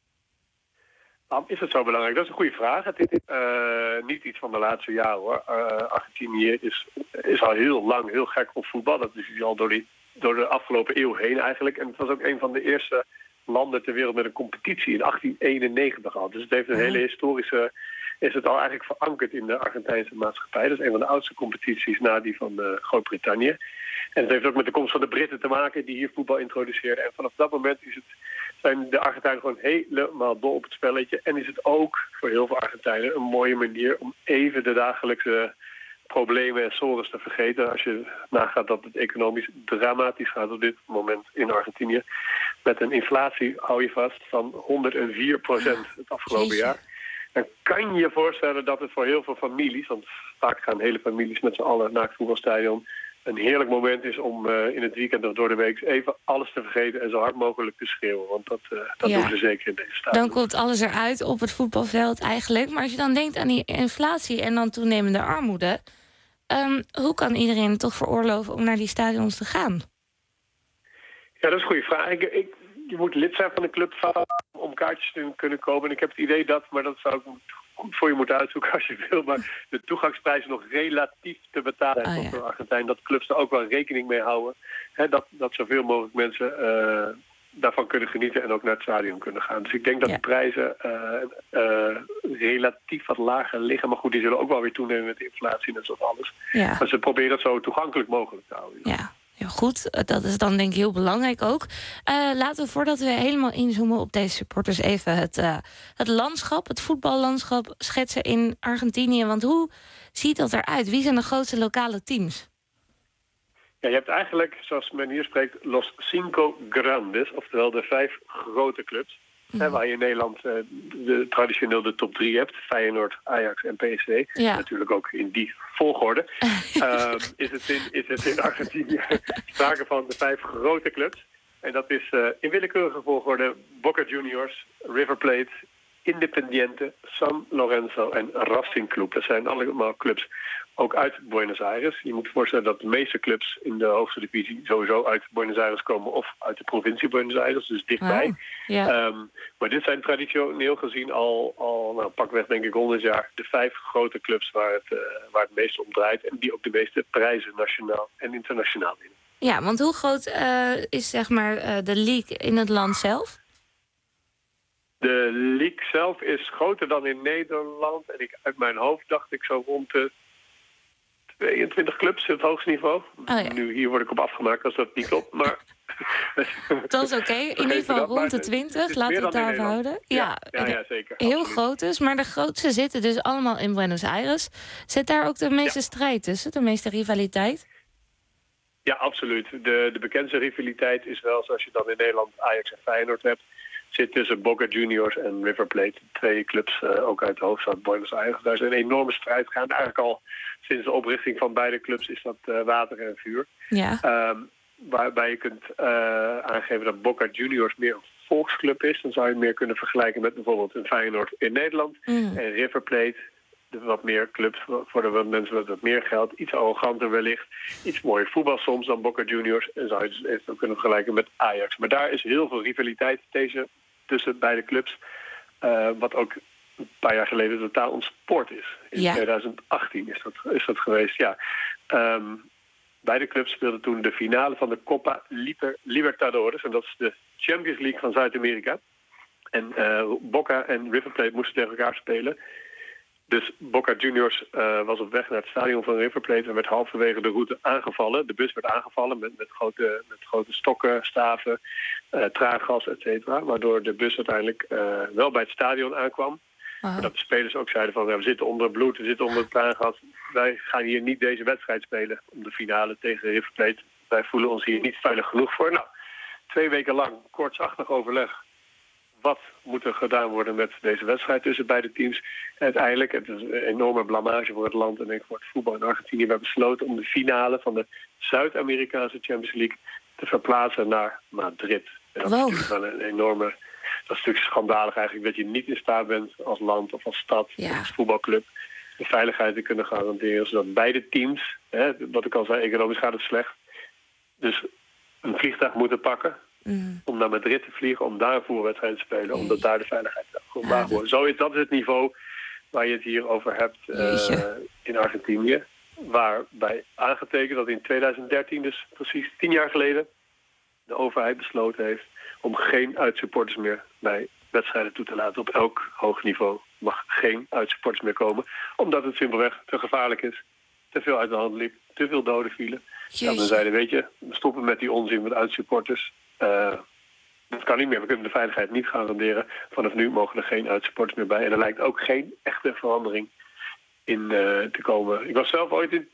Waarom is het zo belangrijk? Dat is een goede vraag. Het is niet iets van de laatste jaren, hoor. Argentinië is al heel lang heel gek op voetbal. Dat is al door de afgelopen eeuw heen eigenlijk. En het was ook een van de eerste landen ter wereld met een competitie in 1891 al. Dus het heeft een hele historische... is het al eigenlijk verankerd in de Argentijnse maatschappij. Dat is een van de oudste competities na die van Groot-Brittannië. En het heeft ook met de komst van de Britten te maken die hier voetbal introduceerden. En vanaf dat moment zijn de Argentijnen gewoon helemaal dol op het spelletje. En is het ook voor heel veel Argentijnen een mooie manier om even de dagelijkse problemen en sores te vergeten. Als je nagaat dat het economisch dramatisch gaat op dit moment in Argentinië. Met een inflatie, hou je vast, van 104% het afgelopen jaar. Dan kan je je voorstellen dat het voor heel veel families, want vaak gaan hele families met z'n allen naar het voetbalstadion, een heerlijk moment is om in het weekend of door de week even alles te vergeten en zo hard mogelijk te schreeuwen. Want dat doen ze zeker in deze stadion. Dan komt alles eruit op het voetbalveld eigenlijk. Maar als je dan denkt aan die inflatie en dan toenemende armoede, hoe kan iedereen het toch veroorloven om naar die stadions te gaan? Ja, dat is een goede vraag. Je moet lid zijn van de club om kaartjes te kunnen kopen. En ik heb het idee dat, maar dat zou ik goed voor je moeten uitzoeken als je wil, maar de toegangsprijzen nog relatief te betalen zijn voor Argentijn. Dat clubs er ook wel rekening mee houden. Hè, dat zoveel mogelijk mensen daarvan kunnen genieten en ook naar het stadion kunnen gaan. Dus ik denk dat de prijzen relatief wat lager liggen. Maar goed, die zullen ook wel weer toenemen met de inflatie en zo alles. Ja. Maar ze proberen dat zo toegankelijk mogelijk te houden. Ja. Ja, goed, dat is dan denk ik heel belangrijk ook. Laten we voordat we helemaal inzoomen op deze supporters even het landschap, het voetballandschap schetsen in Argentinië. Want hoe ziet dat eruit? Wie zijn de grootste lokale teams? Ja, je hebt eigenlijk, zoals men hier spreekt, Los Cinco Grandes, oftewel de 5 grote clubs. Waar je in Nederland traditioneel de top 3 hebt. Feyenoord, Ajax en PSV. Ja. Natuurlijk ook in die volgorde. Is het in Argentinië sprake van de 5 grote clubs. En dat is in willekeurige volgorde Boca Juniors, River Plate, Independiente, San Lorenzo en Racing Club. Dat zijn allemaal clubs ook uit Buenos Aires. Je moet je voorstellen dat de meeste clubs in de hoogste divisie sowieso uit Buenos Aires komen of uit de provincie Buenos Aires, dus dichtbij. Oh, ja. Maar dit zijn traditioneel gezien al pakweg denk ik 100 jaar de 5 grote clubs waar het meest om draait en die ook de meeste prijzen nationaal en internationaal winnen. Ja, want hoe groot is zeg maar de league in het land zelf? De league zelf is groter dan in Nederland. En uit mijn hoofd dacht ik zo rond de 22 clubs, het hoogste niveau. Oh, ja. Nu, hier word ik op afgemaakt als dat niet klopt, maar... Dat is oké. In ieder geval rond de 20, laten we het daar houden. Ja, zeker. Heel absoluut. groot dus, maar de grootste zitten dus allemaal in Buenos Aires. Zit daar ook de meeste strijd tussen, de meeste rivaliteit? Ja, absoluut. De bekendste rivaliteit is wel, zoals je dan in Nederland Ajax en Feyenoord hebt, zit tussen Boca Juniors en River Plate. 2 clubs, ook uit de hoofdstad Buenos Aires. Daar is een enorme strijd gaan. Eigenlijk al sinds de oprichting van beide clubs is dat water en vuur. Ja. Waarbij je kunt aangeven dat Boca Juniors meer een volksclub is. Dan zou je het meer kunnen vergelijken met bijvoorbeeld een Feyenoord in Nederland. En River Plate, wat meer clubs voor de mensen met wat meer geld. Iets arroganter wellicht. Iets mooier voetbal soms dan Boca Juniors. En zou je dus even ook kunnen vergelijken met Ajax. Maar daar is heel veel rivaliteit tussen beide clubs. Wat ook een paar jaar geleden totaal ontspoord is. In 2018 is dat geweest, ja. Beide clubs speelden toen de finale van de Copa Libertadores. En dat is de Champions League van Zuid-Amerika. En Boca en River Plate moesten tegen elkaar spelen. Dus Boca Juniors was op weg naar het stadion van River Plate en werd halverwege de route aangevallen. De bus werd aangevallen met grote stokken, staven, traangas, et cetera. Waardoor de bus uiteindelijk wel bij het stadion aankwam. Maar dat de spelers ook zeiden van, we zitten onder het bloed, we zitten onder het traangas. Wij gaan hier niet deze wedstrijd spelen om de finale tegen River Plate. Wij voelen ons hier niet veilig genoeg voor. Nou, 2 weken lang koortsachtig overleg. Wat moet er gedaan worden met deze wedstrijd tussen beide teams? En uiteindelijk, het is een enorme blamage voor het land en voor het voetbal in Argentinië. We hebben besloten om de finale van de Zuid-Amerikaanse Champions League te verplaatsen naar Madrid. En dat is natuurlijk wel een enorme... Dat is natuurlijk schandalig eigenlijk dat je niet in staat bent als land of als stad of als voetbalclub de veiligheid te kunnen garanderen. Zodat beide teams, wat ik al zei, economisch gaat het slecht, dus een vliegtuig moeten pakken om naar Madrid te vliegen, om daar een voetbalwedstrijd te spelen, omdat daar de veiligheid gewaagd wordt. Dat is het niveau waar je het hier over hebt in Argentinië. Waarbij aangetekend dat in 2013, dus precies 10 jaar geleden, de overheid besloten heeft om geen uitsupporters meer bij wedstrijden toe te laten. Op elk hoog niveau mag geen uitsupporters meer komen. Omdat het simpelweg te gevaarlijk is. Te veel uit de hand liep. Te veel doden vielen. En we zeiden, weet je, we stoppen met die onzin met uitsupporters. Dat kan niet meer. We kunnen de veiligheid niet garanderen. Vanaf nu mogen er geen uitsupporters meer bij. En er lijkt ook geen echte verandering in te komen. Ik was zelf ooit in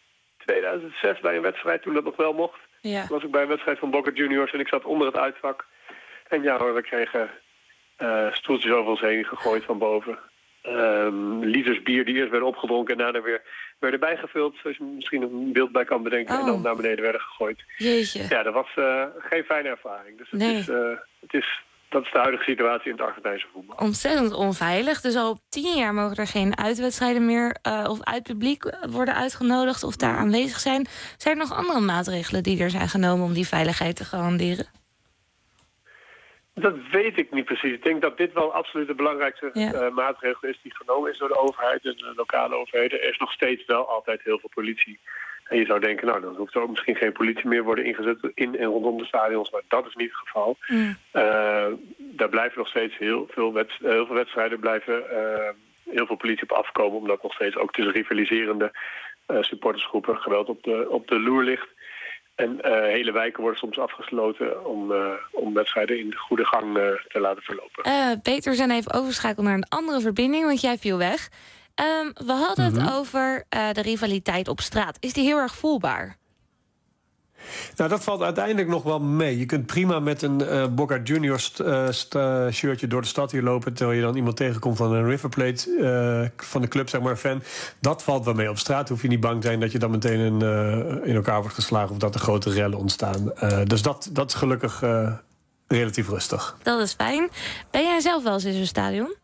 2006 bij een wedstrijd, toen dat nog wel mocht. Ja. Was ik bij een wedstrijd van Boca Juniors en ik zat onder het uitvak. En ja hoor, we kregen stoeltjes over ons heen gegooid van boven. Liters bier die eerst werden opgedronken en daarna weer werden bijgevuld. Zoals je misschien een beeld bij kan bedenken. En dan naar beneden werden gegooid. Jeetje. Ja, dat was geen fijne ervaring. Dus dat is de huidige situatie in het Argentijnse voetbal. Ontzettend onveilig. Dus al 10 jaar mogen er geen uitwedstrijden meer of uit publiek worden uitgenodigd of daar aanwezig zijn. Zijn er nog andere maatregelen die er zijn genomen om die veiligheid te garanderen? Dat weet ik niet precies. Ik denk dat dit wel absoluut de belangrijkste maatregel is die genomen is door de overheid en de lokale overheden. Er is nog steeds wel altijd heel veel politie. En je zou denken, nou, dan hoeft er ook misschien geen politie meer worden ingezet in en rondom de stadions, maar dat is niet het geval. Daar blijven nog steeds heel veel wedstrijden blijven heel veel politie op afkomen, omdat nog steeds ook tussen rivaliserende supportersgroepen geweld op de loer ligt. En hele wijken worden soms afgesloten om wedstrijden in de goede gang te laten verlopen. Peter, we zijn even overschakeld naar een andere verbinding, want jij viel weg. We hadden het over de rivaliteit op straat. Is die heel erg voelbaar? Nou, dat valt uiteindelijk nog wel mee. Je kunt prima met een Boca Juniors shirtje door de stad hier lopen, terwijl je dan iemand tegenkomt van een River Plate van de club, zeg maar, fan. Dat valt wel mee. Op straat hoef je niet bang te zijn dat je dan meteen in elkaar wordt geslagen of dat er grote rellen ontstaan. Dus dat is gelukkig relatief rustig. Dat is fijn. Ben jij zelf wel eens in zo'n stadion?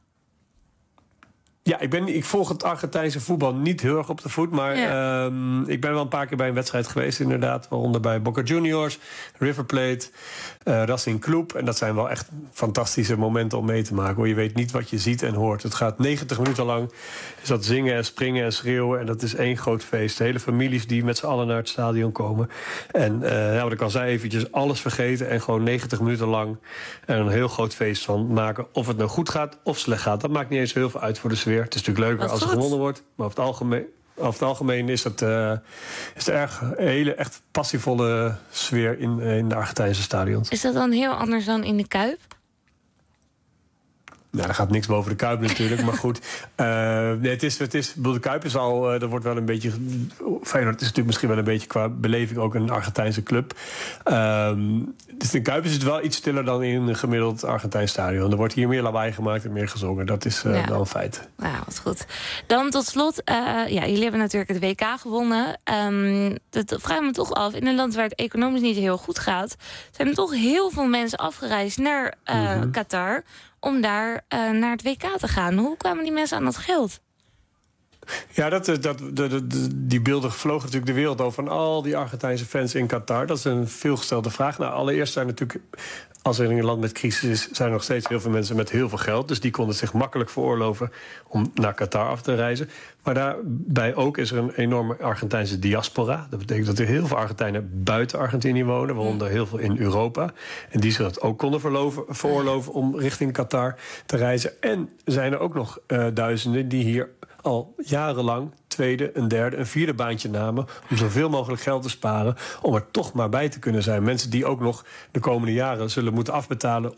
Ja, ik volg het Argentijnse voetbal niet heel erg op de voet. Maar ik ben wel een paar keer bij een wedstrijd geweest, inderdaad. Waaronder bij Boca Juniors, River Plate, Racing Club. En dat zijn wel echt fantastische momenten om mee te maken. Hoor. Je weet niet wat je ziet en hoort. Het gaat 90 minuten lang. Is dat zingen en springen en schreeuwen. En dat is één groot feest. De hele families die met z'n allen naar het stadion komen. En wat ik al zei, eventjes alles vergeten. En gewoon 90 minuten lang er een heel groot feest van maken. Of het nou goed gaat of slecht gaat. Dat maakt niet eens heel veel uit voor de sfeer. Het is natuurlijk leuker als er gewonnen wordt. Maar over het algemeen is het een hele echt passievolle sfeer in de Argentijnse stadions. Is dat dan heel anders dan in de Kuip? Nou, daar gaat niks boven de Kuip natuurlijk, maar goed. De Kuip is al, dat wordt wel een beetje... Feyenoord is natuurlijk misschien wel een beetje qua beleving ook een Argentijnse club. Dus de Kuip is het wel iets stiller dan in een gemiddeld Argentijns stadion. Er wordt hier meer lawaai gemaakt en meer gezongen. Dat is wel een feit. Nou, wat goed. Dan tot slot, jullie hebben natuurlijk het WK gewonnen. Dat vraag me toch af. In een land waar het economisch niet heel goed gaat, zijn er toch heel veel mensen afgereisd naar Qatar om daar naar het WK te gaan. Hoe kwamen die mensen aan dat geld? Ja, die beelden vlogen natuurlijk de wereld over van al die Argentijnse fans in Qatar. Dat is een veelgestelde vraag. Nou, allereerst zijn natuurlijk, als er in een land met crisis is, zijn er nog steeds heel veel mensen met heel veel geld. Dus die konden het zich makkelijk veroorloven om naar Qatar af te reizen. Maar daarbij ook is er een enorme Argentijnse diaspora. Dat betekent dat er heel veel Argentijnen buiten Argentinië wonen, waaronder heel veel in Europa. En die zich dat ook konden veroorloven om richting Qatar te reizen. En zijn er ook nog duizenden die hier al jarenlang tweede, een derde, een vierde baantje namen om zoveel mogelijk geld te sparen, om er toch maar bij te kunnen zijn. Mensen die ook nog de komende jaren zullen moeten afbetalen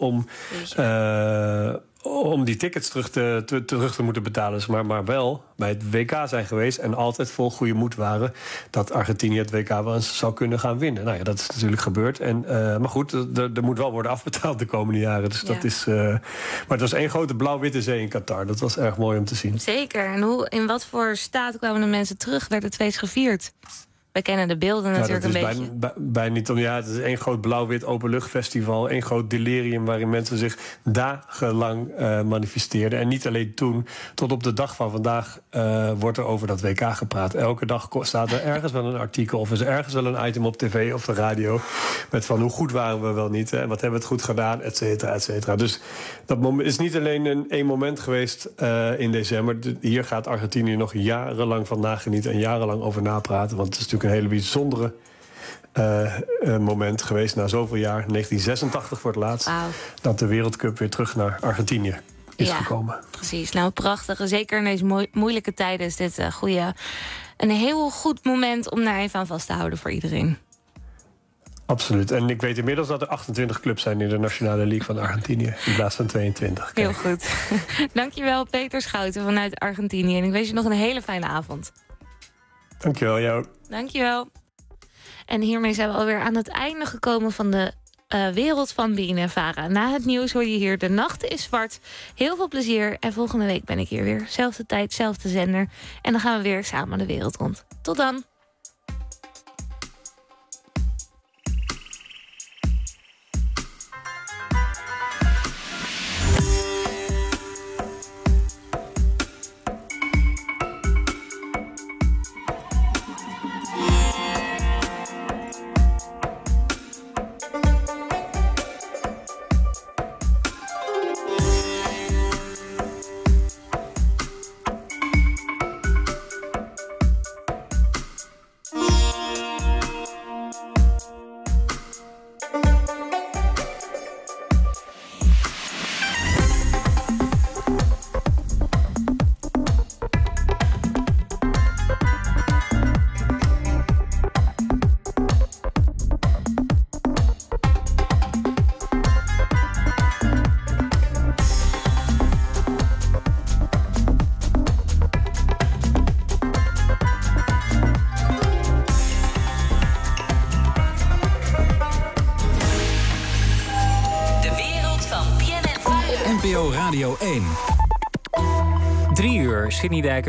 om die tickets terug te moeten betalen. Maar wel bij het WK zijn geweest en altijd vol goede moed waren dat Argentinië het WK wel eens zou kunnen gaan winnen. Nou ja, dat is natuurlijk gebeurd. Maar goed, er moet wel worden afbetaald de komende jaren. Dus dat is. Maar het was één grote blauw-witte zee in Qatar. Dat was erg mooi om te zien. Zeker. En in wat voor staat kwamen de mensen terug? Werd het feest gevierd? Wij kennen de beelden natuurlijk een beetje. Het is één groot blauw-wit openluchtfestival. Één groot delirium waarin mensen zich dagenlang manifesteerden. En niet alleen toen. Tot op de dag van vandaag wordt er over dat WK gepraat. Elke dag staat er ergens wel een artikel of is er ergens wel een item op tv of de radio met van hoe goed waren we wel niet. En wat hebben we het goed gedaan, et cetera, et cetera. Dus dat is niet alleen één moment geweest in december. Hier gaat Argentinië nog jarenlang van nagenieten en jarenlang over napraten. Want het is natuurlijk een hele bijzondere moment geweest na zoveel jaar. 1986 voor het laatst. Dat de Wereldcup weer terug naar Argentinië is gekomen. Precies. Nou, prachtig. Zeker in deze moeilijke tijden is dit een heel goed moment om daar even aan vast te houden voor iedereen. Absoluut. En ik weet inmiddels dat er 28 clubs zijn in de Nationale League van Argentinië in plaats van 22. Heel goed. Dankjewel, Peter Schouten vanuit Argentinië. En ik wens je nog een hele fijne avond. Dankjewel, jou. Dankjewel. En hiermee zijn we alweer aan het einde gekomen van de wereld van BNNVARA. Na het nieuws hoor je hier De Nacht is Zwart. Heel veel plezier. En volgende week ben ik hier weer. Zelfde tijd, zelfde zender. En dan gaan we weer samen de wereld rond. Tot dan. NPO Radio 1. 3 uur, Sidney Dijker.